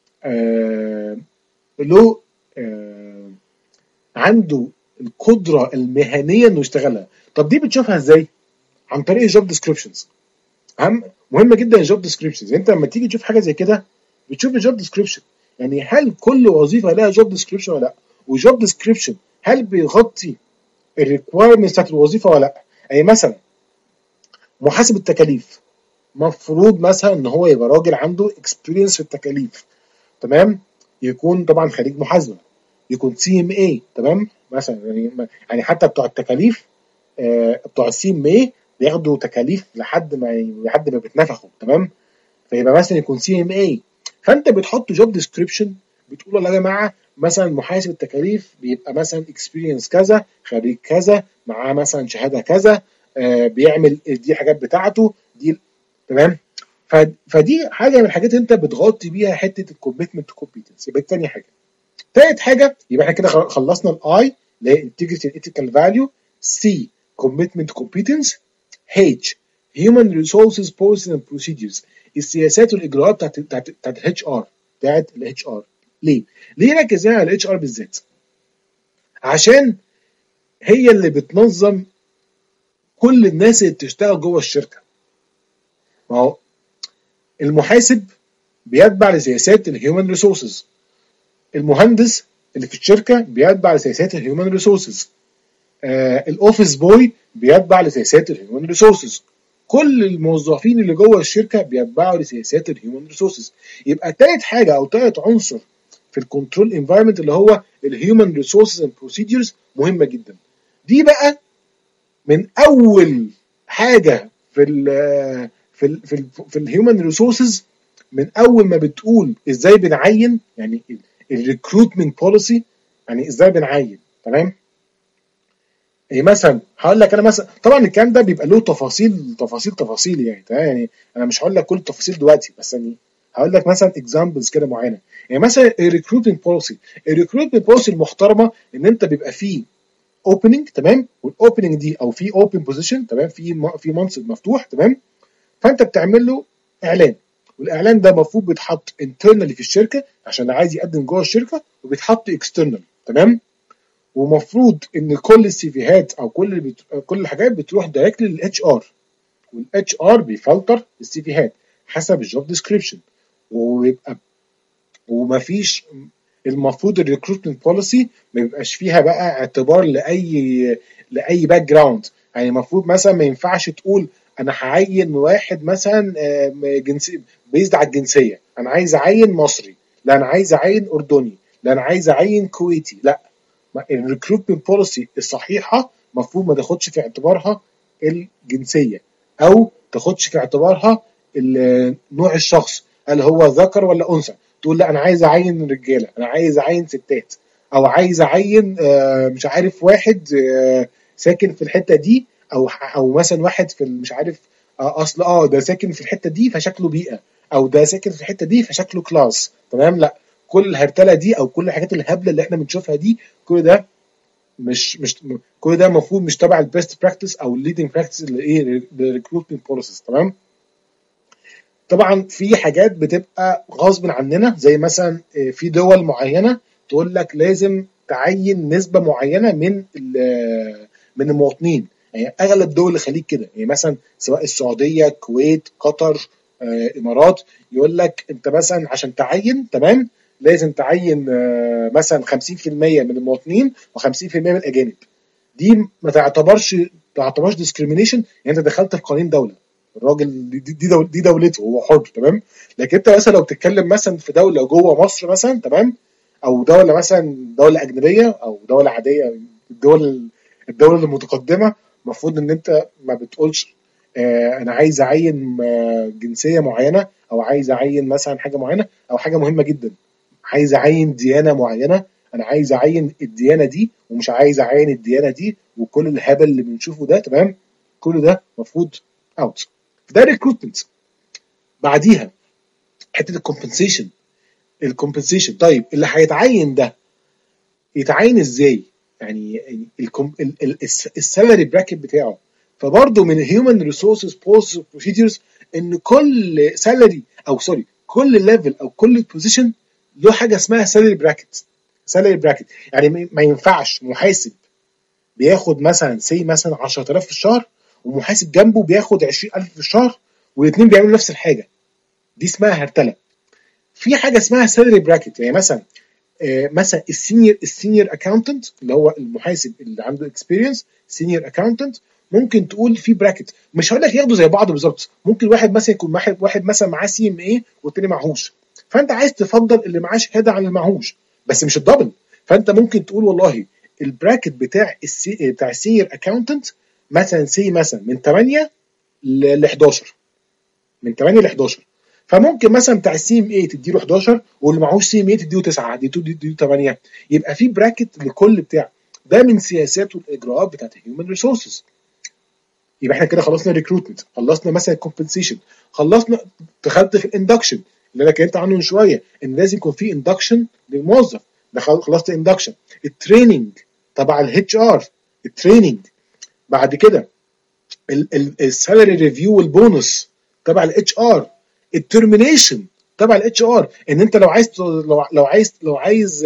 S1: آه له آه عنده القدره المهنيه انه يشتغلها. طب دي بتشوفها ازاي؟ عن طريق الجوب ديسكريبشنز. اهم مهمه جدا الجوب ديسكريبشنز. انت لما تيجي تشوف حاجه زي كده بتشوف الجوب ديسكريبشن، يعني هل كل وظيفه لها جوب ديسكريبشن ولا لا، والجوب ديسكريبشن هل بيغطي الريكوايرمنتس بتاعت الوظيفه ولا لا. يعني مثلا محاسب التكاليف مفروض مثلا ان هو يبقى راجل عنده اكسبيرينس في التكاليف. تمام، يكون طبعا خريج محاسبه، يكون سي ام اي. تمام، مثلا يعني يعني حتى بتوع التكاليف آه بتوع السي ام اي بياخدوا تكاليف لحد ما لحد ما بيتنفخوا. تمام، فيبقى مثلا يكون سي ام اي. فانت بتحط جوب ديسكريبشن بتقول والله يا جماعه مثلا محاسب التكاليف بيبقى مثلا اكسبيرينس كذا، خريج كذا، معاه مثلا شهاده كذا، آه بيعمل دي حاجات بتاعته دي. تمام، فدي حاجه من الحاجات انت بتغطي بيها حته الكوميتمنت كومبيتنس. يبقى تاني حاجه. تالت حاجه يبقى احنا كده خلصنا الاي اللي هي انتجريتي ايثيكال فاليو. سي كوميتمنت كومبيتنس. H human resources policies and procedures، السياسات والاجراءات بتاعت بتاعت بتاعت الاتش ار بتاعت الاتش ار. ليه؟ ليه ركزنا على الاتش ار بالذات؟ عشان هي اللي بتنظم كل الناس اللي بتشتغل جوه الشركه. ما هو المحاسب بيتبع لسياسات الهيومن ريسورسز، المهندس اللي في الشركه بيتبع لسياسات الهيومن ريسورسز، آه الاوفيس بوي بيتبع لسياسات الهيومن ريسورسز، كل الموظفين اللي جوه الشركه بيتبعوا لسياسات الهيومن ريسورسز. يبقى تالت حاجه او تالت عنصر في الكنترول انفايرمنت اللي هو الهيومن ريسورسز اند بروسيدجرز مهمه جدا. دي بقى من اول حاجه في ال في ال في ال في الهيومن ريسورسز، من اول ما بتقول ازاي بنعين، يعني الريكروتمنت بوليسي، يعني ازاي بنعين. تمام. يعني مثلا هقول لك انا مثلا، طبعا الكلام ده بيبقى له تفاصيل تفاصيل تفاصيل يعني تمام، يعني انا مش هقول لك كل التفاصيل دلوقتي، بس يعني هقول لك مثلا اكزامبلز كده معينه. يعني مثلا الريكروتمنت بوليسي، الريكروتمنت بوليسي المحترمه ان انت بيبقى فيه اوبننج، تمام، والاوبننج دي او في اوبن بوزيشن، تمام، في في منصب مفتوح، تمام، فانت بتعمل له اعلان، والاعلان ده المفروض بيتحط انترنالي في الشركه عشان اللي عايز يقدم جوه الشركه، وبيتحط اكسترنال، تمام. ومفروض ان كل السيفيهات او كل بت... كل الحاجات بتروح دايركتلي للاتش ار، والاتش ار بيفلتر السيفيهات حسب الجوب ديسكريبشن، ويبقى ومفيش، المفروض الريكروتمنت بوليسي ما بيبقاش فيها بقى اعتبار لاي لاي باك جراوند. يعني المفروض مثلا ما ينفعش تقول انا هعين واحد مثلا جنسي بيزد على الجنسيه، انا عايز اعين مصري، لا انا عايز اعين اردني، لا انا عايز اعين كويتي، لا. الريكروتمنت بوليسي الصحيحه المفروض ما تاخدش في اعتبارها الجنسيه، او تاخدش في اعتبارها نوع الشخص، هل هو ذكر ولا انثى. تقول لا انا عايز اعين رجاله، انا عايز اعين ستات، او عايز اعين آه مش عارف واحد آه ساكن في الحته دي، او او مثلا واحد في مش عارف آه اصل اه ده ساكن في الحته دي فشكله بيئه، او ده ساكن في الحته دي فشكله كلاس، تمام. لا، كل الهرتله دي او كل الحاجات الهبله اللي احنا بنشوفها دي، كل ده مش مش كل ده المفروض مش تبع البيست براكتس او الليدنج براكتس اللي ايه الريكروتمنت بوليسيز، تمام. طبعا في حاجات بتبقى غصب عننا، زي مثلا في دول معينه تقول لك لازم تعين نسبه معينه من من المواطنين. يعني اغلب دول الخليج كده، يعني مثلا سواء السعوديه، الكويت، قطر، آه، امارات، يقول لك انت مثلا عشان تعين، تمام، لازم تعين آه، مثلا خمسين في المية من المواطنين و50% من الاجانب. دي ما تعتبرش ما تعتبرش ديسكريميشن، يعني انت دخلت في قوانين دوله، الراجل دي دي, دول دي دولته، هو حر، تمام. لكن انت مثلا لو بتتكلم مثلا في دوله جوه مصر مثلا، تمام، او دوله مثلا دوله اجنبيه او دوله عاديه، الدول الدول المتقدمه، المفروض ان انت ما بتقولش آه انا عايز اعين آه جنسيه معينه، او عايز اعين مثلا حاجه معينه، او حاجه مهمه جدا، عايز اعين ديانه معينه، انا عايز اعين الديانه دي ومش عايز اعين الديانه دي، وكل الهبل اللي بنشوفه ده، تمام، كل ده المفروض اوت. ده ريكروتمنت. بعديها حته الكومبنسيشن. الكومبنسيشن، طيب اللي هيتعين ده يتعين ازاي؟ يعني السالري براكت بتاعه. فبرضه من الهيومن ريسورسز بروسيدرز ان كل سالري او سوري كل ليفل او كل بوزيشن له حاجه اسمها سالري براكت. سالري براكت يعني ما ينفعش محاسب بياخد مثلا سي مثلا عشرة آلاف في الشهر، ومحاسب جنبه بياخد عشرين ألف في الشهر، والاثنين بيعملوا نفس الحاجه. دي اسمها هرتله. في حاجه اسمها سالري براكت، يعني مثلا آه مثلا السينيور السينيور اكاونتنت اللي هو المحاسب اللي عنده اكسبيرينس، سينيور اكاونتنت، ممكن تقول في براكت، مش هقول لك ياخدوا زي بعض بالظبط، ممكن واحد مثلا يكون واحد واحد مثلا معاه سي ام اي والتاني معهوش، فانت عايز تفضل اللي معاه شهاده عن اللي معهوش، بس مش الدبل. فانت ممكن تقول والله البراكت بتاع السي بتاع السينيور اكاونتنت مثلا سي مثلا من ثمانية ل احداشر، من ثمانية ل احداشر، فممكن مثلا بتاع السي ام اي تديله احداشر، واللي معهوش سي ام اي تديله تسعة، تديله ثمانية، يبقى في براكت لكل بتاع. ده من سياسات والاجراءات بتاعت الهيومن ريسورسز. يبقى احنا كده خلصنا ريكروتمنت، خلصنا مثلا الكومبنسيشن، خلصنا، دخلت في الاندكشن اللي انا اتكلمت عنه من شويه، ان لازم يكون في اندكشن للموظف، ده خلصت الاندكشن. التريننج تبع الاتش ار، التريننج. بعد كده السالري ريفيو والبونص تبع الاتش ار. الترمينيشن تبع الاتش ار، ان انت لو عايز لو لو عايز لو عايز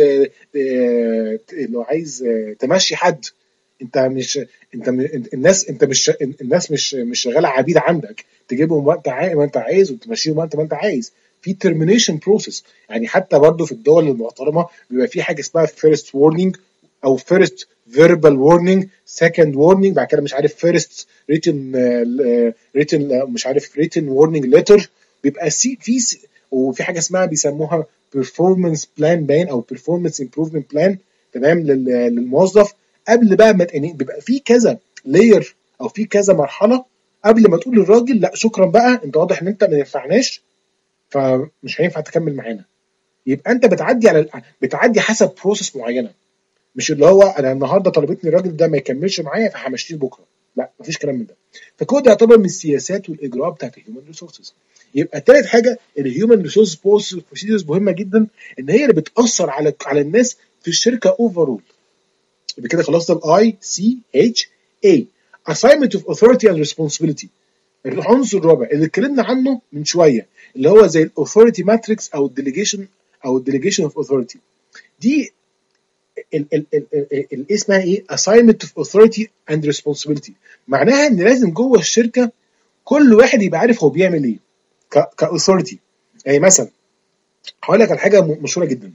S1: لو عايز تمشي حد، انت مش انت الناس انت مش الناس مش مش شغاله عبيد عندك، تجيبهم وقت ما انت عايز وتمشيهم وقت ما انت عايز. في ترمينيشن بروسيس، يعني حتى برضه في الدول المحترمه بيبقى في حاجه اسمها فيرست وورنينج او فيرست فيربال وورنينج، سكند وورنينج، بعد كده مش عارف فيرست ريتن ريتن مش عارف ريتن وورنينج ليتر. بيبقى سي في س- وفي حاجه اسمها بيسموها بيرفورمانس بلان باين او بيرفورمانس امبروفمنت بلان، تمام، لل- للموظف. قبل بقى ما يعني بيبقى في كذا لاير او في كذا مرحله قبل ما تقول للراجل لا شكرا بقى انت واضح ان انت ما ينفعناش فمش هينفع تكمل معانا. يبقى انت بتعدي على بتعدي حسب بروسيس معينه، مش اللي هو انا النهارده طلبتني الراجل ده ما يكملش معايا فهمشيه بكره، لا مفيش كلام من ده. فكل ده يعتبر من السياسات والاجراءات بتاعت الهيومن ريسورسز. يبقى ثالث حاجه الهيومن ريسورس بروسيدرز مهمه جدا، ان هي اللي بتاثر على على الناس في الشركه اوفرول. يبقى كده خلصنا الاي سي اتش اي، assignment of authority and responsibility. العنصر الرابع اللي اتكلمنا عنه من شويه اللي هو زي الاوثوريتي ماتريكس او الديليجيشن او الديليجيشن اوف اوثوريتي. دي ال ال ال ال ال اسمها ايه؟ assignment of authority and responsibility. معناها ان لازم جوه الشركه كل واحد يبقى عارف هو بيعمل ايه كاثوريتي. يعني مثلا هقول لك على حاجه م- مشهوره جدا.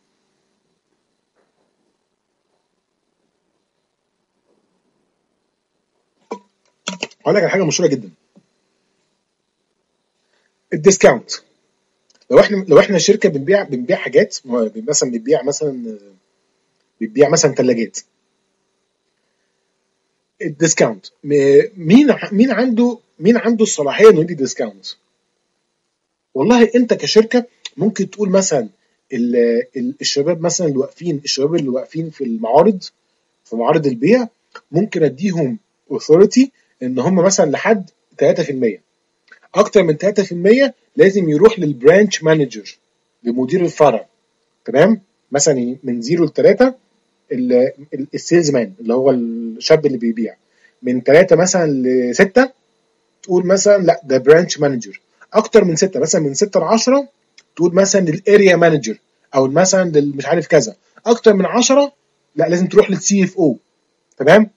S1: هقول لك على حاجه مشهوره جدا، الديسكاونت. لو احنا لو احنا شركه بنبيع بنبيع حاجات، مثلا بنبيع مثلا بنبيع مثلا ثلاجات، الديسكاونت مين مين عنده مين عنده الصلاحيه انه يدي ديسكاونت؟ والله انت كشركه ممكن تقول مثلا ال- ال- الشباب مثلا اللي واقفين الشباب اللي واقفين في المعارض، في معارض البيع، ممكن اديهم اوثوريتي ان هم مثلا لحد ثلاثة في المية. اكتر من ثلاثة في المية لازم يروح للبرانش مانجر، لمدير الفرع، تمام. مثلا من صفر ل ثلاثة السيلز مان اللي هو الشاب اللي بيبيع، من ثلاثة مثلا ل ستة تقول مثلا لا ده برانش مانجر. اكتر من ستة مثلا من ستة ل عشرة تقول مثلا للاريا مانجر او مثلا مش عارف كذا. اكتر من عشرة لا لازم تروح للسي اف او، تمام.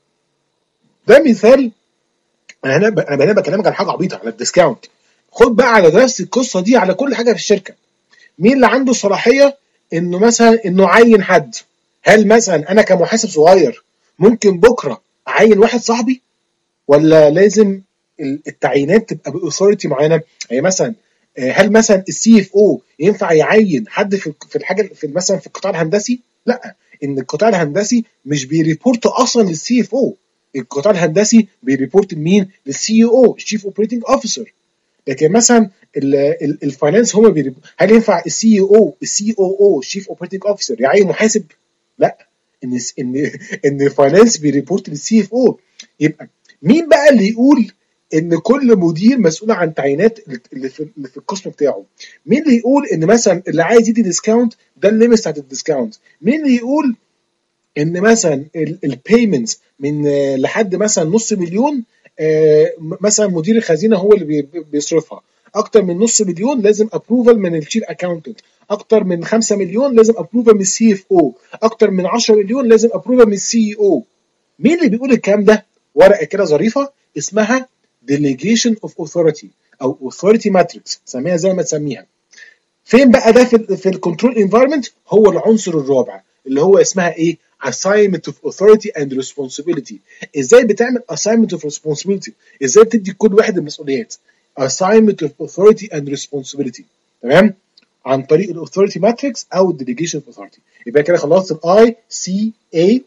S1: ده مثال. انا هنا ب- انا هنا بكلمك عن حاجه عبيطه على الديسكاونت. خد بقى على درس القصه دي على كل حاجه في الشركه. مين اللي عنده الصلاحيه انه مثلا انه عين حد؟ هل مثلا انا كمحاسب صغير ممكن بكره اعين واحد صاحبي، ولا لازم ال- التعيينات تبقى باثوريتي معينه؟ يعني مثلا آه، هل مثلا السي اف او ينفع يعين حد في في الحاجه في مثلا في القطاع الهندسي؟ لا، ان القطاع الهندسي مش بيريبورت اصلا للسي اف او. القطاع الهندسي بيريبورت لمين؟ للسي او، الشيف اوبريتنج اوفيسر. لكن مثلا الفاينانس هم بيريب... هل ينفع السي او السي او او الشيف اوبريتنج اوفيسر يعين محاسب؟ لا، ان ان ان الفاينانس بيريبورت للسي اف او. يبقى مين بقى اللي يقول ان كل مدير مسؤول عن تعيينات اللي في اللي في القسم بتاعه؟ مين اللي يقول ان مثلا اللي عايز يدي ديسكاونت ده الليميت بتاعت الديسكاونت؟ مين اللي يقول ان مثلا البيمنتس من آه، لحد مثلا نص مليون آه، م- مثلا مدير الخزينه هو اللي بي- بيصرفها؟ اكتر من نص مليون لازم ابروفال من الشيف اكاونتنت، اكتر من خمسة مليون لازم ابروفال من السي اف او، اكتر من عشرة مليون لازم ابروفال من السي او. مين اللي بيقول الكلام ده؟ ورقه كده ظريفه اسمها delegation of authority او authority matrix، سميها زي ما تسميها. فين بقى ده في في الكنترول انفايرمنت؟ هو العنصر الرابع اللي هو اسمها ايه؟ assignment of authority and responsibility. ازاي بتعمل assignment of responsibility؟ ازاي بتدي كل واحد المسؤوليات؟ assignment of authority and responsibility، تمام، عن طريق الاثوريتي ماتريكس او الديليجيشن اوف authority. يبقى كده خلصت الاي سي اي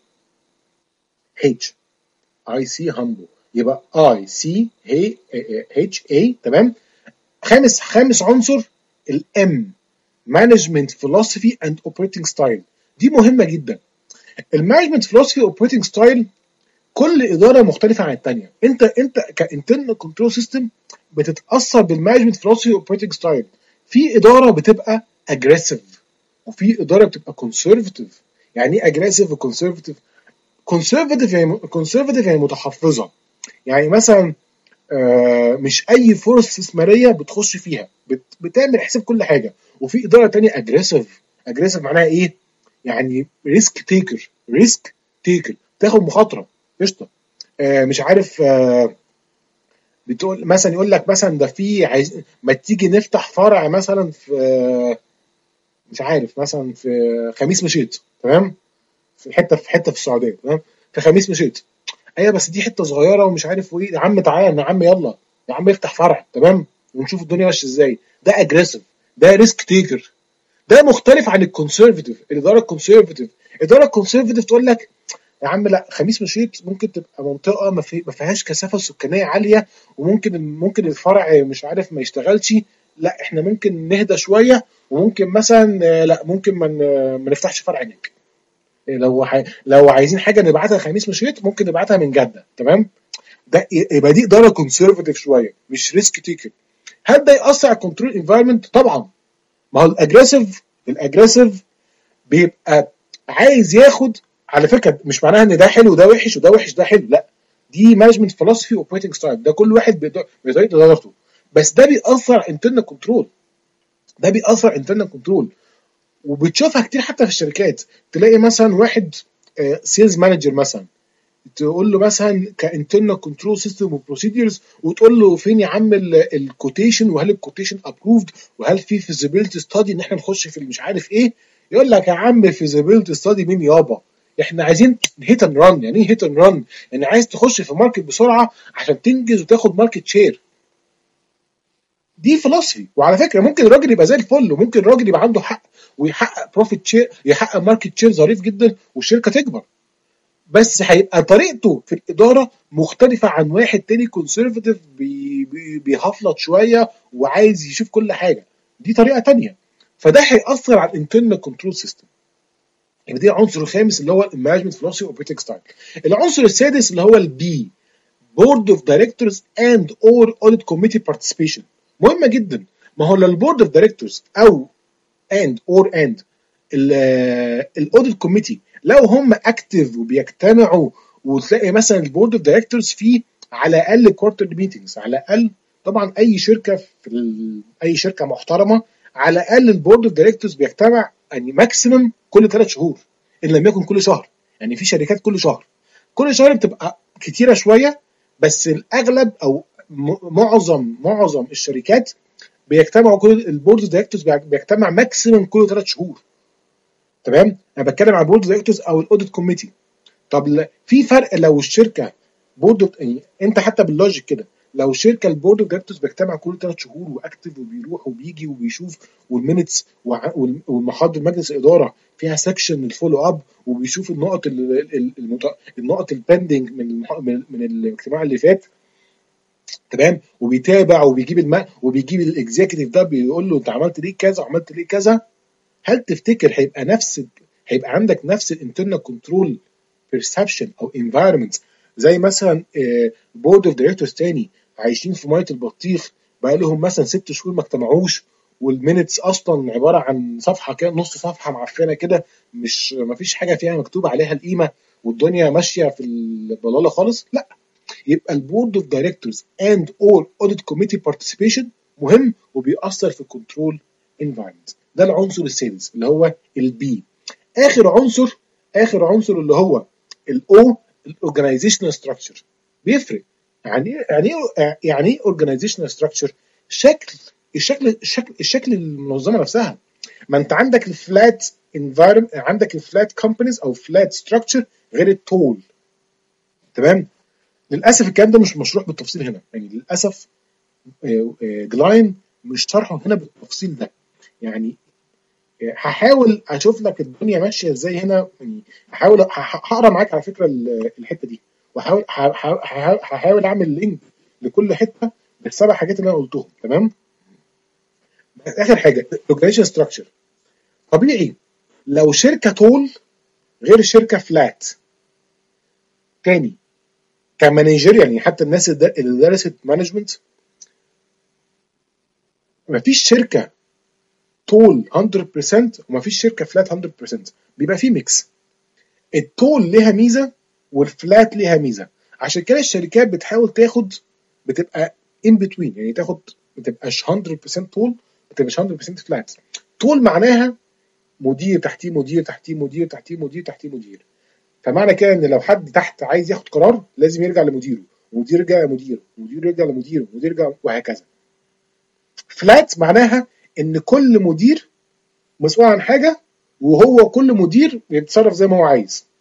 S1: اتش، اي سي هامبو، يبقى اي سي اتش اي، تمام. خامس خامس عنصر الام، مانجمنت فيلوسفي اند اوبريتنج ستايل. دي مهمه جدا. المانجمنت فيلوسفي اوبريتنج ستايل كل اداره مختلفه عن الثانيه. انت انت كانترنال كنترول سيستم بتتاثر بالمانجمنت فيلوسفي اوبريتنج ستايل. في اداره بتبقى اجريسيف وفي اداره بتبقى كونسرفتيف. يعني ايه اجريسيف وكونسرفتيف؟ كونسرفتيف يعني كونسرفتيف يعني متحفظه. يعني مثلا آه، مش اي فرص استثماريه بتخش فيها، بت- بتعمل حساب كل حاجه. وفي اداره تانية اجريسيف. اجريسيف معناها ايه؟ يعني ريسك تيكر، ريسك تيكر، تاخد مخاطره، قشطه. آه، مش عارف آه، بتقول مثلا يقول لك مثلا ده في عايز ما تيجي نفتح فرع مثلا في آه، مش عارف مثلا في خميس مشيط، تمام. في حته في حته في السعوديه، تمام، في خميس مشيت. ايوه بس دي حته صغيره ومش عارف ايه، يا عم تعالى يا عم يلا، يا عم افتح فرع، تمام، ونشوف الدنيا ماشيه ازاي. ده اجريسيف، ده ريسك تيكر، ده مختلف عن الكونسرفتيف. الاداره الكونسرفتيف، الاداره الكونسرفتيف تقول لك يا عم لا، خميس مشيط ممكن تبقى منطقه ما في- ما فيهاش كثافه سكانيه عاليه، وممكن ممكن الفرع مش عارف ما يشتغلش، لا احنا ممكن نهدى شويه، وممكن مثلا آه، لا ممكن ما ن- ما نفتحش فرع هناك. لو ح... لو عايزين حاجه نبعتها خميس مشيط ممكن نبعتها من جده، تمام. ده يبقى دي اداره كونسرفتيف شويه، مش ريسك تيكر. هل ده ياثر على الكنترول انفايرمنت؟ طبعا. ما هو الاجريسيف، الاجريسيف بيبقى عايز ياخد، على فكره مش معناها ان ده حلو وده وحش وده وحش ده حلو، لا، دي مانجمنت فلسفي واوبريتنج ستايل، ده كل واحد بيقدر- بطريقه ادارته. بس ده بيأثر على انترنال كنترول، ده بيأثر انترنال كنترول. وبتشوفها كتير حتى في الشركات. تلاقي مثلا واحد سيلز مانجر مثلا، تقول له مثلا كانترنال كنترول سيستم وبروسيدرز، وتقول له فين يا عم الكوتيشن، وهل الكوتيشن ابروفد، وهل في فيزيبيليتي ستادي ان احنا نخش في مش عارف ايه. يقول لك يا عم فيزيبيليتي ستادي مين يابا، احنا عايزين هيت اند ران. يعني ايه هيت اند ران؟ يعني عايز تخش في ماركت بسرعه عشان تنجز وتاخد ماركت شير. دي فلسفي. وعلى فكره ممكن الراجل يبقى زي الفل، وممكن الراجل يبقى عنده حق ويحقق بروفيت شير، يحقق ماركت شير ظريف جدا والشركه تكبر، بس هيبقى طريقته في الاداره مختلفه عن واحد تاني كونسرفتيف بي بي بيهفلط شويه وعايز يشوف كل حاجه. دي طريقه تانيه. فده هيأثر على الانترنال كنترول سيستم. يبقى دي العنصر الخامس اللي هو المانجمنت فلوسفي اوبريتنج ستايل. العنصر السادس اللي هو البي، بورد اوف دايركتورز اند اور اوديت كوميتي بارتيسيبيشن. مهمه جدا. ما هو لا البورد اوف دايركتورز او اند اور اند الاوديت كوميتي لو هم اكتف وبيجتمعوا، وتلاقي مثلا البورد اوف دايركتورز فيه على الاقل كوارتر ميتنجز، على الاقل. طبعا اي شركه في ال... اي شركه محترمه على الاقل البورد اوف دايركتورز بيجتمع يعني ماكسيمم كل ثلاث شهور ان لم يكن كل شهر. يعني في شركات كل شهر، كل شهر بتبقى كتيره شويه، بس الاغلب او م- معظم معظم الشركات بيجتمعوا، كل البورد اوف دايركتورز بيجتمع ماكسيمم كل ثلاث شهور، تمام. انا بتكلم عن البورد اوف دايركتورز او الاوديت كوميتي. طب ل- في فرق لو الشركه بورد، يعني انت حتى باللوجيك كده، لو الشركه البورد اوف دايركتورز بيجتمع كل ثلاث شهور واكتف وبيروح وبيجي وبيشوف، والمينتس والمحاضر مجلس الاداره فيها سكشن الفولو اب، وبيشوف النقط ال- ال- المت- النقط البندنج من المح- من من الاجتماع اللي فات، تمام، وبيتابع وبيجيب الم... وبيجيب الاكزيكتيف ده بيقول له انت عملت ليه كذا وعملت ليه كذا. هل تفتكر هيبقى نفس، هيبقى عندك نفس الانترنال كنترول بيرسبشن او انفايرمنت زي مثلا بورد اوف دايركتورز تاني عايشين في ميه البطيخ بقى لهم مثلا ست شهور ما اجتمعوش، والمينتس اصلا عباره عن صفحه كده، نص صفحه معفنه كده، مش ما فيش حاجه فيها مكتوب عليها القيمه، والدنيا ماشيه في البلاله خالص؟ لا، يبقى البورد اوف دايركتورز اند اور اوديت كوميتي بارتيسيبيشن مهم وبيأثر في الكنترول انفايرمنت. ده العنصر السادس اللي هو البي. اخر عنصر، اخر عنصر اللي هو الاو، الاورجنايزيشنال ستراكشر. بيفرق. يعني ايه يعني ايه يعني ايه اورجنايزيشنال ستراكشر؟ شكل الشكل الشكل الشكل المنظمه نفسها. ما انت عندك الفلات انفايرمنت، عندك الفلات كومبانيز او فلات ستراكشر غير التول، تمام. للاسف الكلام ده مش مشروح بالتفصيل هنا، يعني للاسف آه، آه، جلاين مش شرحه هنا بالتفصيل ده. يعني آه، هحاول اشوف لك الدنيا ماشيه ازاي هنا، يعني هحاول هح- هقرا معاك على فكره ال- الحته دي، وهحاول ه- ه- ه- هحاول اعمل لينك لكل حته بالسبع حاجات اللي انا قلتهم، تمام. اخر حاجه الاورجنايزيشن ستراكشر. طبيعي لو شركه تول غير شركه فلات. تاني، كمانجر يعني حتى الناس اللي اللي درست مانجمنت، مفيش شركه تول مية بالمية ومفيش شركه فلات مية بالمية، بيبقى في ميكس. التول ليها ميزه والفلات ليها ميزه، عشان كده الشركات بتحاول تاخد، بتبقى ان بتوين، يعني تاخد ما تبقاش مية بالمية تول، ما تبقاش مية بالمية فلات. تول معناها مدير تحتيه مدير تحتيه مدير تحتيه مدير تحتيه مدير. فمعنى كده ان لو حد تحت عايز ياخد قرار لازم يرجع لمديره، ومدير يرجع لمديره، ومدير يرجع لمديره، ومدير يرجع، وهكذا. فلات معناها ان كل مدير مسؤول عن حاجه، وهو كل مدير بيتصرف زي ما هو عايز.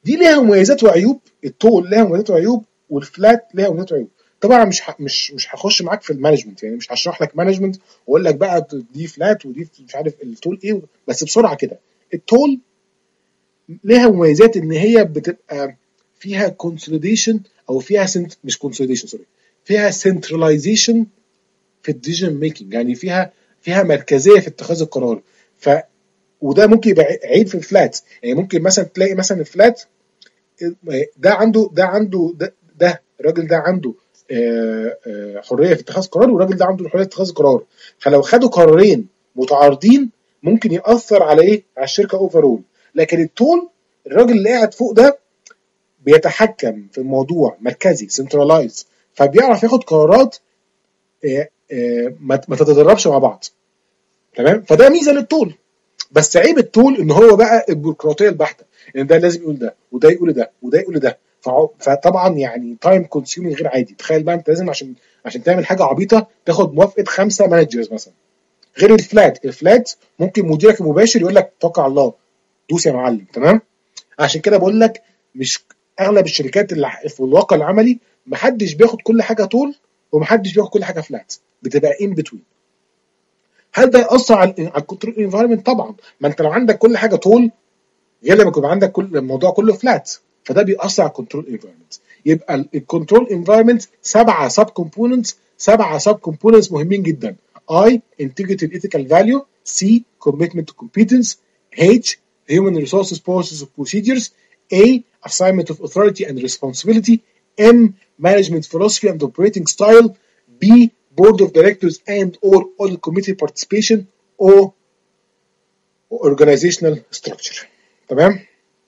S1: دي ليها مميزات وعيوب، التول ليها مميزات وعيوب والفلات ليها مميزات وعيوب. طبعا مش ح... مش مش هخش معاك في المانجمنت، يعني مش هشرح لك مانجمنت واقول لك بقى دي فلات ودي مش عارف التول ايه، بس بسرعه كده التول ليها مميزات ان هي بتبقى فيها كونسوليديشن او فيها سنت مش كونسوليديشن سوري فيها سنتراليزيشن في الديسيجن ميكنج، يعني فيها فيها مركزيه في اتخاذ القرار. ف وده ممكن يبقى عيب في الفلات، يعني ممكن مثلا تلاقي مثلا الفلات ده عنده ده عنده ده, ده الراجل ده عنده آه، آه، حريه في اتخاذ قرار، والراجل ده عنده حريه في اتخاذ قرار، فلو خدوا قرارين متعارضين ممكن ياثر على ايه؟ على الشركه اوفرول. لكن التول الراجل اللي قاعد فوق ده بيتحكم في الموضوع مركزي سنترلايز، فبيعرف ياخد قرارات آه، آه، ما ما تتدربش مع بعض. تمام، فده ميزه للتول. بس عيب التول ان هو بقى البيروقراطيه البحته، ان يعني ده لازم يقول ده وده يقول ده وده يقول ده، فطبعا يعني تايم كونسيومينج غير عادي. تخيل بقى انت لازم عشان عشان تعمل حاجه عبيطه تاخد موافقه خمسه مانجرز مثلا، غير الفلات. الفلات ممكن مديرك المباشر يقول لك توكل على الله دوس يا معلم. تمام، عشان كده بقول لك مش اغلب الشركات اللي في الواقع العملي محدش بياخد كل حاجه طول ومحدش بياخد كل حاجه فلات، بتبقى ان بتوين. هل ده ياثر على الكنترول انفايرمنت؟ طبعا، ما انت لو عندك كل حاجه طول غير لما يكون عندك كل الموضوع كله فلات، فده بيأثر على الكنترول انفايرمنت. يبقى الكنترول انفايرمنت سبعه سب كومبوننتس، سبعه سب كومبوننتس مهمين جدا. I integrity and ethical value. C commitment to competence. H human resources policies and procedures. A assignment of authority and responsibility. M management philosophy and operating style. B board of directors and or audit committee participation. O organizational structure. تمام،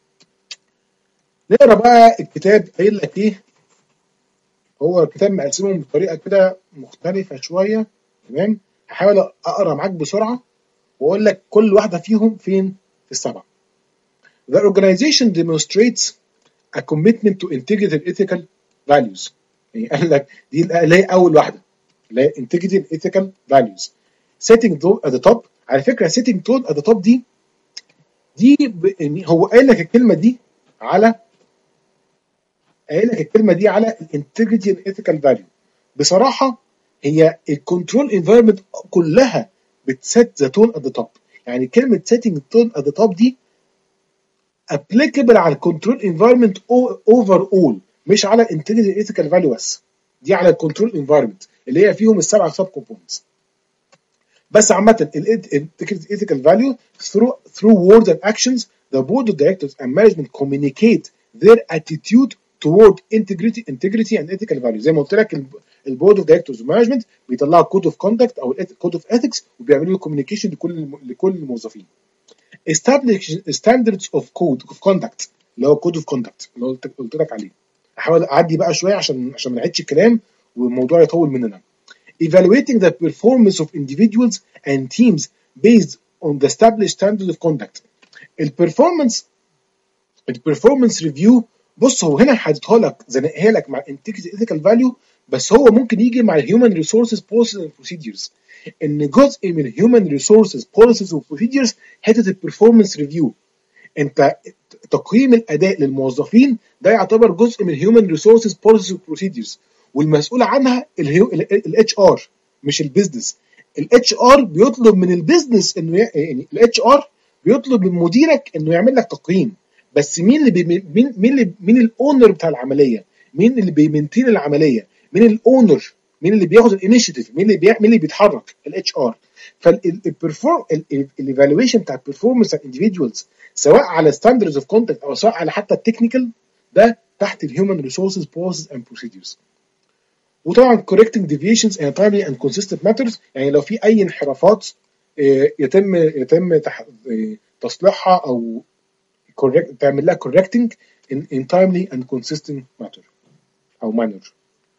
S1: نقرا بقى الكتاب قايل لك ايه. هو الكتاب مقسمهم بطريقه كده مختلفه شويه. تمام، هحاول اقرا معاك بسرعه واقول لك كل واحده فيهم فين في السبعه. The organization demonstrates a commitment to integrity and ethical values. يعني قال لك دي اللي هي اول واحده اللي هي integrity and ethical values. Setting at the top. على فكره setting at the top دي دي ب... هو قايل لك الكلمه دي على قايل لك الكلمه دي على الانتجريتي اند ايثيكال فاليو. بصراحه هي الكنترول انفايرمنت كلها بتسيت ذا تون ات ذا توب، يعني كلمه سيتنج تون ات ذا توب دي ابليكابل على الكنترول انفايرمنت اوفر اول، مش على الانتجريتي ايثيكال فاليو بس، دي على الكنترول انفايرمنت اللي هي فيهم السبعه سب كومبوننتس. بس عامه الانتجريتي ايثيكال فاليو through through words and actions the board of directors and management communicate their attitude toward integrity integrity and ethical values. زي ما قلت لك البورد اوف دايركتورز ومانجمنت بيطلعوا كود اوف كوندكت او كود اوف اثكس وبيعملوا له كوميونيكيشن لكل لكل الموظفين. establish standards of code of conduct اللي هو كود اوف كوندكت اللي قلت قلت لك عليه. احاول اعدي بقى شويه عشان عشان ما نعيدش الكلام والموضوع يطول مننا. evaluating the performance of individuals and teams based on the established standards of conduct. البرفورمانس البرفورمانس ريفيو، بص هو هنا حاططها لك زنقها لك مع انتجريتي ايثيكال فاليو، بس هو ممكن يجي مع الهيومن ريسورسز بوليسيز اند بروسيدجرز. ان جزء من الهيومن ريسورسز بوليسيز وبروسيدجرز حته البرفورمانس ريفيو. انت تقييم الاداء للموظفين ده يعتبر جزء من الهيومن ريسورسز بوليسيز وبروسيدجرز، والمسؤول عنها الاتش ار مش البيزنس. الاتش ار بيطلب من البيزنس انه يعني الاتش ار بيطلب من مديرك انه يعمل لك تقييم، بس مين اللي بي مين مين اللي مين الاونر بتاع العمليه، مين اللي بيمنتين العمليه، مين الاونر، مين اللي بياخد الانيشيتيف، مين اللي بي... مين اللي بيتحرك، الاتش ار. فالبرفورم الايفالويشن بتاع البرفورمانس اوف انديفيدوالز سواء على ستاندردز اوف كونتاكت او سواء على حتى التكنيكال ده تحت الهيومن ريسورسز بروسيس اند بروسيدجرز. وطبعا correcting deviations in a timely and consistent matters، يعني لو في اي انحرافات يتم يتم تصليحها او correct تعمل لها correcting in, in timely and consistent matter او manner.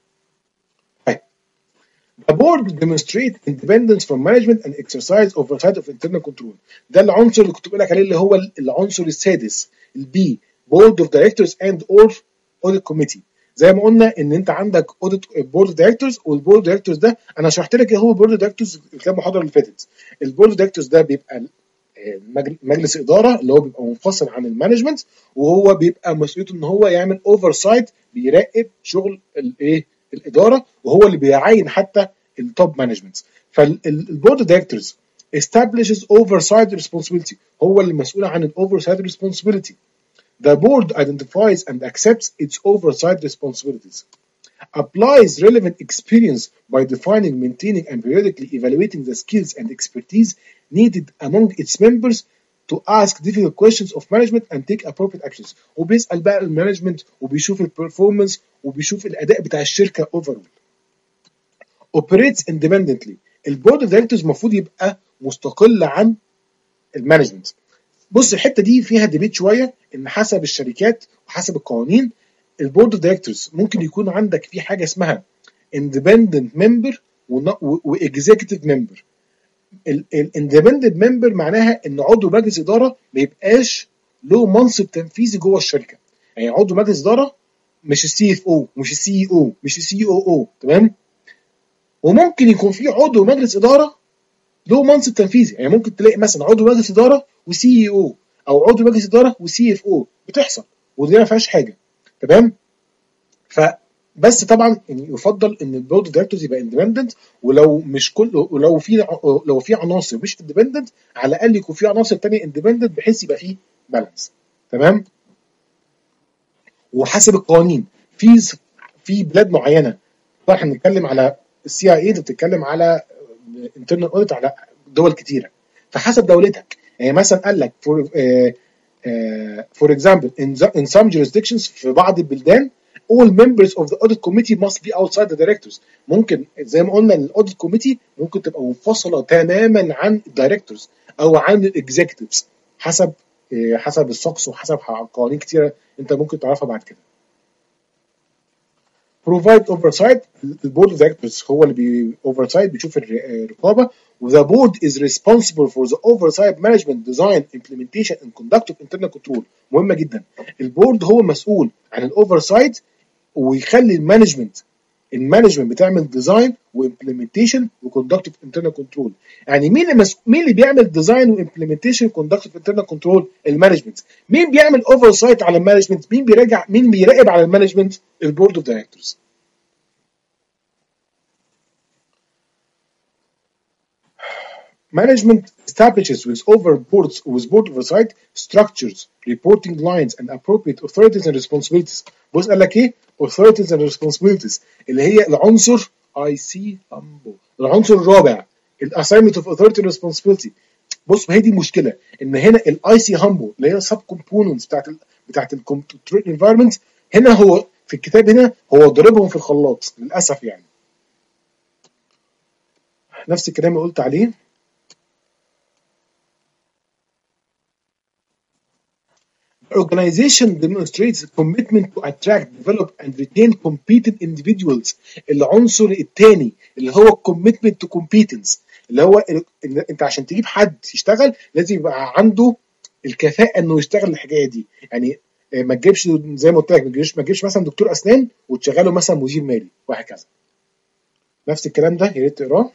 S1: طيب the board demonstrate independence from management and exercise oversight of internal control. ده العنصر اللي كنت بقول لك عليه اللي هو العنصر السادس البي board of directors and or audit committee. زي ما قلنا ان انت عندك audit board of directors، والboard of directors ده انا شرحت لك ايه هو board of directors في المحاضره اللي فاتت. الboard of directors ده بيبقى مجلس اداره اللي هو بيبقى منفصل عن المانجمنت، وهو بيبقى مسؤوليته ان هو يعمل اوفر سايت، بيراقب شغل الايه الاداره، وهو اللي بيعين حتى التوب مانجمنت. فالبورد دايركتورز establishes oversight responsibility، هو اللي مسؤول عن الاوفرسايت responsibility. The board identifies and accepts its oversight responsibilities, applies relevant experience by defining, maintaining, and periodically evaluating the skills and expertise needed among its members to ask difficult questions of management and take appropriate actions. وبيسأل بقى المانجمنت، وبيشوف البرفورمانس، وبيشوف الأداء بتاع الشركة overall. operates independently، البورد دايركتورز المفروض يبقى مستقل عن المانجمنت. بص الحته دي فيها ديبيت شويه، ان حسب الشركات وحسب القوانين البورد دايركتورز ممكن يكون عندك في حاجه اسمها اندبندنت ممبر واكزيكتيف ممبر. الاندبندنت ممبر معناها ان عضو مجلس اداره ما يبقاش له منصب تنفيذي جوه الشركه، يعني عضو مجلس اداره مش السي اف او، مش السي او، مش السي او او، تمام. وممكن يكون في عضو مجلس اداره له منصب تنفيذي، يعني ممكن تلاقي مثلا عضو مجلس اداره وسي اي او، او عضو مجلس اداره وسي اف او، بتحصل ودي ما فيهاش حاجه، تمام. فبس طبعا يعني يفضل ان البورد دايركتورز يبقى اندبندنت، ولو مش كل، ولو في لو في عناصر مش اندبندنت على الاقل يكون في عناصر ثانيه اندبندنت بحيث يبقى فيه بالانس، تمام. وحسب القوانين في في بلاد معينه، طبعا احنا بنتكلم على السي اي اي، انت بتتكلم على انترنال اوديت على دول كتيره، فحسب دولتك. يعني مثلا قال لك فور فور اكزامبل in some jurisdictions، في بعض البلدان all members of the audit committee must be outside the directors. ممكن زي ما قلنا الاوديت كوميتي ممكن تبقى منفصله تماما عن الدايركتورز او عن الاكزيكتيفز، حسب حسب السوكس وحسب قوانين كتيره انت ممكن تعرفها بعد كده. provide oversight، البورد دايركتورز هو اللي بي oversight بيشوف الرقابه، وذا بورد is responsible for the oversight management design implementation and conduct of internal control. مهمه جدا، البورد هو مسؤول عن الاوفرسايت ويخلي المانجمنت المانجمنت بتعمل ديزاين وامبلمنتيشن وكوندكت اوف انترنال كنترول. يعني مين اللي مين اللي بيعمل ديزاين وامبلمنتيشن وكوندكت اوف انترنال كنترول؟ المانجمنت. مين بيعمل اوفرسايت على المانجمنت؟ مين بيراجع مين بيراقب على المانجمنت؟ البورد اوف دايركتورز. Management establishes with over boards with board oversight structures, reporting lines, and appropriate authorities and responsibilities. بص قال لك ايه؟ authorities and responsibilities اللي هي العنصر I see humble. العنصر الرابع ال assignment of authority and responsibility. بص هي دي المشكله، ان هنا ال I see humble اللي هي sub components بتاعت ال بتاعت ال control environment، هنا هو في الكتاب هنا هو ضربهم في الخلاط للاسف. يعني نفس الكلام اللي قلت عليه. Organization demonstrates commitment to attract, develop and retain competent individuals. العنصر الثاني اللي هو commitment to competence، اللي هو انت عشان تجيب حد يشتغل لازم يبقى عنده الكفاءة انه يشتغل الحكاية دي. يعني ما تجيبش زي ما قلت لك، ما تجيبش ما تجيبش مثلا دكتور اسنان وتشغله مثلا مدير مالي وهكذا. نفس الكلام ده يا ريت تقراه.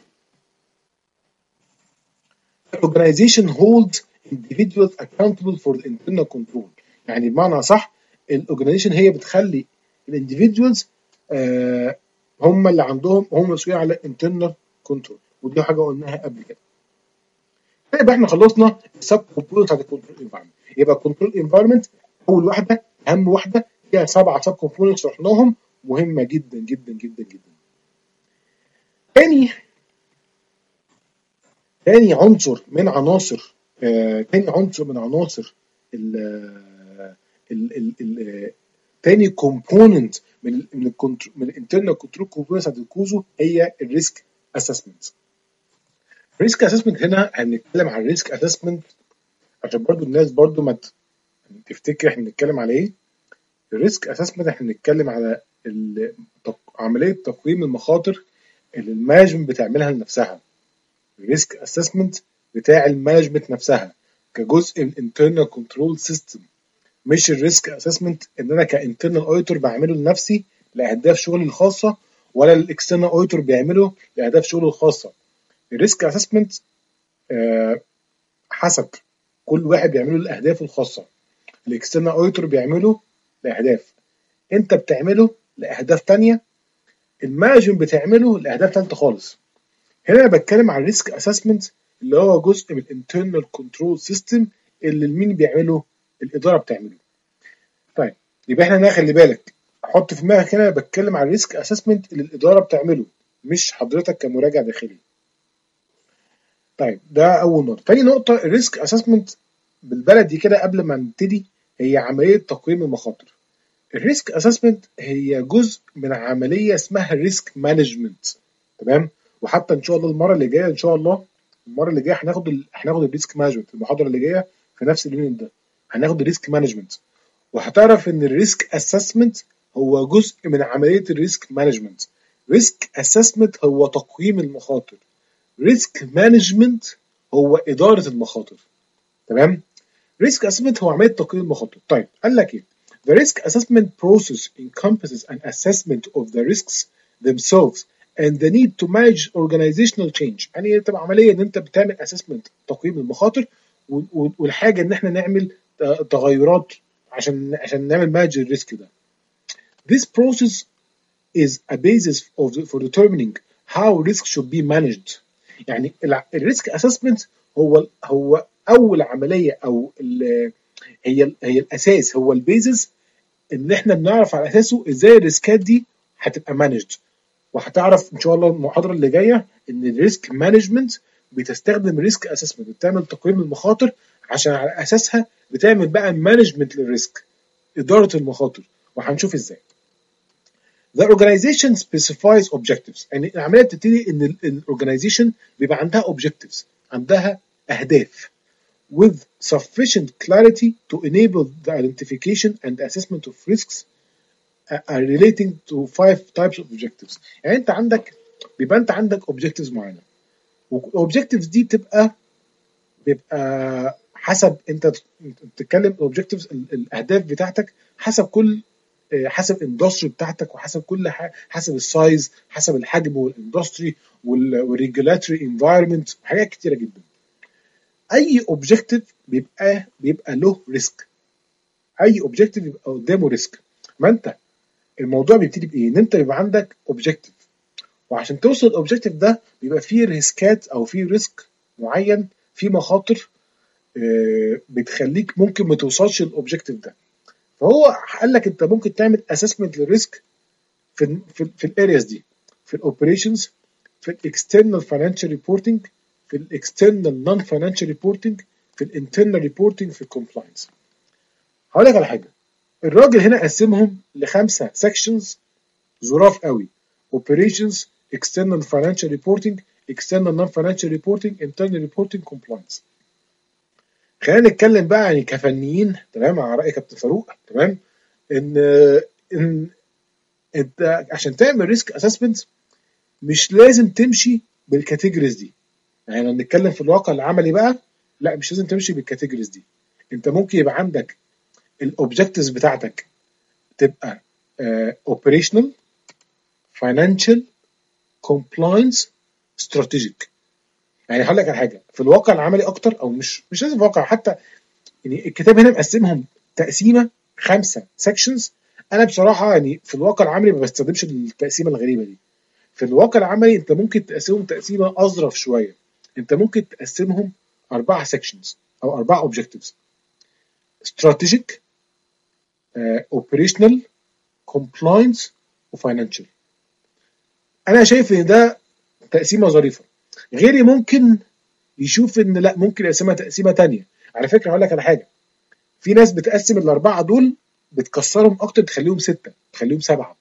S1: Organization holds individuals accountable for the internal control. يعني بمعنى صح الاورجنايزيشن هي بتخلي الانديفيدوالز آه هم اللي عندهم هم مسؤولين على الانترنال كنترول، ودي حاجه قلناها قبل كده. يبقى احنا خلصنا السب كومبوننت بتاعت الكنترول انفايرمنت. يبقى الكنترول انفايرمنت اول واحده اهم واحده فيها سبعه سب كومبوننتس شرحناهم، مهمه جدا جدا جدا جدا. تاني تاني عنصر من عناصر آه تاني عنصر من عناصر ال ال ال ال تاني كومبوننت من من الكنترول من الانترنال كنترول كومبوننتس بتاعت الكوزو هي الريسك اسسمنت. الريسك اسسمنت هنا هنتكلم عن الريسك اسسمنت عشان برضو الناس برضو ما تفتكر احنا بنتكلم على ايه. الريسك اسسمنت احنا بنتكلم على عمليه تقويم المخاطر اللي المانجمنت بتعملها لنفسها. الريسك اسسمنت بتاع المانجمنت نفسها كجزء من انترنال كنترول سيستم، مش الريسك اسسمنت ان انا كانترنال اوديتور بعمله لنفسي لاهداف شغلي الخاصه، ولا الاكسترنال اوديتور بيعمله لاهداف شغله الخاصه. الريسك اسسمنت آه حسب كل واحد بيعمله الاهداف الخاصه. الاكسترنال اوديتور بيعمله لاهداف، انت بتعمله لاهداف تانية، المانجمنت بتعمله لاهداف ثالثه خالص. هنا انا بتكلم عن الريسك اسسمنت اللي هو جزء من الانترنال كنترول سيستم اللي مين بيعمله؟ الاداره بتعمله. طيب يبقى احنا نخلي بالك، حط في دماغك هنا بتكلم عن الريسك اسسمنت اللي الاداره بتعمله، مش حضرتك كمراجع داخلي. طيب ده اول نقطه. تاني نقطه، الريسك اسسمنت بالبلدي كده قبل ما نبتدي هي عمليه تقييم المخاطر. الريسك اسسمنت هي جزء من عمليه اسمها الريسك مانجمنت، تمام؟ وحتى ان شاء الله المره اللي جايه ان شاء الله المره اللي جايه هناخد ال... هناخد الريسك مانجمنت، المحاضره اللي جايه في نفس اليونت ده هناخد الريسك مانجمنت، وهتعرف ان الريسك اسسمنت هو جزء من عمليه الريسك مانجمنت. ريسك اسسمنت هو تقييم المخاطر، ريسك مانجمنت هو اداره المخاطر، تمام؟ ريسك اسسمنت هو عمليه تقييم المخاطر. طيب قال لك ايه؟ The risk assessment process encompasses an assessment of the risks themselves and the need to manage organizational change. يعني تبقى عمليه ان انت بتعمل assessment تقييم المخاطر والحاجه ان احنا نعمل تغيرات عشان عشان نعمل مانج الريسك ده. This process is a basis of the, for determining how risk should be managed. يعني الريسك اسسمنت هو هو اول عمليه او هي هي الاساس، هو البيزس ان احنا بنعرف على اساسه ازاي الريسكات دي هتبقى مانجد. وهتعرف ان شاء الله المحاضره اللي جايه ان الريسك مانجمنت بتستخدم ريسك اسسمنت، بتعمل تقييم المخاطر عشان على اساسها بتعمل بقى مانجمنت للريسك، اداره المخاطر، وهنشوف ازاي. The organization specifies objectives. يعني العمليه بتبتدي ان الاورجنايزيشن بيبقى عندها objectives، عندها اهداف with sufficient clarity to enable the identification and assessment of risks uh, relating to five types of objectives. يعني انت عندك بيبقى انت عندك objectives معينه، والobjectives دي بتبقى بيبقى حسب انت بتتكلم objectives الاهداف بتاعتك حسب كل حسب الاندستري بتاعتك، وحسب كل حاجه، حسب السايز، حسب الحجم والاندستري والريجولاتوري انفايرمنت، حاجات كتيره جدا. اي اوبجكتيف بيبقى بيبقى له ريسك، اي اوبجكتيف بيبقى قدامه ريسك. ما انت الموضوع بيبتدي بايه؟ ان انت بيبقى عندك اوبجكتيف، وعشان توصل الاوبجكتيف ده بيبقى فيه ريسكات او فيه ريسك معين، فيه مخاطر بتخليك ممكن ما توصلش للاوبجكتيف ده. فهو قال لك انت ممكن تعمل اسسمنت للريسك في في, في الارياز دي، في الاوبريشنز، في الاكسترنال فاينانشال ريبورتنج، في الاكسترنال نون فاينانشال ريبورتنج، في الانترنال ريبورتنج، في الكومبلاينس. هقول لك على حاجه، الراجل هنا قسمهم لخمسه سيكشنز ظراف قوي: اوبريشنز، اكسترنال فاينانشال ريبورتنج، اكسترنال نون فاينانشال ريبورتنج، انترنال ريبورتنج، كومبلاينس. خلينا نتكلم بقى يعني كفنيين، تمام، على راي كابتن فاروق، تمام، ان ان انت عشان تعمل ريسك اسسمنت مش لازم تمشي بالكاتيجوريز دي. يعني لو نتكلم في الواقع العملي بقى، لا مش لازم تمشي بالكاتيجوريز دي. انت ممكن يبقى عندك الاوبجكتيفز بتاعتك تبقى اوبريشنال، فاينانشال، كومبلاينس، استراتيجيك. يعني هقول لك على حاجه في الواقع العملي اكتر، او مش مش لازم الواقع، حتى يعني الكتاب هنا مقسمهم تقسيمه خمسه سيكشنز. انا بصراحه يعني في الواقع العملي ما بستخدمش التقسيمه الغريبه دي. في الواقع العملي انت ممكن تقسمهم تقسيمه اظرف شويه، انت ممكن تقسمهم اربعه سيكشنز او اربعه اوبجكتيفز: استراتيجيك، اوبريشنال، كومبلاينس، وفاينانشال. انا شايف ان ده تقسيمه ظريفه. غيري ممكن يشوف ان لا، ممكن يقسمها تقسيمه تانية. على فكره هقول لك على حاجه، في ناس بتقسم الاربعه دول بتكسرهم اكتر، تخليهم سته، تخليهم سبعه.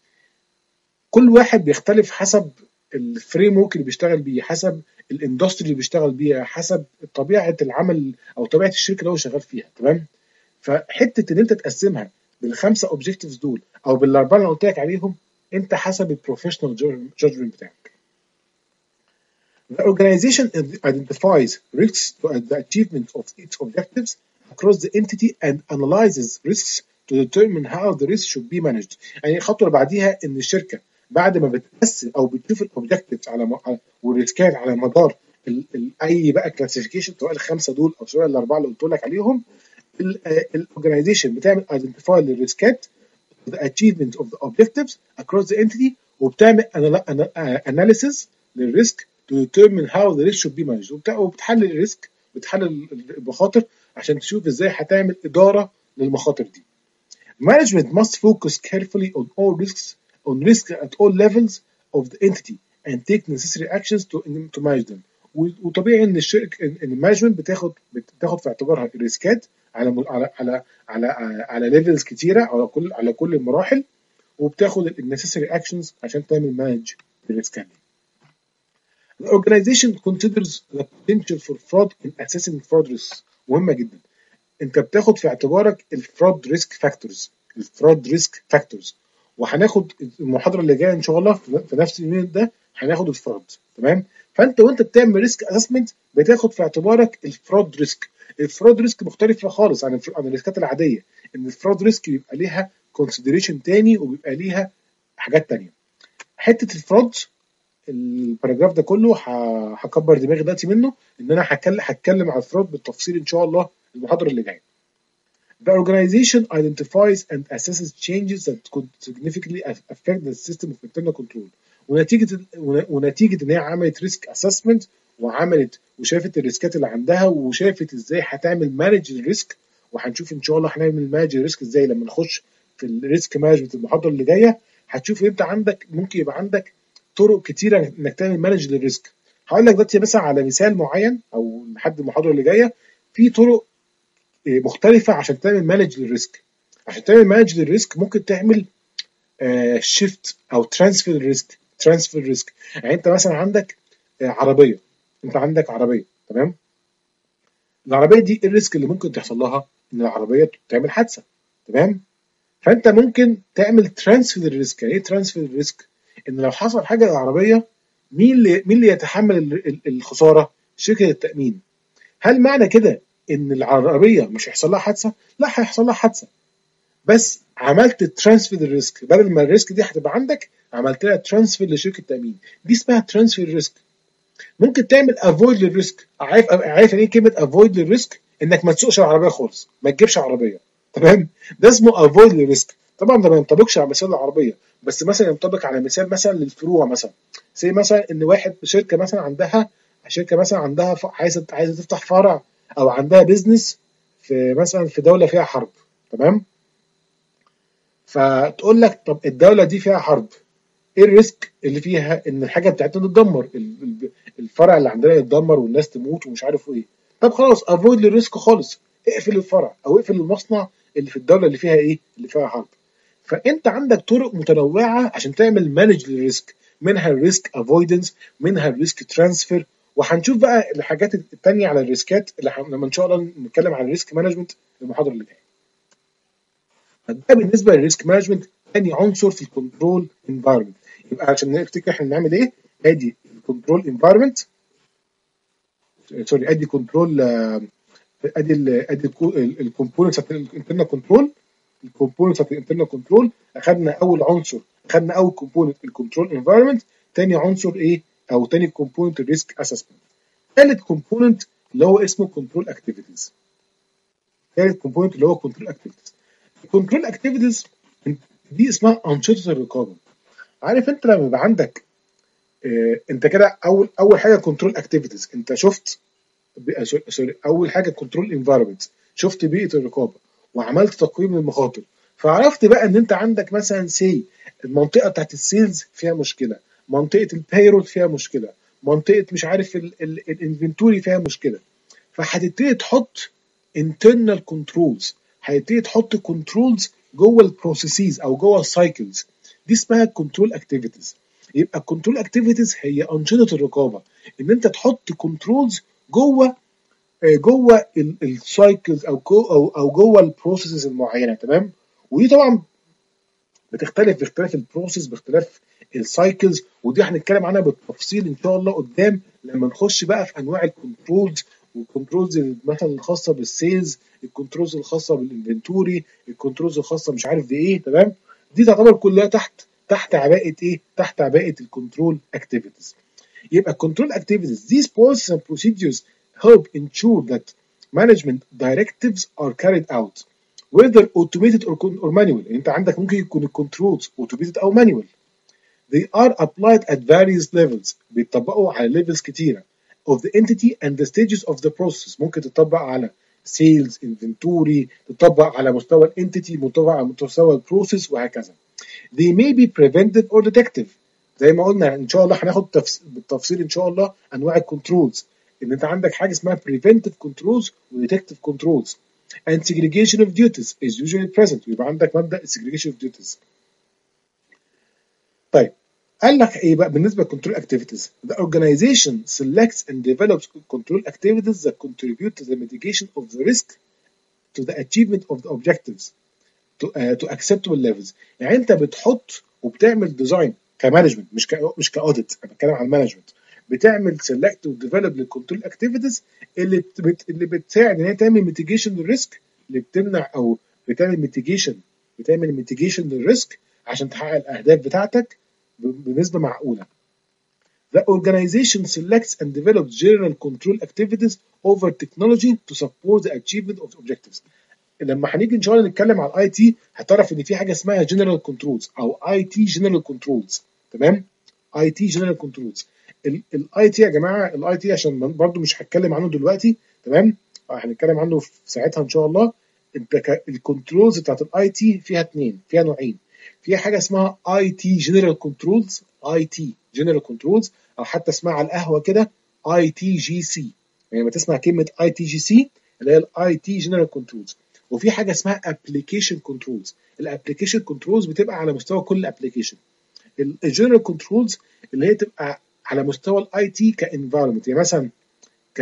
S1: كل واحد بيختلف حسب الفريم ورك اللي بيشتغل بيه، حسب الاندستري اللي بيشتغل بيها، حسب طبيعه العمل او طبيعه الشركه اللي هو شغال فيها، تمام؟ فحته ان انت تقسمها بالخمسه اوبجكتيفز دول او بالاربعه اللي قلت لك عليهم، انت حسب البروفيشنال جادجمنت بتاعك. The organization identifies risks to the achievement of its objectives across the entity and analyzes risks to determine how the risk should be managed. يعني الخطوه اللي بعديها ان الشركه بعد ما بتقسم او بتشوف الاوبجكتيفز على والريسكات على مدار ال ال اي بقى كلاسيفيكيشن سواء الخمسه دول او سواء الاربعه اللي قلت لك عليهم. الاورجنايزيشن بتعمل ايدنتيفاي للريسكات the achievement of the objectives across the entity وبتعمل analysis للريسك to determine how the risk should be managed وبتحلل الريسك بتحلل المخاطر عشان تشوف ازاي هتعمل اداره للمخاطر دي. Management must focus carefully on all risks on risk at all levels of the entity and take necessary actions to to manage them. وطبيعي ان الشركه ان المانجمنت بتاخد بتاخد في اعتبارها الريسكات على على على على على ليفلز كتيره على كل على كل المراحل وبتاخد النسيسري اكشنز عشان تعمل مانج الريسكات دي. The organization considers the potential for fraud in assessing fraud risks. مهمه جدا. انت بتاخد في اعتبارك الفراد ريسك فاكتورز الفراد ريسك فاكتورز وهناخد المحاضره اللي جايه ان شاء الله في نفس اليوم ده هناخد الفراد. تمام. فانت وانت بتعمل ريسك اسسمنت بتاخد في اعتبارك الفراد ريسك. الفراد ريسك مختلفه خالص عن عن الريسكات العاديه. ان الفراد ريسك بيبقى ليها كونسيدريشن تاني وبيبقى ليها حاجات تانيه. حته الفراد الباراجراف ده كله هكبر دماغي دلوقتي منه ان انا هتكلم هتكلم على الفراد بالتفصيل ان شاء الله المحاضره اللي جايه. The organization identifies and assesses changes that could significantly affect the system of internal control. ونتيجة ونتيجة إن هي عملت ريسك اسسمنت وعملت وشافت الريسكات اللي عندها وشافت إزاي هتعمل مانج الريسك وهنشوف إن شاء الله هنعمل مانج الريسك إزاي لما نخش في الريسك مانجمنت المحاضرة اللي جاية. هتشوف أنت عندك ممكن يبقى عندك طرق كتيرة إنك تعمل مانج للريسك. هقول لك دلوقتي مثلا على مثال معين أو لحد المحاضرة اللي جاية في طرق مختلفة عشان تعمل مانج للريسك. عشان تعمل مانج للريسك ممكن تعمل شيفت أو ترانسفير ريسك. ترانسفير ريسك يعني أنت مثلا عندك آه عربية أنت عندك عربية تمام. العربية دي الريسك اللي ممكن تحصل لها إن العربية تعمل حادثة تمام. فأنت ممكن تعمل ترانسفير ريسك. يعني إيه ترانسفير ريسك؟ إن لو حصل حاجة للعربية مين اللي مين اللي يتحمل الخسارة؟ شركة التأمين. هل معنى كده ان العربيه مش هيحصل لها حادثه؟ لا هيحصل لها حادثه بس عملت ترانسفير الريسك. بدل ما الريسك دي هتبقى عندك عملت لها ترانسفير لشركه تامين. دي اسمها ترانسفير ريسك. ممكن تعمل افويد للريسك. عارف عارف يعني ايه كلمه افويد للريسك؟ انك ما تسوقش العربيه خالص ما تجيبش عربيه تمام. ده اسمه افويد للريسك. طبعا ده ما ينطبقش على مثال العربيه بس مثلا ينطبق على مثال مثلا للفروع. مثلا زي مثلا ان واحد شركه مثلا عندها شركه مثلا عندها عايزه عايزه تفتح فرع او عندها بيزنس في مثلا في دوله فيها حرب تمام. فتقول لك طب الدوله دي فيها حرب ايه الريسك اللي فيها؟ ان الحاجه بتاعتنا تتدمر الفرع اللي عندنا يتدمر والناس تموت ومش عارف ايه. طب خلاص افويد للريسك خالص اقفل الفرع او اقفل المصنع اللي في الدوله اللي فيها ايه اللي فيها حرب. فانت عندك طرق متنوعه عشان تعمل مانج للريسك. منها الريسك افويدنس منها الريسك ترانسفير. وهنشوف بقى الحاجات التانية على الريسكات اللي لما ان شاء الله نتكلم عن الريسك مانجمنت في المحاضره اللي جايه. ده بالنسبه للريسك مانجمنت. ثاني عنصر في الكنترول انفايرمنت. يبقى عشان نفتكر احنا بنعمل ايه ادي الكنترول انفايرمنت سوري ادي كنترول ادي ال ادي الكومبوننتس بتاعت الانترنال كنترول. الكومبوننتس بتاعت الانترنال كنترول اخذنا اول عنصر اخذنا اول كومبوننت الكنترول انفايرمنت. ثاني عنصر ايه او ثاني كومبوننت الريسك اسسمنت. ثالث كومبوننت اللي هو اسمه كنترول اكتيفيتيز. ثالث كومبوننت اللي هو كنترول اكتيفيتيز. الكنترول اكتيفيتيز دي اسمها انشطه الرقابه. عارف انت لما يبقى عندك اه انت كده اول اول حاجه كنترول اكتيفيتيز انت شفت سوري اول حاجه كنترول انفايرمنت شفت بيئه الرقابه وعملت تقييم للمخاطر. فعرفت بقى ان انت عندك مثلا سي المنطقه بتاعت السيلز فيها مشكله منطقه البايرول فيها مشكله منطقه مش عارف الانفنتوري فيها مشكله. فهتبتدي تحط internal controls. هتبتدي تحط كنترولز جوه البروسيسز او جوه السايكلز. دي اسمها كنترول اكتيفيتيز. يبقى الكنترول اكتيفيتيز هي انشطه الرقابه ان انت تحط كنترولز جوه جوه السايكلز او او او جوه البروسيسز المعينه تمام. ودي طبعا بتختلف باختلاف البروسيس باختلاف السايكلز ودي هنتكلم عنها بالتفصيل ان شاء الله قدام لما نخش بقى في انواع الكنترولز والكنترولز مثلا الخاصه بالسيلز الكنترولز الخاصه بالانفنتوري الكنترولز الخاصه مش عارف بايه تمام. دي تعتبر كلها تحت تحت عباءه ايه تحت عباءه الكنترول اكتيفيتيز. يبقى control activities these policies and procedures help ensure that management directives are carried out whether automated or, or manual. انت عندك ممكن يكون الكنترولز automated او manual. They are applied at various levels. بيتطبقوا على levels كتيرة of the entity and the stages of the process. ممكن تطبق على sales, inventory، تطبق على مستوى الانتيتي، تطبق على مستوى البروسيس وهكذا. They may be preventive or detective. زي ما قلنا ان شاء الله هناخد تفس... بالتفصيل ان شاء الله انواع الكنترولز. ان انت عندك حاجه اسمها preventive controls و detective controls. And segregation of duties is usually present. يبقى عندك مبدأ segregation of duties. طيب قال لك ايه بقى بالنسبه للكنترول اكتيفيتيز؟ The organization selects and develops control activities that contribute to the mitigation of the risk to the achievement of the objectives to, uh, to acceptable levels. يعني انت بتحط وبتعمل ديزاين كمانجمنت مش ك مش كاوديت، انا بتكلم عن المانجمنت. بتعمل سيلكت وديفلوب للكنترول اكتيفيتيز اللي بت... اللي بتساعد ان هي تعمل ميتيجيشن للريسك، اللي بتمنع او بتعمل ميتيجيشن بتعمل ميتيجيشن للريسك عشان تحقق الاهداف بتاعتك بنسبه معقوله. The organization selects and develops general control activities over technology to support the achievement of objectives. لما هنيجي ان شاء الله نتكلم على الاي تي هتعرف ان في حاجه اسمها جنرال كنترولز او اي تي جنرال كنترولز. تمام؟ اي تي جنرال كنترولز. الاي تي يا جماعه، الاي تي عشان برضو مش هتكلم عنه دلوقتي، تمام؟ هنتكلم عنه في ساعتها ان شاء الله. انت الكنترولز بتاعت الاي تي فيها اثنين، فيها نوعين. فيها حاجه اسمها اي تي جنرال كنترولز، اي تي جنرال كنترولز، او حتى اسمها على القهوه كده اي تي جي سي. يعني لما تسمع كلمه اي تي جي سي اللي هي الاي تي جنرال كنترولز. وفي حاجه اسمها ابلكيشن كنترولز. الابلكيشن كنترولز بتبقى على مستوى كل ابلكيشن. الجنرال كنترولز اللي هي تبقى على مستوى الاي تي كانفايرمنت. يعني مثلا ك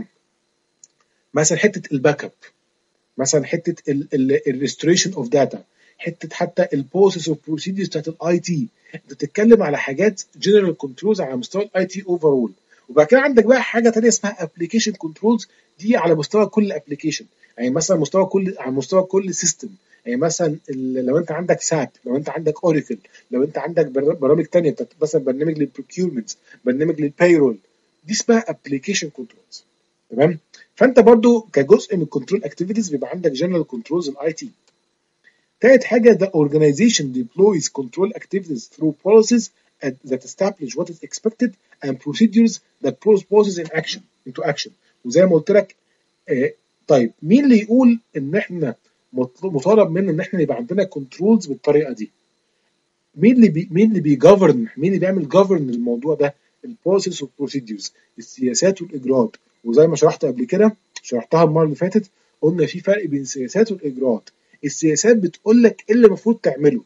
S1: مثلا حته الباك اب، مثلا حته الريستوريشن اوف داتا، حته حتى البروسيس اوف بروسيدرز بتاعت الاي تي. انت بتتكلم على حاجات جنرال كنترولز على مستوى الاي تي اوفرول. وبعد كده عندك بقى حاجه ثانيه اسمها ابلكيشن كنترولز، دي على مستوى كل ابلكيشن. يعني مثلا مستوى كل على مستوى كل سيستم. يعني مثلا لو انت عندك ساب، لو انت عندك اوراكل، لو انت عندك برامج ثانيه بتاعت مثلا برنامج للبروكيورمنت، برنامج للبايرول، دي اسمها ابلكيشن كنترولز. تمام؟ فانت برضو كجزء من الكنترول اكتيفيتيز بيبقى عندك جنرال كنترولز الاي تي. ثالث حاجه the organization deploys control activities through policies that establish what is expected and procedures that put process in action into action. وزي ما قلت لك آه طيب مين اللي يقول ان احنا مطالب منه ان احنا يبقى عندنا كنترولز بالطريقه دي؟ مين اللي بي مين اللي بيجفرن، مين اللي بيعمل جفرن للموضوع ده؟ البروسيس والبروسيدجرز، السياسات والاجراءات. وزي ما شرحت قبل كده، شرحتها المره اللي فاتت، قلنا في فرق بين السياسات والاجراءات. السياسات بتقول لك ايه اللي المفروض تعمله،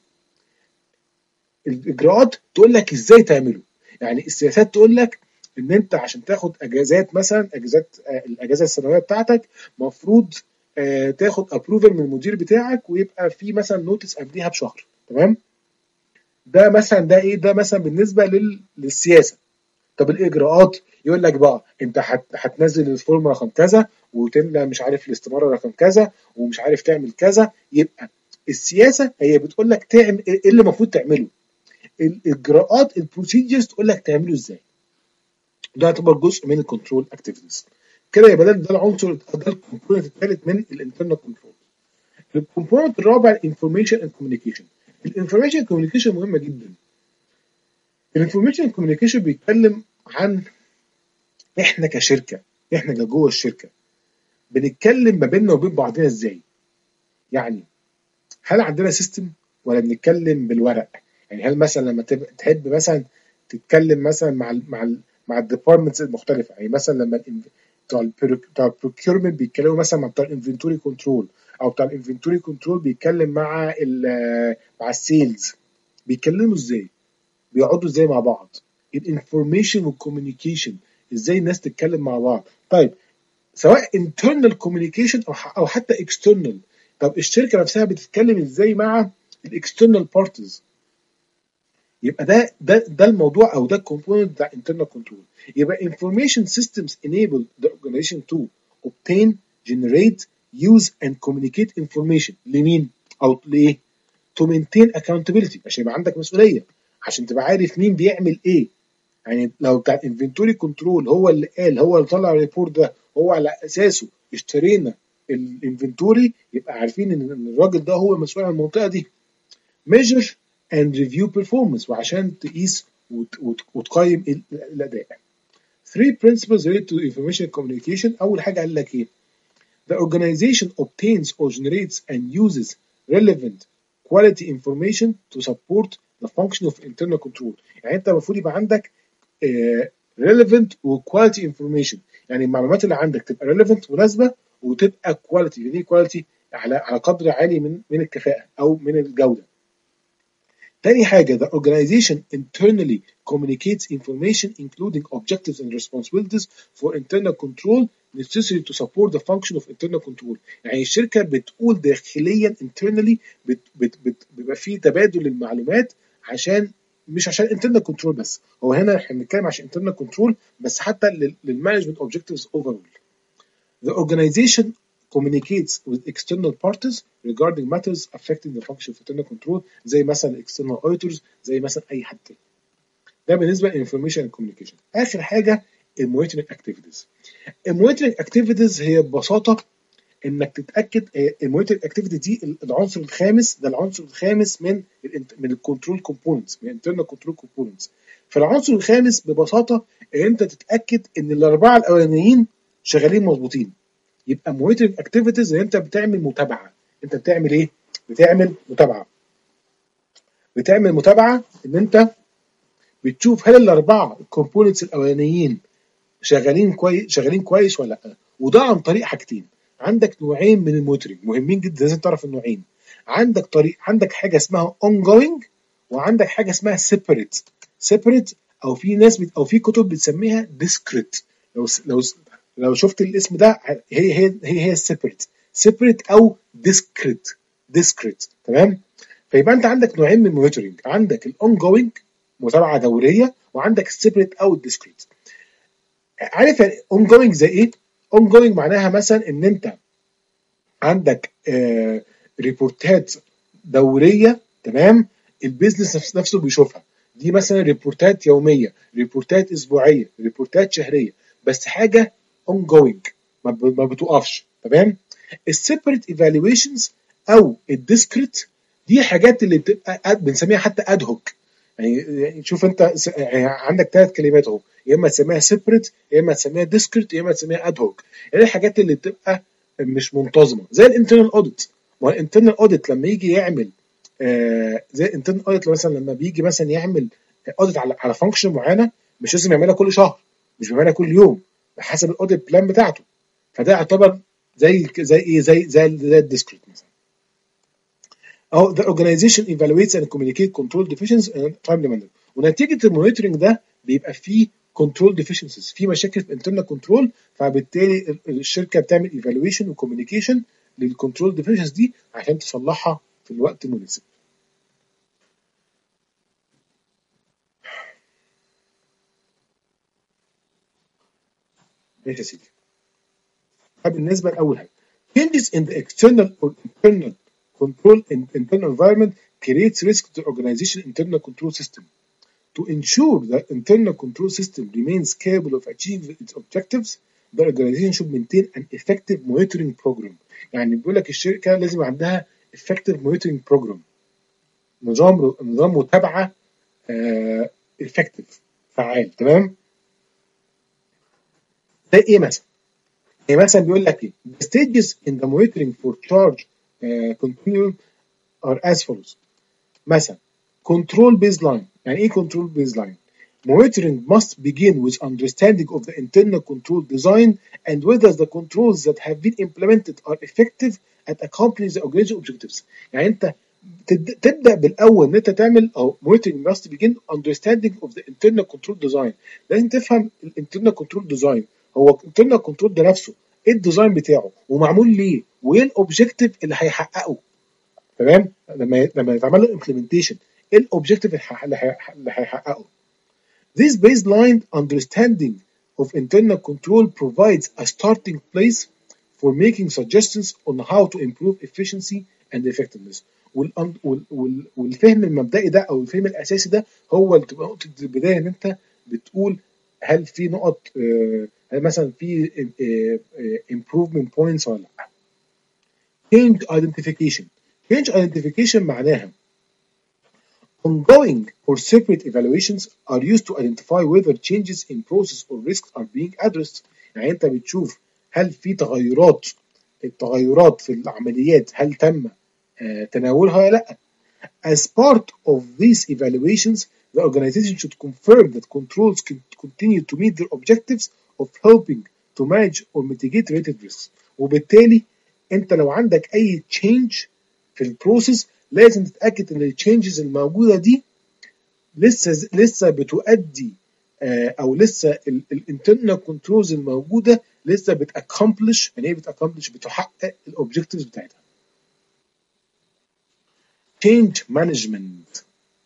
S1: الاجراءات تقول لك ازاي تعمله. يعني السياسات تقول لك ان انت عشان تاخد اجازات، مثلا اجازات آه الاجازه السنويه بتاعتك مفروض آه تاخد ابروفل من المدير بتاعك، ويبقى في مثلا نوتس قبليها بشهر. تمام؟ ده مثلا ده ايه؟ ده مثلا بالنسبه لل... للسياسه. طب الاجراءات يقول لك بقى انت هتنزل الفورم رقم كذا، وتملى مش عارف الاستماره رقم كذا، ومش عارف تعمل كذا. يبقى السياسه هي بتقول لك تعمل ايه اللي المفروض تعمله، الاجراءات البروسيجرز تقول لك تعمله ازاي. ده يعتبر جزء من الكنترول اكتيفيتيز. كده يبقى ده العنصر، ده الكومبوننت الثالث من الانترنال كنترول. الكومبوننت الرابع الانفورميشن اند كوميونيكيشن. الانفورميشن كوميونيكيشن مهمه جدا. الانفورميشن كوميونيكيشن بيتكلم عن احنا كشركه، احنا جوه الشركه بنتكلم ما بيننا وبين بعضنا ازاي. يعني هل عندنا سيستم ولا بنتكلم بالورق؟ يعني هل مثلا لما تحب مثلا تتكلم مثلا مع ال مع ال مع الديبارتمنتس المختلفه، يعني مثلا لما بتوع بتوع البروكيورمنت بيتكلموا مثلا مع بتوع الانفنتوري كنترول، او بتاع الانفنتوري كنترول بيتكلم مع ال مع السيلز، بيتكلموا ازاي؟ بيقعدوا ازاي مع بعض؟ الانفورميشن والكوميونيكيشن، ازاي الناس تتكلم مع بعض. طيب سواء internal communication او او حتى external. طب الشركه نفسها بتتكلم ازاي مع الاكسترنال بارتيز؟ يبقى ده ده ده الموضوع، او ده الكومبوننت بتاع internal control. يبقى information systems enable the organization to obtain, generate, use and communicate information. لمين او لايه؟ to maintain accountability، عشان يبقى عندك مسؤوليه، عشان تبقى عارف مين بيعمل ايه. يعني لو بتاع الانفنتوري كنترول هو اللي قال، هو اللي طلع الريبورت ده، هو على اساسه اشترينا الانفنتوري، يبقى عارفين ان الراجل ده هو مسؤول عن المنطقه دي. measure and review performance، وعشان تقيس وت- وت- وتقيم ال- الاداء. three principles related to information communication. اول حاجه قال لك ايه؟ The organization obtains or generates and uses relevant quality information to support the function of internal control. يعني انت المفروض يبقى عندك آه، relevant و quality information، يعني المعلومات اللي عندك تبقى relevant مناسبة، وتبقى quality. يعني ايه quality؟ على على قدر عالي من من الكفاءة او من الجودة. تاني حاجة the organization internally communicates information including objectives and responsibilities for internal control necessary to support the function of internal control. يعني الشركة بتقول داخليا internally بت بت بت بيبقى في تبادل للمعلومات، عشان مش عشان internal control بس، هو هنا احنا بنتكلم عشان internal control بس، حتى للمانجمنت objectives overall. The organization communicates with external parties regarding matters affecting the function of internal control، زي مثلا external auditors، زي مثلا اي حد تاني. ده بالنسبه للانفورميشن كوميونيكيشن. اخر حاجه المونيتورنج اكتيفيتيز. المونيتورنج اكتيفيتيز هي ببساطه انك تتاكد. المونيتورنج اكتيفيتي دي العنصر الخامس، ده العنصر الخامس من ال من الكنترول كومبوننتس، من الانترنال كنترول كومبوننتس. فالعنصر الخامس ببساطه ان انت تتاكد ان الاربعه الاولانيين شغالين مظبوطين. يبقى مونيتورنج اكتيفيتيز ان انت بتعمل متابعه. انت بتعمل ايه؟ بتعمل متابعه. بتعمل متابعه ان انت بتشوف هل الاربعه الكومبوننتس الاولانيين شغالين كويس، شغالين كويس ولا لا. وده عن طريق حاجتين. عندك نوعين من المونيتورنج مهمين جدا، لازم تعرف النوعين. عندك طريق، عندك حاجه اسمها ongoing، وعندك حاجه اسمها separate. separate او في ناس بت او في كتب بتسميها discrete. لو لو لو شفت الاسم ده، هي هي هي هي separate. separate او discrete. discrete تمام. فيبقى انت عندك نوعين من المونيتورنج، عندك الاونجوينج متابعه دوريه، وعندك السيبريت او الديسكريت. عارف يعني اون جوينج زي ايه؟ اون جوينج معناها مثلا ان انت عندك آه ريبورتات دوريه، تمام، البيزنس نفسه بيشوفها. دي مثلا ريبورتات يوميه، ريبورتات اسبوعيه، ريبورتات شهريه، بس حاجه اون جوينج ما بتوقفش، تمام. السيبريت ايفالويشنز او الديسكريت دي حاجات اللي بتبقى بنسميها حتى اد هوك. يعني شوف انت يعني عندك ثلاث كلمات اهو، يا اما تسميها سيبريت، يا اما تسميها ديسكريت، يا اما تسميها اد هوك. يعني الحاجات اللي بتبقى مش منتظمه، زي الانترنال اوديت. ما الانترنال اوديت لما يجي يعمل آه زي الانترنال اوديت مثلا لما بيجي مثلا يعمل اوديت على على فانكشن معينه، مش لازم يعملها كل شهر، مش بيعملها كل يوم، حسب الاوديت بلان بتاعته. فده يعتبر زي زي ايه زي زي زي الديسكريت مثلا. او the organization evaluates and communicate control deficiencies in a timely manner. ونتيجه المونيتورنج ده بيبقى فيه كنترول ديفيشنسيز، في مشاكل في internal كنترول، فبالتالي الشركه بتعمل ايفالويشن وكوميونيكيشن للكنترول ديفيشنسيز دي عشان تصلحها في الوقت المناسب. ماشي يا سيدي. بالنسبه لاول حاجه changes in the external or internal control in internal environment creates risk to organization internal control system. To ensure that internal control system remains capable of achieving its objectives, the organization should maintain an effective monitoring program. يعني بيقول لك الشركه لازم عندها effective monitoring program، نظام نظام متابعه uh, effective فعال، تمام. ده ايه مثلا؟ يعني مثلا بيقول لك ايه؟ The stages in the monitoring for charge uh, continuum are as follows. مثلا control baseline. يعني ايه control baseline؟ Monitoring must begin with understanding of the internal control design and whether the controls that have been implemented are effective at accomplishing the organizational objectives. يعني انت تبدا بالاول ان انت تعمل او monitoring must begin understanding of the internal control design. لازم تفهم الانترنال كنترول ديزاين. هو الانترنال كنترول ده نفسه ايه الديزاين بتاعه ومعمول ليه وايه الاوبجيكتيف اللي هيحققه، تمام. لما لما يتعمل له implementation ايه الاوبجيكتيف اللي هيحققه. This baseline understanding of internal control provides a starting place for making suggestions on how to improve efficiency and effectiveness. والفهم المبدئي ده او الفهم الاساسي ده هو اللي تبقى نقطه البدايه ان انت بتقول هل في نقط آه، هل مثلا في improvement points ولا لا. change identification change identification معناها ongoing or separate evaluations are used to identify whether changes in process or risks are being addressed. يعني انت بتشوف هل في تغيرات التغيرات في العمليات هل تم آه، تناولها ولا لا. As part of these evaluations, the organization should confirm that controls can continue to meet their objectives of helping to manage or mitigate related risks. وبالتالي انت لو عندك اي change في البروسيس لازم تتاكد ان التشينجز الموجوده دي لسه لسه بتؤدي آه، او لسه الانترنال كنترولز الموجوده لسه بتاكمبلش. يعني ايه بتاكمبلش؟ بتحقق الاوبجكتيفز بتاعتها. change management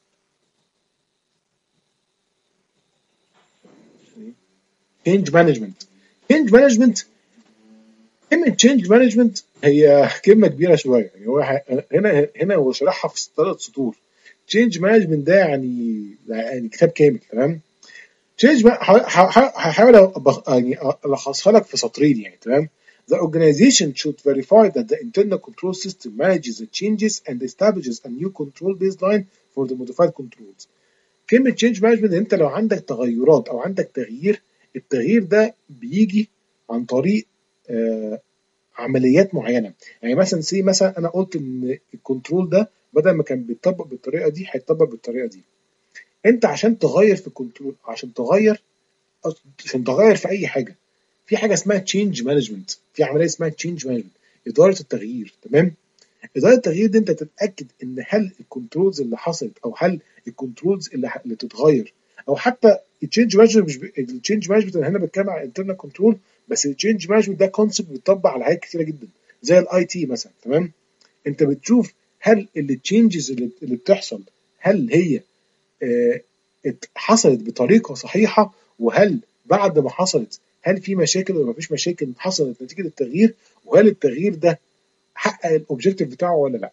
S1: change management change management كلمة change management هي كلمة كبيرة شوية. يعني هو ه- هنا هنا هو شرحها في ثلاث سطور. change management ده يعني يعني كتاب كامل. تمام. change ma- ه- ه- هحاول أبخ- يعني ألخصها لك في سطرين يعني. تمام. The organization should verify that the internal control system manages the changes and establishes a new control baseline for the modified controls. كلمة change management انت لو عندك تغيرات او عندك تغيير، التغيير ده بيجي عن طريق آه، عمليات معينه. يعني مثلا سي مثلا انا قلت ان الكنترول ده بدل ما كان بيتطبق بالطريقه دي هيتطبق بالطريقه دي. انت عشان تغير في الكنترول، عشان تغير عشان تغير في اي حاجه، في حاجه اسمها تشينج مانجمنت، في عمليه اسمها تشينج مانجمنت، اداره التغيير. تمام. اداره التغيير دي انت تتاكد ان هل الكنترولز اللي حصلت او هل الكنترولز اللي اللي تتغير او حتى التشينج مانجمنت. مش التشينج مانجمنت انا هنا بتكلم عن انترنال كنترول بس. التشينج مانجمنت ده كونسبت بيطبق على حاجات كتيره جدا زي الاي تي مثلا. تمام. انت بتشوف هل التشينجز اللي, اللي بتحصل هل هي آه حصلت بطريقه صحيحه، وهل بعد ما حصلت هل في مشاكل ولا مفيش مشاكل حصلت نتيجه التغيير، وهل التغيير ده حقق الاوبجيكتيف بتاعه ولا لا.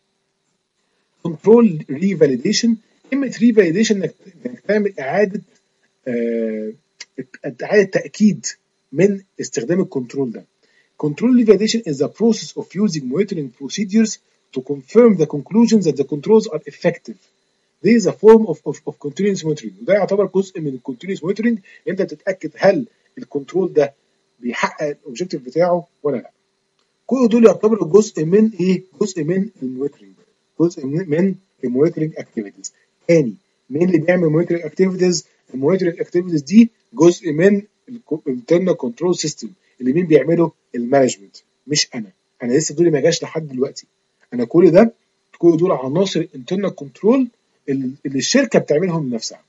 S1: كنترول ريفاليديشن. كلمه ريفاليديشن انك انك تعمل اعاده آه اعاده تاكيد من استخدام الكنترول ده. Control validation is the process of using monitoring procedures to confirm the conclusions that the controls are effective. This is a form of, of, of continuous monitoring. وده يعتبر جزء من الكونتينوس monitoring. انت تتاكد هل الكنترول ده بيحقق الاوبجيكتيف بتاعه ولا لا. كل دول يعتبروا جزء من ايه؟ جزء من المونيتورنج، جزء من من المونيتورنج اكتيفيتيز. تاني، مين اللي بيعمل مونيتورنج اكتيفيتيز؟ المونيتورنج اكتيفيتيز دي جزء من الانترنال كنترول سيستم اللي مين بيعمله؟ المانجمنت، مش انا. انا لسه دول ما جاش لحد دلوقتي. انا كل ده كل دول عناصر انترنال كنترول اللي الشركه بتعملهم لنفسها.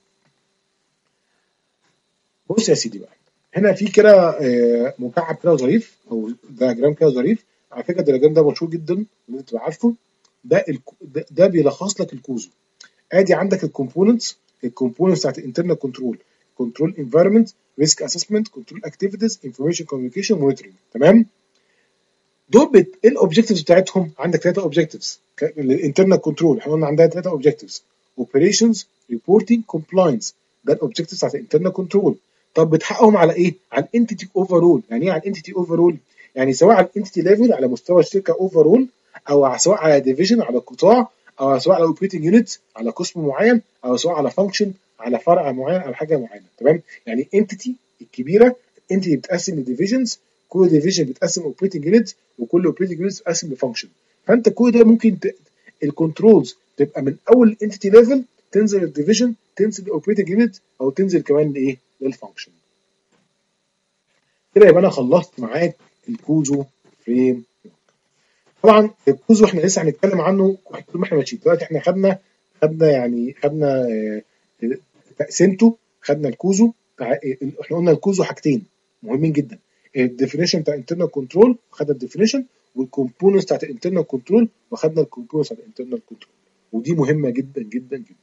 S1: بص يا سيدي بقى، هنا في كده آه، مكعب كده ظريف او دياجرام كده ظريف. على فكره الدياجرام ده مشهور جدا لازم تبقى عارفه. ده الك- ده, ده بيلخص لك الكوزو. ادي عندك الكومبوننتس الكومبوننتس بتاعت الانترنال كنترول: كنترول انفايرمنت، ريسك اسسمنت، كنترول اكتيفيتيز، انفورميشن كوميونيكيشن، مونيتورنج. تمام. دول بت... ايه الاوبجكتيفز بتاعتهم؟ عندك ثلاثه اوبجكتيفز الانترنال كنترول. احنا قلنا عندها ثلاثه اوبجكتيفز: اوبريشنز، ريبورتنج، كومبلاينس. ده الاوبجكتيفز بتاعت الانترنال كنترول. طب بتحققهم على ايه؟ على الانتيتي اوفرول. يعني ايه على الانتيتي اوفرول؟ يعني سواء على الانتيتي ليفل على مستوى الشركه اوفرول، او سواء على ديفيجن على قطاع، او سواء على اوبريتنج يونت على قسم معين، او سواء على فانكشن على فرع معين على حاجه معينه. تمام. يعني انتيتي الكبيره، انتيتي بتقسم لديفيجنز، كل ديفيجن بيتقسم اوبريتنج يونت، وكل اوبريتنج يونت بيتقسم لفانكشن. فانت كل ده ممكن ت... الكنترولز تبقى من اول الانتيتي ليفل تنزل الديفيجن، تنزل الاوبريتنج يونت، او تنزل كمان لايه؟ للفانكشن. كده يبقى انا خلصت معاك الكوزو فريم. طبعا الكوزو احنا لسه هنتكلم عنه طول ما احنا ماشيين. دلوقتي احنا خدنا خدنا يعني خدنا آه، تقسيمته، خدنا الكوزو. احنا قلنا الكوزو حاجتين مهمين جدا: الديفينيشن بتاع انترنال كنترول، خدنا الديفينيشن، والكومبوننتس بتاعت الانترنال كنترول، وخدنا الكومبوننتس بتاعت الانترنال كنترول. ودي مهمه جدا جدا جدا.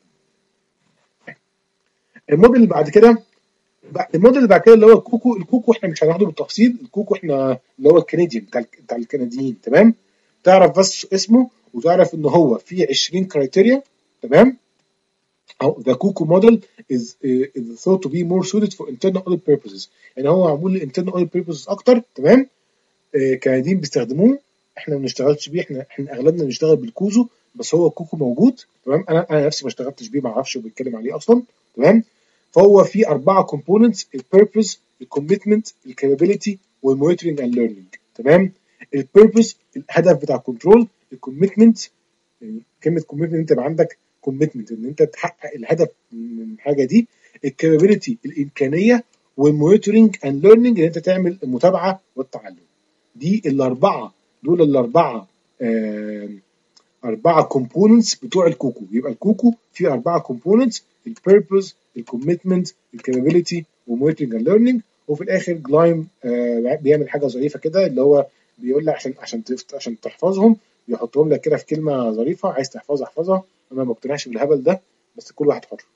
S1: الموديل اللي بعد كده الموديل اللي بعد كده اللي هو الكوكو. الكوكو احنا مش هناخده بالتفصيل. الكوكو احنا اللي هو الكنديان بتاع بتاع الكنديين. تمام. تعرف بس اسمه وتعرف ان هو فيه عشرين كرايتيريا. تمام. أو the كوكو model is, uh, is thought to be more suited for internal audit purposes. يعني هو معمول ل internal audit purposes أكتر، تمام؟ آه، كنديين بيستخدموه، احنا ما بنشتغلش بيه، احنا احنا اغلبنا بنشتغل بالكوزو، بس هو الكوكو موجود، تمام. انا انا نفسي ما اشتغلتش بيه، ما اعرفش هو بيتكلم عليه اصلا، تمام. فهو فيه اربعه كومبوننتس: البيربز، الكوميتمنت، الكابابيلتي، والمونيتورنج اند ليرنينج، تمام. البيربز الهدف بتاع الكنترول، الكوميتمنت كلمه كوميتمنت انت يبقى عندك كوميتمنت ان انت تحقق الهدف من الحاجه دي، الكابابيلتي الامكانيه، والمونيتورنج اند ليرنينج ان انت تعمل المتابعه والتعلم. دي الاربعه، دول الاربعه آه اربعه كومبوننتس بتوع الكوكو. يبقى الكوكو فيه اربعه كومبوننتس: البيربز، الكوميتمنت، الكابابيلتي، ومونيتورنج اند ليرنينج. وفي الاخر جلايم آه بيعمل حاجه ظريفه كده، اللي هو بيقول لك عشان عشان عشان تحفظهم بيحطهم لك كده في كلمه ظريفه، عايز تحفظها احفظها، انا ما بقتنعش بالهبل ده، بس كل واحد حر.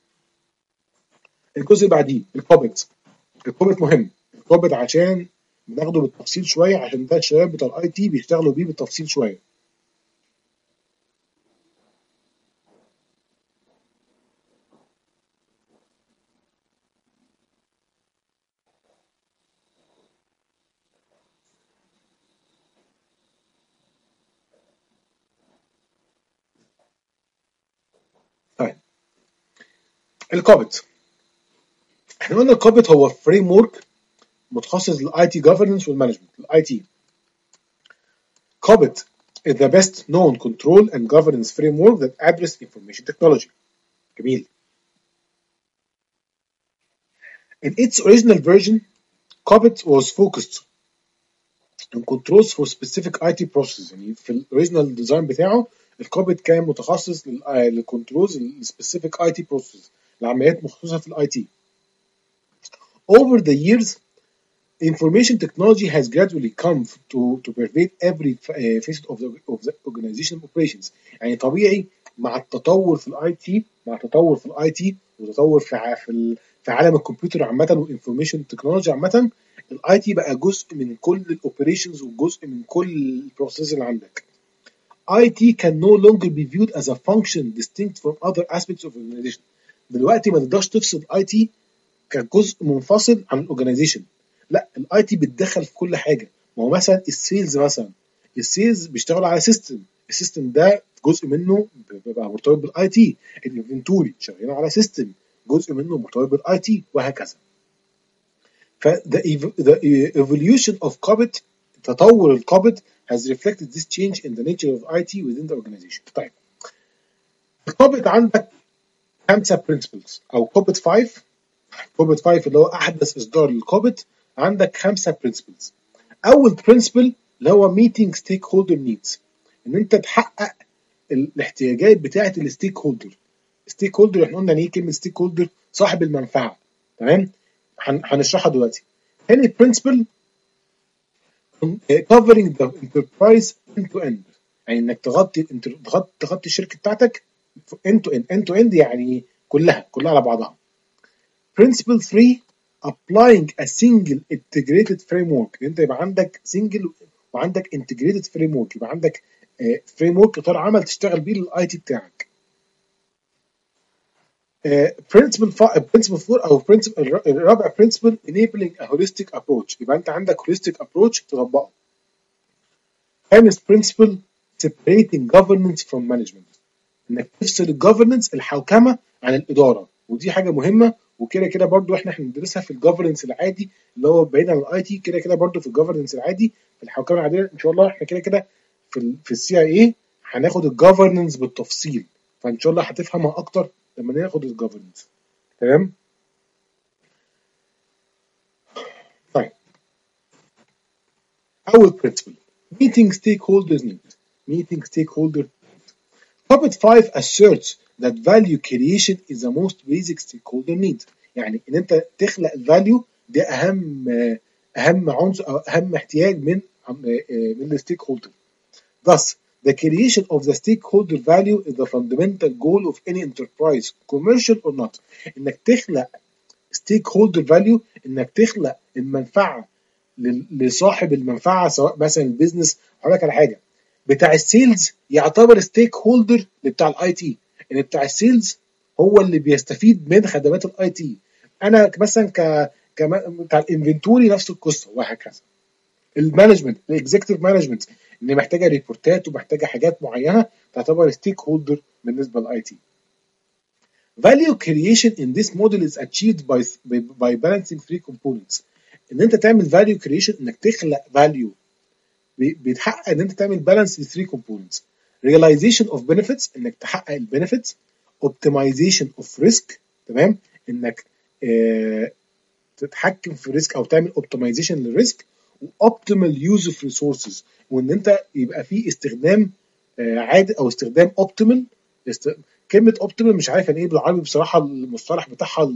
S1: الجزء اللي بعديه الكوبت. الكوبت مهم، الكوبت عشان بناخده بالتفصيل شويه، عشان ده الشباب بتوع الاي تي بيشتغلوا بيه بالتفصيل شويه. طيب الكوبت، احنا قلنا الكوبت هو فريم ورك متخصص للاي تي جفرنس والمانجمنت. الاي تي كوبت is the best known control and governance framework that address information technology. جميل. In its original version, كوبت was focused on controls for specific اي تي processes. يعني في الاوريجينال ديزاين بتاعه الكوبت كان متخصص للكنترولز السبيسيفيك اي تي processes، لعمليات مخصوصه في الاي تي. Over the years, information technology has gradually come to to pervade every uh, facet of the of the organization operations. يعني طبيعي مع التطور في الاي تي، مع التطور في الاي تي وتطور في ع- في ال- في عالم الكمبيوتر عامه والانفورميشن تكنولوجي عامه، الاي تي بقى جزء من كل الاوبريشنز وجزء من كل البروسيس اللي عندك. اي تي can no longer be viewed as a function distinct from other aspects of organization. دلوقتي ما تقدرش تفصل اي تي كجزء منفصل عن الاورجنايزيشن، لا الاي تي بتدخل في كل حاجه. ما هو مثلا السيلز، مثلا السيلز بيشتغلوا على سيستم، السيستم ده جزء منه بيبقى مرتبط بالاي تي. الانفنتوري شغالين على سيستم، جزء منه مرتبط بالاي تي، وهكذا. ف the, the evolution of كوبت، تطور الكوبت has reflected this change in the nature of اي تي within the organization. طيب الكوبت عندك خمسه principles او كوبت خمسه. كوبت خمسه اللي هو احدث اصدار للكوبت، عندك خمسه برنسبلز. اول برنسبل اللي هو meeting stakeholder needs، ان انت تحقق الاحتياجات بتاعه الستيك هولدر. ستيك هولدر احنا قلنا يعني ايه كلمه ستيك هولدر؟ صاحب المنفعه، تمام. هن- هنشرحها دلوقتي. تاني برنسبل covering the enterprise end to end، يعني انك تغطي تغطي تغطي الشركه بتاعتك end to end. end to end يعني كلها كلها على بعضها. Principle three applying a single integrated framework. انت يبقى عندك single وعندك integrated framework، يبقى عندك فريم ورك اطار عمل تشتغل بيه للاي تي بتاعك. برنسبل برنسبل فور او برنسبل الرابع برنسبل enabling a holistic approach، يبقى انت عندك holistic approach تطبقه. خامس برنسبل separating governance from management، انك تفصل الجفرنس الحوكمه عن الاداره، ودي حاجه مهمه. وكده كده برضو احنا هندرسها في الجفرنس العادي اللي هو بعيد عن الاي تي. كده كده برضو في الجفرنس العادي في الحوكمه العاديه ان شاء الله احنا كده كده في ال في السي اي اي هناخد الجفرنس بالتفصيل، فان شاء الله هتفهمها اكتر لما ناخد الجفرنس، تمام. طيب اول برنسبل meeting stakeholders needs. meeting stakeholder Puppet five asserts that value creation is the most basic stakeholder need. يعني ان انت تخلق الفاليو ده اهم اهم عنصر او اهم احتياج من من الستيك هولدر. Thus, the creation of the stakeholder value is the fundamental goal of any enterprise, commercial or not. انك تخلق stakeholder value، انك تخلق المنفعه لصاحب المنفعه، سواء مثلا البيزنس. هقول لك على حاجه، بتاع السيلز يعتبر ستيك هولدر بتاع الاي تي، ان بتاع السيلز هو اللي بيستفيد من خدمات الاي تي. انا مثلا ك بتاع الانفنتوري نفس القصه وهكذا. المانجمنت الاكزيكتيف مانجمنت اللي محتاجه ريبورتات ومحتاجه حاجات معينه تعتبر ستيك هولدر بالنسبه للاي تي. Value creation in this model is achieved by by balancing three components. ان انت تعمل value creation انك تخلق value بيتحقق ان انت تعمل balance ل three components. Realization of benefits انك تحقق البنفيتس. Optimization of risk تمام انك اه تتحكم في الريسك او تعمل optimization للريسك. Optimal use of resources وان انت يبقى في استخدام اه عادل او استخدام optimal. است... كلمة optimal مش عارف يعني ايه بالعربي بصراحة، المصطلح بتاعها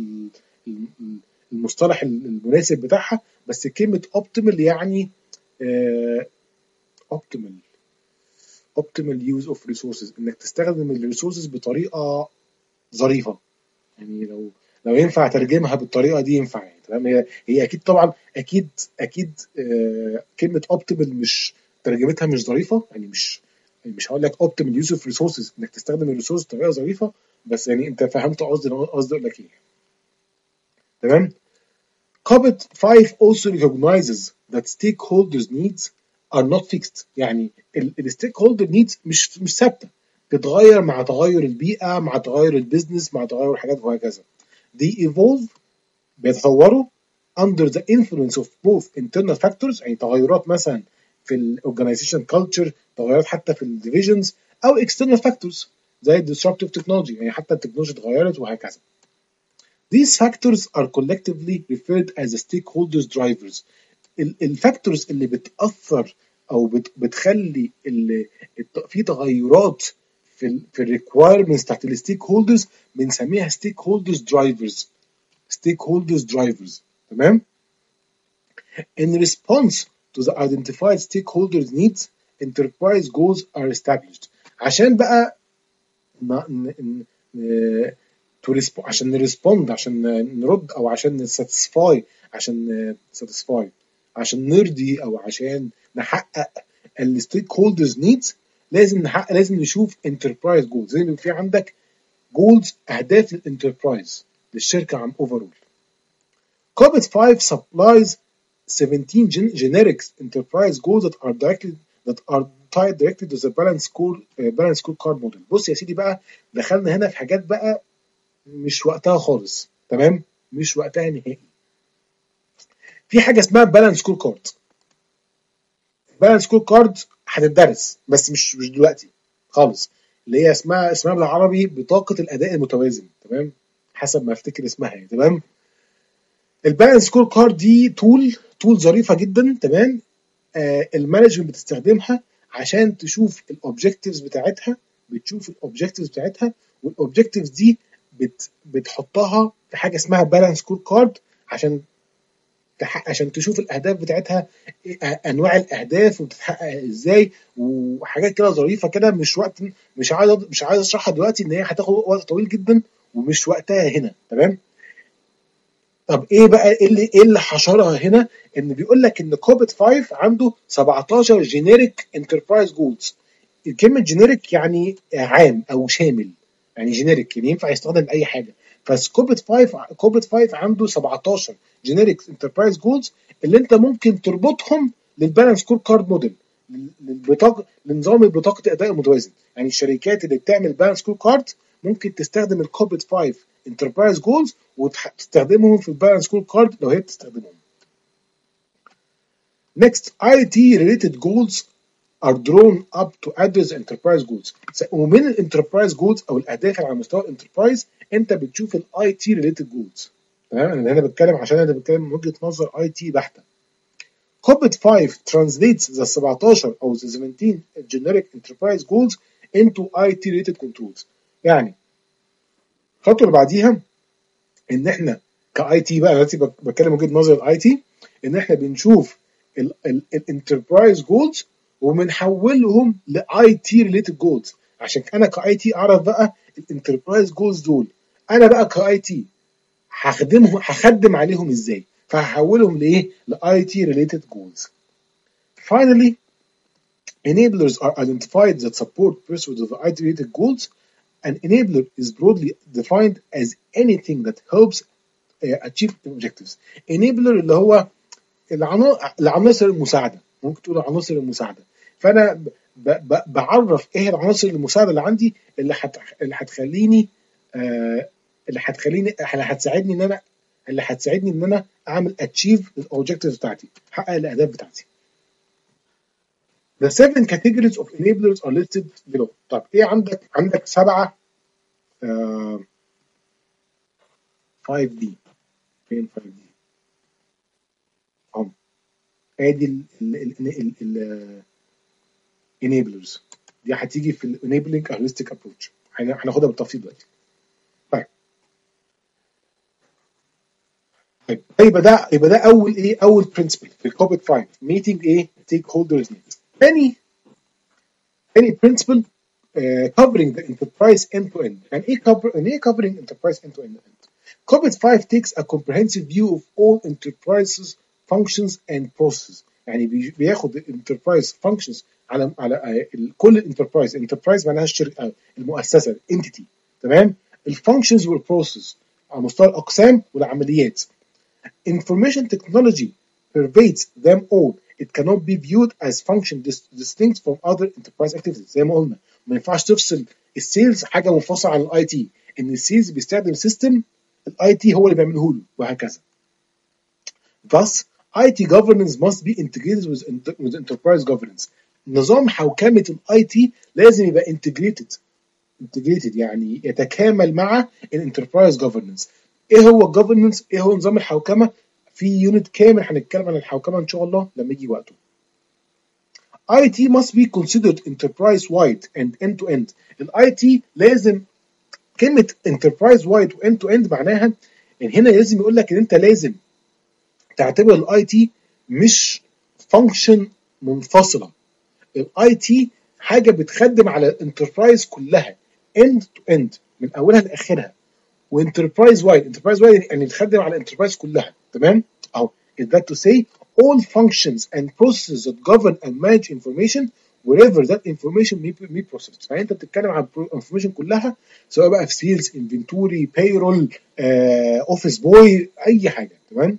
S1: المصطلح المناسب بتاعها، بس كلمة optimal يعني اه optimal optimal use of resources انك تستخدم الريسورسز بطريقة ظريفة. يعني لو لو ينفع ترجمها بالطريقة دي ينفع يعني تمام. هي هي اكيد طبعا اكيد اكيد اه كلمة optimal مش ترجمتها مش ظريفة، يعني مش مش هقول لك optimal use of resources انك تستخدم الريسورس بطريقة ظريفة، بس يعني انت فهمت قصدي قصدي اقول لك ايه. تمام. Cobit five also recognizes that stakeholders' needs are not fixed. يعني الستيك هولدر نيدز مش مش ثابته، بتتغير مع تغير البيئه، مع تغير البيزنس، مع تغير الحاجات وهكذا. They evolve بيتطوروا under the influence of both internal factors يعني تغيرات مثلا في الاورجنايزيشن كلتشر، تغيرات حتى في الديفيجنز، او external factors زي disruptive technology يعني حتى التكنولوجيا اتغيرت وهكذا. These factors are collectively referred as the stakeholders drivers. الفاكتورز اللي بتأثر او بت بتخلي في تغيرات في ال في الريكوايرمنتس بتاعت الستيك هولدرز بنسميها ستيك هولدرز درايفرز. ستيك هولدرز درايفرز تمام. In response to the identified stakeholders needs, enterprise goals are established. عشان بقى ن ن ن عشان نريسبوند عشان نرد او عشان نساتسفاي عشان ساتسفاي عشان نرضي او عشان نحقق الستيك هولدرز نيدز، لازم نحقق لازم نشوف انتربرايز جولز. زي ما في عندك جولز اهداف للانتربرايز للشركه عن اوفرول. Cobit five supplies seventeen generic enterprise goals that are directly that are tied directly to the balance score uh, balance scorecard model. بص يا سيدي بقى دخلنا هنا في حاجات بقى مش وقتها خالص. تمام، مش وقتها نهائي. في حاجه اسمها بالانس سكور كارد. بالانس سكور كارد هتدرس بس مش مش دلوقتي خالص، اللي هي اسمها اسمها بالعربي بطاقه الاداء المتوازن. تمام، حسب ما افتكر اسمها يعني. تمام. البالانس سكور كارد دي تول تول ظريفه جدا. تمام. آه المانجمنت بتستخدمها عشان تشوف الاوبجكتيفز بتاعتها، بتشوف الاوبجكتيفز بتاعتها والاوبجكتيفز دي بت بتحطها في حاجه اسمها بالانس سكور كارد عشان عشان تشوف الاهداف بتاعتها، انواع الاهداف وبتتحقق ازاي وحاجات كده ظريفه كده. مش وقت مش عايز مش عايز اشرحها دلوقتي ان هي هتاخد وقت طويل جدا ومش وقتها هنا. تمام. طب ايه بقى ايه اللي ايه اللي حشرها هنا؟ ان بيقول لك ان كوبيت خمسة عنده سبعتاشر جينيريك انتربرايز جولز. الكلمه جينيريك يعني عام او شامل، يعني جينيريك يعني ينفع يستخدم لاي حاجه. فكوبيت خمسة كوبيت خمسة عنده سبعتاشر جينيريك انتربرايز جولز اللي انت ممكن تربطهم للبالانس سكور كارد موديل، للبطاقه لنظام بطاقه الاداء المتوازن. يعني الشركات اللي بتعمل بالانس سكور كارد ممكن تستخدم الكوبيت خمسة انتربرايز جولز وتستخدمهم في البالانس سكور كارد لو هي بتستخدمهم. Next, آي تي related goals are drawn up to address enterprise goals. ومن الانتربرايز جولز او الاهداف على مستوى الانتربرايز انت بتشوف الاي تي related goals. تمام، انا هنا بتكلم عشان انا بتكلم من وجهه نظر اي تي بحته. كوبيت خمسة translates the سبعتاشر او the seventeen generic enterprise goals into آي تي related controls. يعني الخطوه اللي بعديها ان احنا كاي تي بقى دلوقتي بتكلم وجهه نظر الاي تي، ان احنا بنشوف الانتربرايز جولز وبنحولهم لاي تي ريليتد جولز عشان انا كاي تي اعرف بقى الانتربرايز جولز دول انا بقى كاي تي هخدمهم هخدم عليهم ازاي، فهحولهم لايه؟ لاي تي ريليتد جولز. Finally, enablers are identified that support pursuit of the آي تي related goals an enabler is broadly defined as anything that helps uh, achieve objectives. enabler اللي هو العنا- العناصر المساعده، ممكن تقول العناصر المساعده. فانا ب... ب... بعرف ايه العناصر المساعده اللي عندي اللي هت... اللي هتخليني آه... اللي هتخليني اللي هتساعدني ان انا اللي هتساعدني ان انا اعمل اتشيف الاوبجكتيفز بتاعتي، احقق الاهداف بتاعتي. The seven categories of enablers are listed below. طب ايه عندك؟ عندك سبعه آه... خمسة دي. فين خمسة دي؟ اهو ادي ال ال ال ال ال enablers دي هتيجي في ال enabling a holistic approach. هناخدها بالتفصيل دلوقتي. طيب طيب يبقى ده يبقى ده اول ايه؟ اول principle في الكوبيت خمسة meeting ايه؟ stakeholders needs. تاني تاني principle uh, covering the enterprise end to end. يعني ايه cover يعني ايه covering enterprise end to end؟ كوبيت خمسة takes a comprehensive view of all enterprises functions and processes. يعني بياخد enterprise functions على على كل الانتربرايز. انتربرايز معناها الشركه، المؤسسه، الانتيتي، تمام؟ الفانكشنز والبروسيس على مستوى الاقسام والعمليات. Information technology pervades them all. It cannot be viewed as function distinct from other enterprise activities. زي ما قلنا ما ينفعش تفصل السيلز حاجه منفصله عن الاي تي، ان السيلز بيستخدم سيستم الاي تي هو اللي بيعمله له وهكذا. Thus, اي تي governance must be integrated with, with enterprise governance. نظام حوكمه الاي تي لازم يبقى integrated integrated يعني يتكامل مع الانتربرايز governance. ايه هو الجفرنس؟ ايه هو نظام الحوكمه؟ في يونت كامل هنتكلم عن الحوكمه ان شاء الله لما يجي وقته. اي تي must be considered enterprise wide and end to end. الاي تي لازم، كلمه enterprise wide و end to end معناها ان هنا لازم يقول لك ان انت لازم تعتبر الاي تي مش فانكشن منفصله. الاي تي حاجه بتخدم على الانتربرايز كلها end to end من اولها لاخرها. وانتربرايز وايد، انتربرايز وايد يعني بتخدم على الانتربرايز كلها، تمام؟ اهو is that to say all functions and processes that govern and manage information wherever that information may be processed. فانت بتتكلم عن الانفورميشن كلها سواء بقى في سيلز، انفنتوري، بايرول، اوفيس بوي، اي حاجه، تمام؟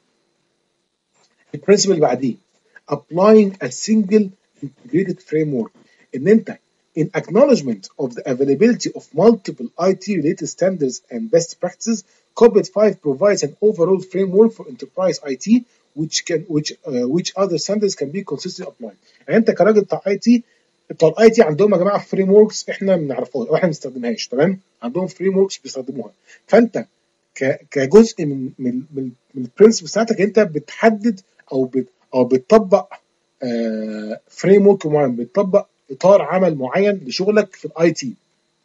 S1: البرنسبل اللي بعديه applying a single integrated framework. ان انت in acknowledgement of the availability of multiple اي تي related standards and best practices, كوبيت خمسة provides an overall framework for enterprise اي تي which can which uh, which other standards can be consistently applied. يعني انت كراجل بتاع اي تي، بتوع الاي تي عندهم يا جماعه فريم وركس احنا ما بنعرفهاش او احنا ما بنستخدمهاش، تمام؟ عندهم فريم وركس بيستخدموها. فانت كجزء من من من البرنسبل بتاعتك انت بتحدد او بت او بتطبق فريم ورك معين، بتطبق اطار عمل معين لشغلك في الاي تي.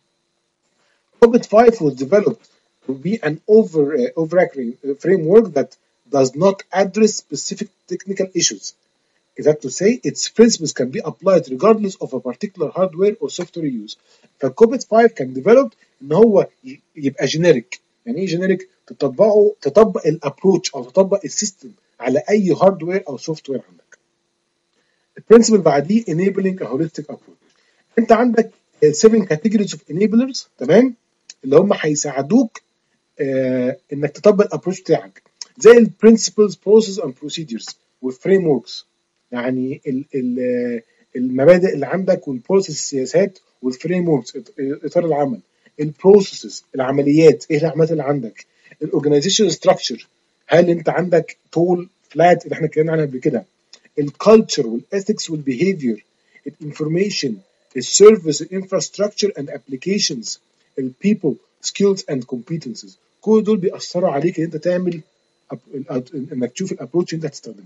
S1: كوبيت خمسة was developed to be an over uh, overarching framework that does not address specific technical issues. Is that to say its principles can be applied regardless of a particular hardware or software use. فالكوبيت خمسة كان developed ان هو يبقى generic. يعني ايه generic؟ تطبقه تطبق الابروتش او تطبق السيستم على اي هاردوير او سوفت وير عندك. البرنسبل بعديه enabling a holistic approach. انت عندك seven categories of enablers، تمام؟ اللي هم هيساعدوك آه انك تطبق الابروتش بتاعك، زي البرنسبلز، بروسيس اند بروسيدرز والفريم وركس. يعني ال ال المبادئ اللي عندك والبروسيس، السياسات والفريم وركس، اطار العمل. البروسيسز، العمليات، ايه العمليات اللي عندك؟ الاورجنايزيشن ستراكشر، هل انت عندك تول فلات اللي احنا اتكلمنا عنها قبل كده؟ الكالتشر والاثكس والبيهيفير، الانفورميشن، السيرفيس، الانفراستراكشر اند ابلكيشنز، البيبل، سكيلز اند كومبيتنسز. كل دول بيأثروا عليك ان انت تعمل انك تشوف الابروتش اللي انت هتستخدمه.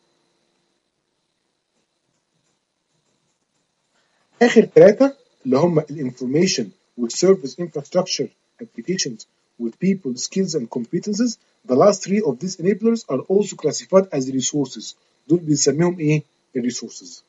S1: اخر ثلاثه اللي هم الانفورميشن والسيرفيس انفراستراكشر ابلكيشنز والبيبل سكيلز اند كومبيتنسز. The last three of these enablers are also classified as resources. دول بنسميهم ايه؟ الريسورسز.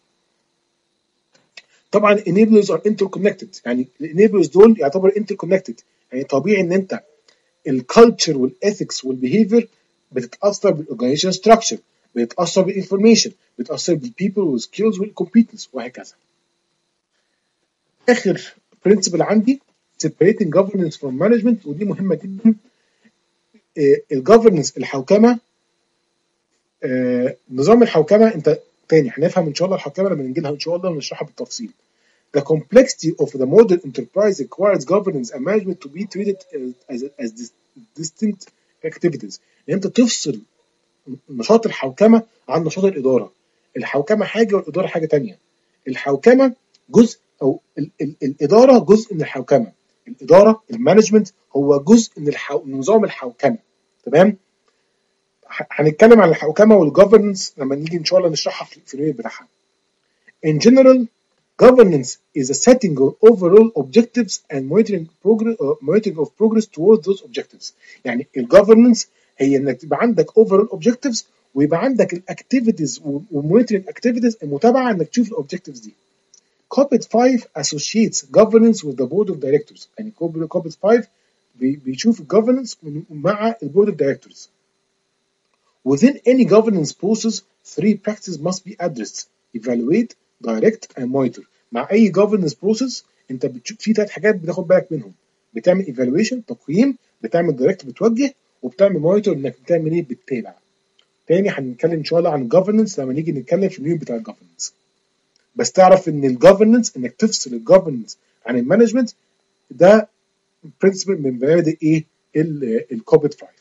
S1: طبعا enablers are interconnected. يعني enablers دول يعتبر interconnected. يعني طبيعي ان انت الكالتشر والاثكس والبيهيفير بتتاثر بالاورجنايزيشن ستراكشر، بتتاثر بالانفورميشن، بتتاثر بالبيبل والسكيلز والكومبيتنس وهكذا. اخر برنسبل عندي separating governance from management، ودي مهمه جدا. الجفرنس الحوكمه، آه، نظام الحوكمه، انت تاني هنفهم ان شاء الله الحوكمه لما نجي لها ان شاء الله ونشرحها بالتفصيل. The complexity of the modern enterprise requires governance and management to be treated as, as, as distinct activities. يعني انت تفصل نشاط الحوكمه عن نشاط الاداره. الحوكمه حاجه والاداره حاجه تانية. الحوكمه جزء، او ال ال الاداره جزء من الحوكمه. الاداره المانجمنت هو جزء من الحو... نظام الحوكمه. تمام؟ هنتكلم عن الحوكمه والجفرنس لما نيجي ان شاء الله نشرحها في الريل بتاعها. In general, governance is a setting of overall objectives and monitoring progress uh, monitoring of progress towards those objectives. يعني الجفرنس هي انك تبقى عندك overall objectives ويبقى عندك الاكتيفيتيز والمونيتورنج اكتيفيتيز المتابعه انك تشوف الاوبجكتيفز دي. كوبيت خمسة associates governance with the board of directors. يعني كوبيت خمسة بيشوف الجفرنس مع البورد اوف دايركتورز. Within any governance process, three practices must be addressed: evaluate, direct, and monitor. مع أي governance process أنت بتشوف في ثلاث حاجات بتاخد بالك منهم. بتعمل evaluation تقييم، بتعمل direct بتوجه، وبتعمل monitor إنك بتعمل إيه بتتابع. تاني هنتكلم إن شاء الله عن governance لما نيجي نتكلم في اليوم بتاع governance. بس تعرف إن الجفرنس إنك تفصل الجفرنس عن المانجمنت ده principle من مبادئ إيه الكوبيت خمسة.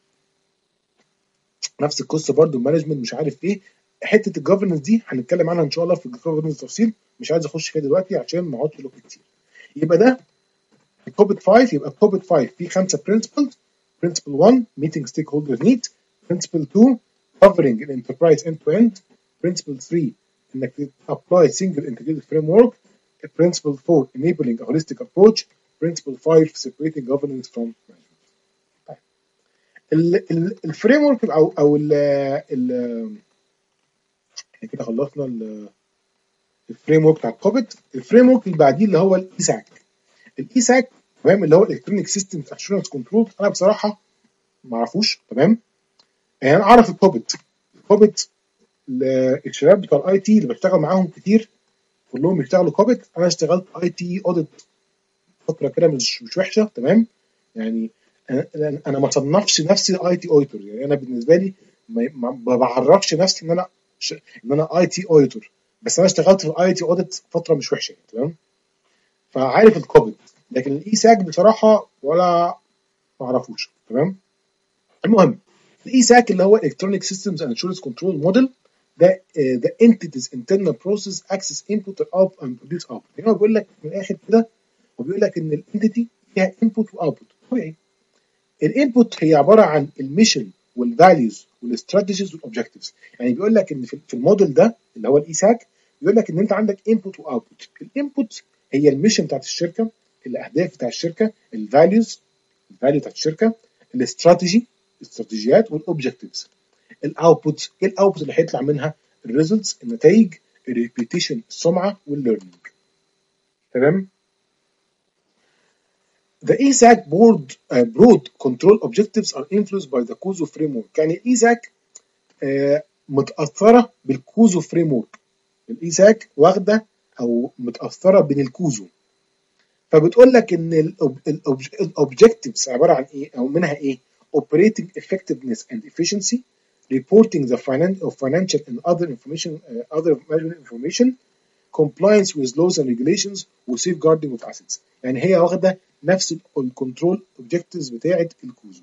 S1: نفس القصه برضو المانجمنت مش عارف ايه. حته الجفرنس دي هنتكلم عنها ان شاء الله في الجفرنس تفصيل، مش عايز اخش فيها دلوقتي عشان ما اقعدش له كتير. يبقى ده الكوبيت خمسة. يبقى الكوبيت خمسة فيه خمسه برنسبلز. Principle واحد meeting stakeholder need. Principle اتنين covering an enterprise end to end. Principle تلاتة انك apply single integrated framework. Principle أربعة enabling a holistic approach. Principle خمسة separating governance from management. الفريم ورك او او ال ال احنا كده خلصنا الفريم ورك بتاع الكوبيت. الفريم ورك اللي بعديه اللي هو الايساك. الايساك تمام اللي هو الكترونيك سيستم اشورنس كنترول. انا بصراحه ما اعرفوش. تمام يعني انا اعرف الكوبيت. الكوبيت الشباب بتوع الاي تي اللي بشتغل معاهم كتير كلهم بيشتغلوا كوبيت. انا اشتغلت اي تي اوديت فتره كده مش مش وحشه. تمام يعني انا انا ما صنفش نفسي اي تي اوديتور. يعني انا بالنسبه لي ما بعرفش نفسي ان انا ش... ان انا اي تي اوديتور، بس انا اشتغلت في اي تي اوديت فتره مش وحشه. تمام فعارف الكوبيت. لكن الاي ساك بصراحه ولا ما اعرفوش. تمام المهم الاي ساك اللي هو الكترونيك سيستمز اند انشورنس كنترول موديل ده the entity's internal process access input out and produce output. يعني هو بيقول لك من الاخر كده، وبيقول لك ان الانتيتي فيها انبوت واوتبوت. طبيعي الانبوت هي عباره عن الميشن والفاليوز والاستراتيجيز والاوبجكتيفز. يعني بيقول لك ان في الموديل ده اللي هو الايساك بيقول لك ان انت عندك انبوت واوتبوت. الانبوت هي الميشن بتاعت الشركه، الاهداف بتاعت الشركه، الفاليوز الفاليو بتاعت الشركه، الاستراتيجي الاستراتيجيات والاوبجكتيفز. الاوتبوت ايه الاوتبوت اللي هيطلع منها؟ الريزلتس النتائج، الريبيتيشن السمعه والليرنينج. تمام The E S A C board uh, broad control objectives are influenced by the كوزو framework. يعني ال E S A C uh, متأثرة بالكوزو framework. ال E S A C واخدة أو متأثرة بين الكوزو. فبتقول لك إن ال objectives عبارة عن إيه أو منها إيه؟ Operating effectiveness and efficiency, reporting the finan of financial and other information uh, other management information, compliance with laws and regulations, و safeguarding of assets. يعني هي واخدة نفس الكنترول اوبجكتيفز بتاعه الكوزو.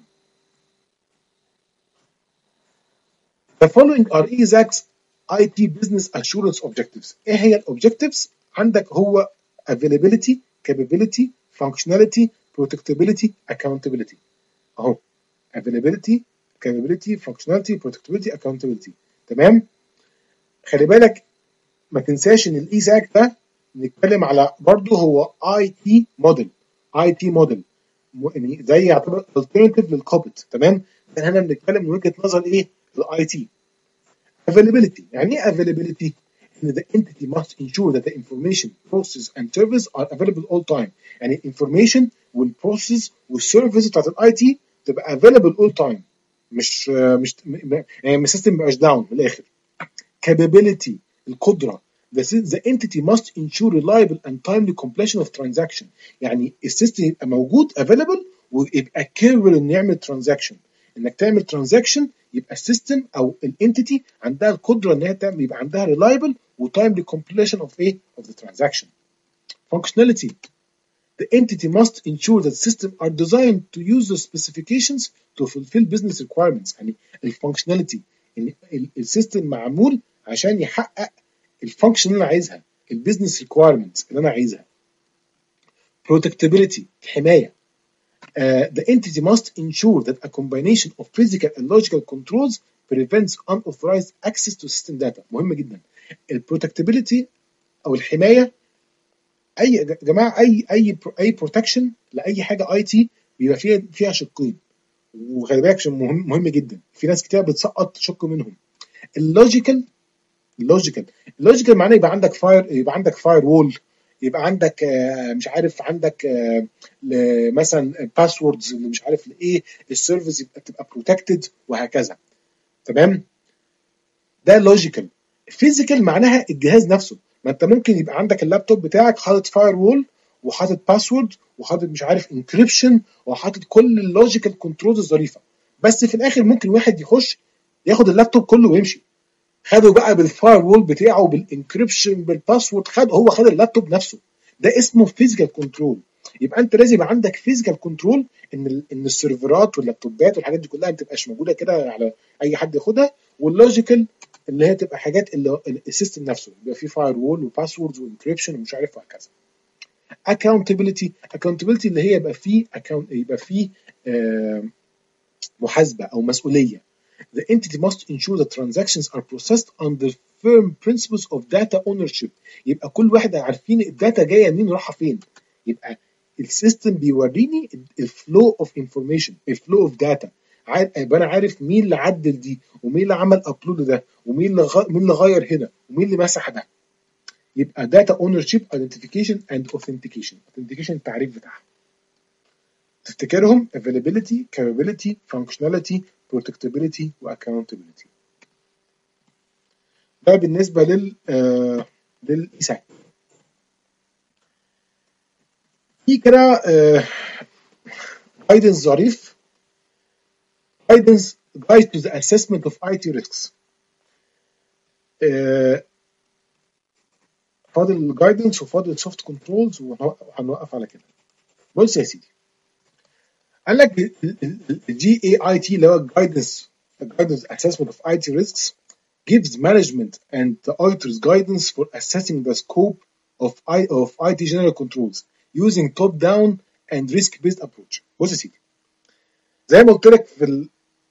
S1: The following are E S A C's اي تي business assurance objectives. ايه هي الاوبجكتيفز؟ عندك هو availability, capability, functionality, protectability, accountability. اهو availability, capability, functionality, protectability, accountability. تمام؟ خلي بالك ما تنساش ان الاي ساك ده نتكلم على برضه هو اي تي موديل. اي تي موديل يعني زي يعتبر alternative للكوبيت. تمام احنا بنتكلم من وجهه نظر ايه الاي تي. availability يعني ايه availability؟ ان the entity must ensure that the information, process and service are available all time. يعني information والبروسيس والسيرفيس بتاعت الاي تي تبقى available all time. مش مش يعني السيستم ما يبقاش داون من الاخر. capability القدره the, the entity must ensure reliable and timely completion of transaction. يعني السيستم يبقى موجود available ويبقى capable انه يعمل transaction. انك تعمل transaction يبقى السيستم او الانتيتي عندها القدره ان هي تعمل يبقى عندها reliable و timely completion of ايه of the transaction. Functionality. The entity must ensure that systems are designed to use the specifications to fulfill business requirements. يعني الفانكشناليتي ان السيستم معمول عشان يحقق الفانكشن اللي انا عايزها، البيزنس ريكويرمنتس اللي انا عايزها. Protectability الحمايه. Uh, the entity must ensure that a combination of physical and logical controls prevents unauthorized access to system data. مهم جدا. البروتكتابيلتي او الحمايه، اي يا جماعه اي اي اي بروتكشن لاي حاجه اي تي بيبقى فيها فيها شقين، وخلي بالك مهم مهم جدا، في ناس كتير بتسقط شق منهم. اللوجيكال اللوجيكال اللوجيكال معناه يبقى عندك فاير يبقى عندك فاير وول، يبقى عندك مش عارف عندك مثلا باسوردز اللي مش عارف لايه، السيرفيس يبقى تبقى بروتكتد وهكذا. تمام، ده لوجيكال. فيزيكال معناها الجهاز نفسه، ما انت ممكن يبقى عندك اللابتوب بتاعك حاطط فاير وول وحاطط باسورد وحاطط مش عارف انكريبشن وحاطط كل اللوجيكال كنترولز الظريفه، بس في الاخر ممكن واحد يخش ياخد اللابتوب كله ويمشي. خده بقى بالفاير وول بتاعه بالانكريبشن بالباسورد، خد هو خد اللابتوب نفسه، ده اسمه فيزيكال كنترول. يبقى انت لازم يبقى عندك فيزيكال كنترول ان ان السيرفرات واللابتوبات والحاجات دي كلها ما تبقاش موجوده كده على اي حد ياخدها، واللوجيكال اللي هي تبقى حاجات اللي السيستم نفسه يبقى فيه فاير وول وباسوردز وانكريبشن ومش عارف وهكذا. accountability accountability اللي هي يبقى فيه account يبقى فيه آه محاسبه او مسؤوليه. The entity must ensure that transactions are processed under firm principles of data ownership. يبقى كل واحد عارفين الداتا جايه منين ورايحه فين. يبقى السيستم بيوريني الفلو اوف انفورميشن، الفلو اوف داتا، يبقى انا عارف مين اللي عدل دي ومين اللي عمل ابلود ده ومين اللي غ... مين اللي غير هنا ومين اللي مسح ده. يبقى داتا اونرشيب ايدنتيفيكيشن اند اوثنتيكيشن. اوثنتيكيشن التعريف بتاعها تفتكرهم: availability, capability, functionality, protectability و accountability. ده بالنسبه لل آه للايساك. في كده آه guidance ظريف، guidance guide to the assessment of اي تي risks. آه فاضل guidance وفاضل soft controls وهنوقف على كده. بص يا سيدي، قال لك الجي اي اي تي اللي هو guidance guidance assessment of اي تي risks gives management and the auditor's guidance for assessing the scope of I, of اي تي general controls using top-down and risk-based approach. بص يا سيدي، زي ما قلت لك في ال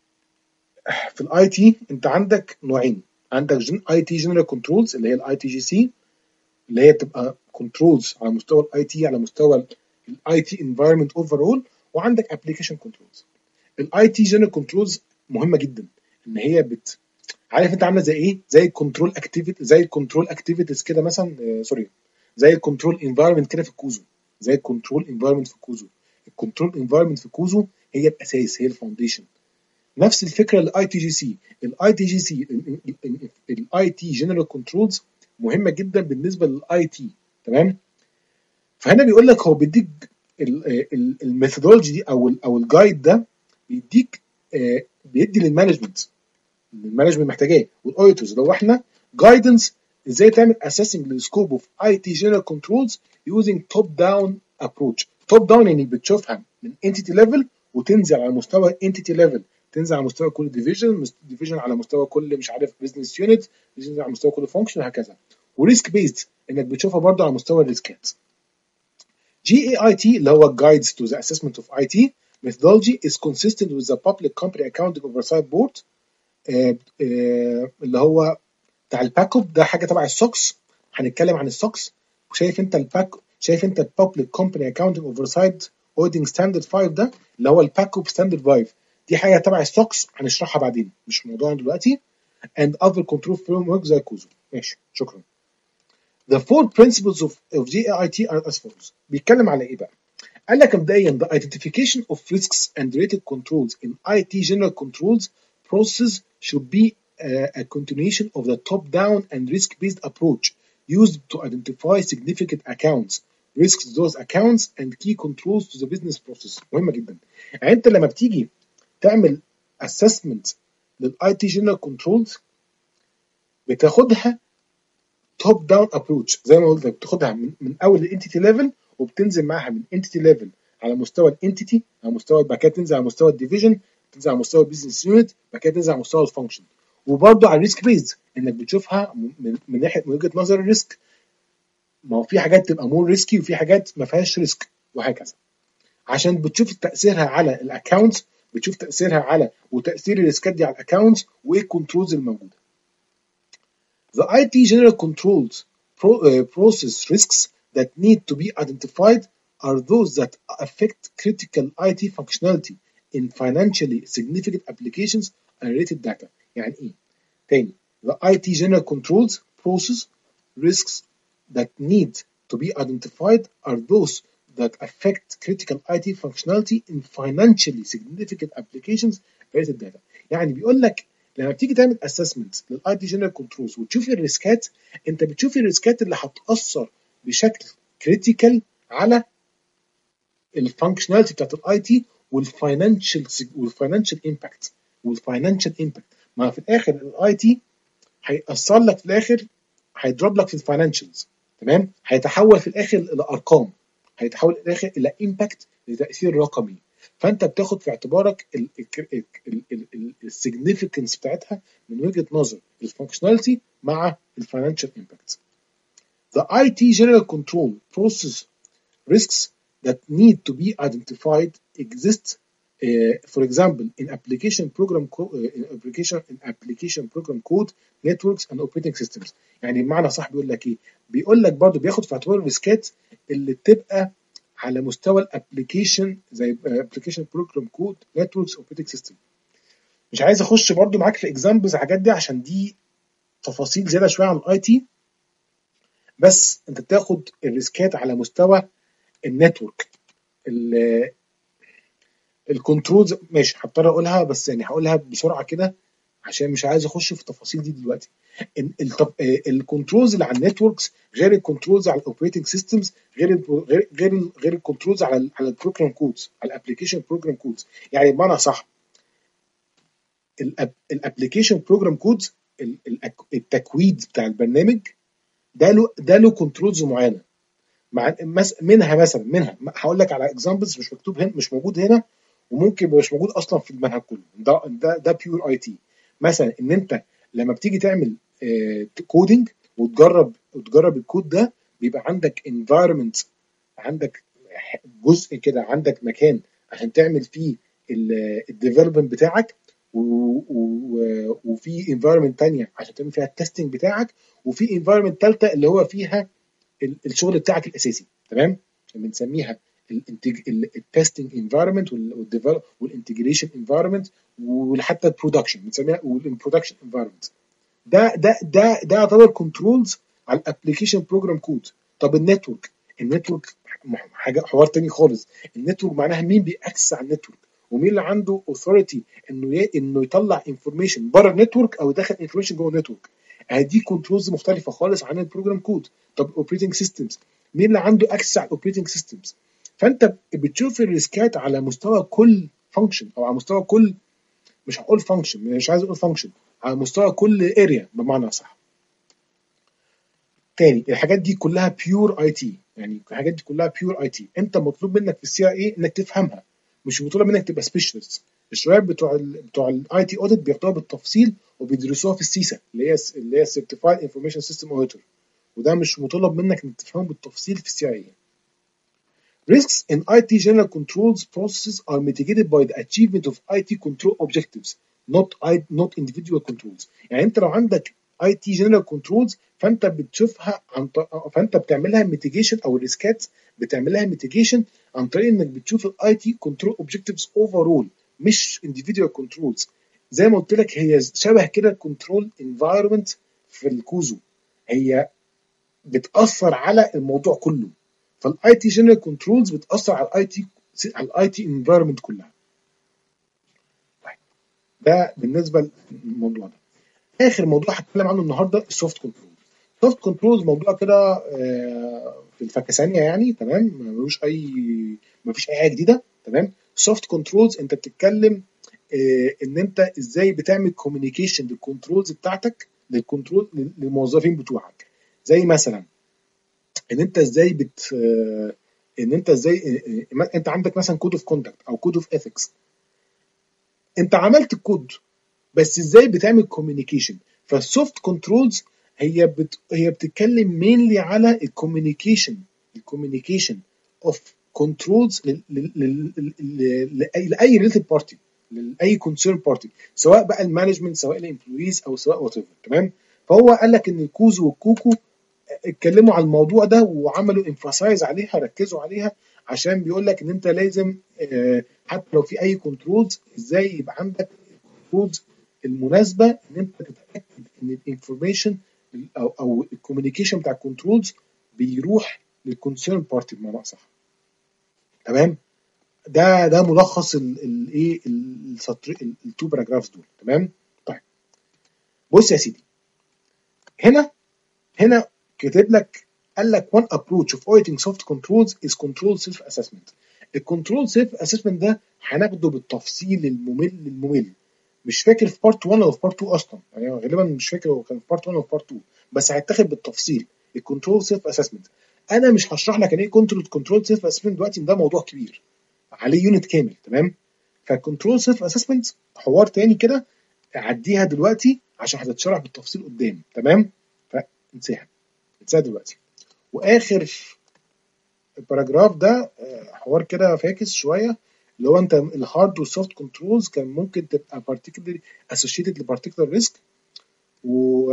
S1: في الاي تي انت عندك نوعين، عندك اي تي general controls اللي هي الاي تي جي سي اللي هي بتبقى controls على مستوى الاي تي على مستوى الاي تي environment overall، وعندك application controls. الاي تي general controls مهمه جدا ان هي بت عارف انت عامله زي ايه؟ زي الكنترول اكتيفيتي، زي الكنترول اكتيفيتيز كده مثلا، آه سوري زي الكنترول انفايرمنت كده في الكوزو، زي الكنترول انفايرمنت في الكوزو. الكنترول انفايرمنت في الكوزو هي الاساس، هي الفاونديشن. نفس الفكره للاي تي جي سي. الاي تي جي سي الاي تي جنرال كنترولز مهمه جدا بالنسبه للاي تي. تمام، فهنا بيقول لك هو بيديك الميثودولوجي دي او ال او الجايد ده، بيديك آه بيدي للمانجمنت، المانجمنت محتاجاه والاوديتورز لو احنا جايدنس ازاي تعمل اسيسنج للسكوب اوف اي تي جنرال كنترولز يوزنج توب داون ابروتش. توب داون يعني بتشوفها من انتيتي ليفل وتنزل على مستوى انتيتي ليفل، تنزل على مستوى كل ديفيجن، ديفيجن على مستوى كل مش عارف بزنس يونت، تنزل على مستوى كل فانكشن وهكذا. وريسك بيزد انك بتشوفها برضه على مستوى الريسكات. جي اي اي تي اللي هو Guides to the Assessment of اي تي methodology is consistent with the Public Company Accounting Oversight Board. آه آه اللي هو بتاع الباك اب، ده حاجه تبع السوكس، هنتكلم عن السوكس. وشايف انت الباك شايف انت البابليك كومباني اكاونتنج اوفرسايت اودينج ستاندرد خمسة ده اللي هو الباك اب ستاندرد خمسة، دي حاجه تبع السوكس هنشرحها بعدين مش موضوعنا دلوقتي. and other control framework زي كوزو. ماشي، شكرا. The four principles of, of جي اي اي تي are as follows. بيتكلم على ايه بقى؟ قال لك مبدئيا the identification of risks and related controls in اي تي general controls process should be uh, a continuation of the top-down and risk-based approach used to identify significant accounts, risks to those accounts and key controls to the business process. مهمة جدا. يعني انت لما بتيجي تعمل assessment للاي تي general controls بتاخدها توب داون ابروتش، زي ما قلت لك بتاخدها من, من اول الانتيتي ليفل وبتنزل معاها من انتيتي ليفل على مستوى الانتيتي، على مستوى بعد كده تنزل على مستوى الديفيجن، تنزل على مستوى البيزنس يونت، بعد كده تنزل على مستوى الفانكشن. وبرده على الريسك بيز انك بتشوفها من, من ناحيه من وجهه نظر الريسك، ما هو في حاجات تبقى مور ريسكي وفي حاجات ما فيهاش ريسك وهكذا، عشان بتشوف تاثيرها على الاكونت، بتشوف تاثيرها على وتاثير الريسكات دي على الاكونت وايه الكنترولز الموجوده. The آي تي general controls pro, uh, process risks that need to be identified are those that affect critical آي تي functionality in financially significant applications and related data. يعني ايه؟ تاني. The آي تي general controls process risks that need to be identified are those that affect critical آي تي functionality in financially significant applications and related data. يعني بيقول لك لما بتيجي تعمل اسسمنت للاي تي جنرال كنترولز وتشوف الريسكات، انت بتشوف الريسكات اللي هتاثر بشكل كريتيكال على الفانكشناليتي بتاعت الاي تي والفاينانشال والفاينانشال امباكت والفاينانشال امباكت. ما في الاخر الاي تي هيأثر لك في الاخر، هيضرب لك في الفاينانشالز، تمام؟ هيتحول في الاخر الى ارقام، هيتحول في الاخر الى امباكت لتاثير رقمي. فانت بتاخد في اعتبارك السيجنيفيكانس بتاعتها من وجهه نظر الفانكشناليتي مع الفاينانشال امباكت. The آي تي general control process risks that need to be identified exist uh, for example in application program co- uh, in application in application program code networks and operating systems. يعني بمعنى صح بيقول لك ايه؟ بيقول لك برضه بياخد في اعتبار الريسكات اللي بتبقى على مستوى الابلكيشن زي ابلكيشن بروجرام كود نتوركس اوبريتنج سيستم. مش عايز اخش برضو معاك في اكزامبلز الحاجات دي عشان دي تفاصيل زياده شويه عن الاي تي، بس انت بتاخد الريسكات على مستوى النتورك الكنترولز. ماشي هضطر اقولها بس يعني هقولها بسرعه كده عشان مش عايز اخش في التفاصيل دي دلوقتي. الكنترولز اللي على النتوركس غير الكنترولز على الاوبريتنج سيستمز، غير غير غير غير الكنترولز على على البروجرام كودز، على الابلكيشن بروجرام كودز. يعني بمعنى صح الابلكيشن بروجرام كودز التكويد بتاع البرنامج ده له ده له كنترولز معينه، مع منها مثلا منها هقول لك على اكزامبلز مش مكتوب هنا، مش موجود هنا، وممكن مش موجود اصلا في المنهج كله. ده ده ده بيور اي تي. مثلا ان انت لما بتيجي تعمل آه كودنج وتجرب وتجرب الكود ده، بيبقى عندك انفايرمنت، عندك جزء كده، عندك مكان عشان تعمل فيه الديفلوبمنت بتاعك، وفي انفايرمنت ثانيه عشان تعمل فيها التستنج بتاعك، وفي انفايرمنت ثالثه اللي هو فيها الشغل بتاعك الاساسي، تمام؟ بنسميها التستنج انفايرمنت والانتجريشن انفايرمنت وحتى البرودكشن بنسميها والبرودكشن انفايرمنت. ده ده ده ده يعتبر كنترولز على الابلكيشن بروجرام كود. طب النتورك، النتورك حاجه حوار تاني خالص. النتورك معناها مين بيأكسس على النتورك، ومين اللي عنده اوثوريتي انه ي... انه يطلع انفورميشن بره النتورك او يدخل انفورميشن جوه النتورك. دي كنترولز مختلفه خالص عن البروجرام كود. طب اوبريتنج سيستمز، مين اللي عنده اكسس على الاوبريتنج سيستمز؟ فانت بتشوف الريسكات على مستوى كل فانكشن او على مستوى كل، مش هقول فانكشن، مش عايز اقول فانكشن، على مستوى كل اريا بمعنى صح. تاني الحاجات دي كلها بيور اي تي، يعني الحاجات دي كلها بيور اي تي. انت مطلوب منك في السي اي انك تفهمها، مش مطلوب منك تبقى سبيشالست. الشباب بتوع ال بتوع الاي تي اوديت بياخدوها بالتفصيل وبيدرسوها في السيسا اللي هي اللي هي سيرتيفايد انفورميشن سيستم اوديتور، وده مش مطالب منك انك تفهمه بالتفصيل في السي اي. Risks in آي تي general controls processes are mitigated by the achievement of آي تي control objectives, not not individual controls. يعني انت لو عندك آي تي general controls فانت بتشوفها عن طريق، فانت بتعملها ميتيجيشن او الريسكات بتعملها ميتيجيشن عن طريق انك بتشوف الاي تي كنترول اوبجكتيفز اوفرول مش individual controls. زي ما قلت لك هي شبه كده كنترول انفايرمنت في الكوزو، هي بتاثر على الموضوع كله. فالاي تي جنرال كنترولز بتاثر على الاي تي على الاي تي انفايرمنت كلها. ده بالنسبه للموضوع ده. اخر موضوع هتكلم عنه النهارده السوفت كنترول. سوفت كنترولز موضوع كده في الفكسانيه يعني، تمام، ملوش اي مفيش اي حاجه جديده، تمام. سوفت كنترولز انت بتتكلم ان انت ازاي بتعمل كوميونيكيشن للكنترولز بتاعتك للكنترول للموظفين بتوعك. زي مثلا ان انت ازاي بت ان انت ازاي انت عندك مثلا كود اوف كوندكت او كود اوف اثكس، انت عملت الكود بس ازاي بتعمل كوميونيكيشن. فالسوفت كنترولز هي بت... هي بتتكلم مينلي على الكوميونيكيشن الكوميونيكيشن اوف كنترولز لاي ريليتد بارتي، لاي كونسيرن بارتي، سواء بقى المانجمنت سواء الامبلويز او سواء وات ايفر، تمام. فهو قال لك ان الكوزو والكوكو اتكلموا على الموضوع ده وعملوا انفاسايز عليها، ركزوا عليها، عشان بيقول لك ان انت لازم حتى لو في اي كنترولز ازاي يبقى عندك الكنترولز المناسبه ان انت تتاكد ان الانفورميشن او او الكوميونيكيشن بتاع الكنترولز بيروح للكونسيرن بارتي بمعنى اصح، تمام. ده ده ملخص الايه السطر التو باراجرافز دول، تمام. طيب بص يا سيدي، هنا هنا كاتب لك، قال لك one approach of auditing soft controls is control self assessment. الكنترول سيلف اسسمنت ده هناخده بالتفصيل الممل الممل، مش فاكر في بارت واحد او في بارت اتنين اصلا، يعني غالبا مش فاكر هو كان في بارت واحد او في بارت اتنين، بس هيتاخد بالتفصيل الكنترول سيلف اسسمنت. انا مش هشرح لك يعني ايه كنترول كنترول سيلف اسسمنت دلوقتي، ده موضوع كبير عليه يونت كامل، تمام. فالكنترول سيلف اسسمنت حوار تاني كده، اعديها دلوقتي عشان هتتشرح بالتفصيل قدام، تمام. فانساها انساها دلوقتي. واخر الباراجراف ده حوار كده فاكس شويه، اللي هو انت الهارد والسوفت كنترولز كان ممكن تبقى particularly associated لبارتيكولار ريسك، و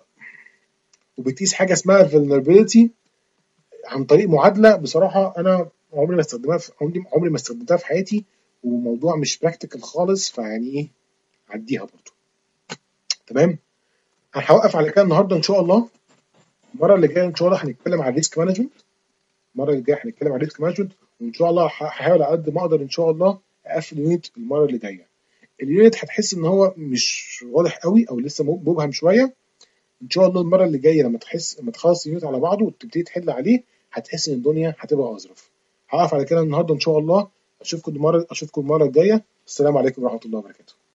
S1: وبتقيس حاجه اسمها vulnerability عن طريق معادله. بصراحه انا عمري ما استخدمها في عمري عمري ما استخدمتها في حياتي، وموضوع مش براكتيكال خالص، فيعني ايه عديها برضو، تمام. انا هوقف على كده النهارده ان شاء الله. المره اللي جايه ان شاء الله هنتكلم عن الريسك مانجمنت، المره اللي جايه هنتكلم عن الريسك مانجمنت، وان شاء الله هحاول على قد ما اقدر ان شاء الله اقفل اليونت المره اللي جايه. اليونت هتحس ان هو مش واضح قوي او لسه مبهم شويه، ان شاء الله المره اللي جايه لما تحس لما تخلص اليونت على بعضه وتبتدي تحل عليه هتحس ان الدنيا هتبقى اظرف. هقف على كده النهارده ان شاء الله، اشوفكم المره اشوفكم المره الجايه. السلام عليكم ورحمه الله وبركاته.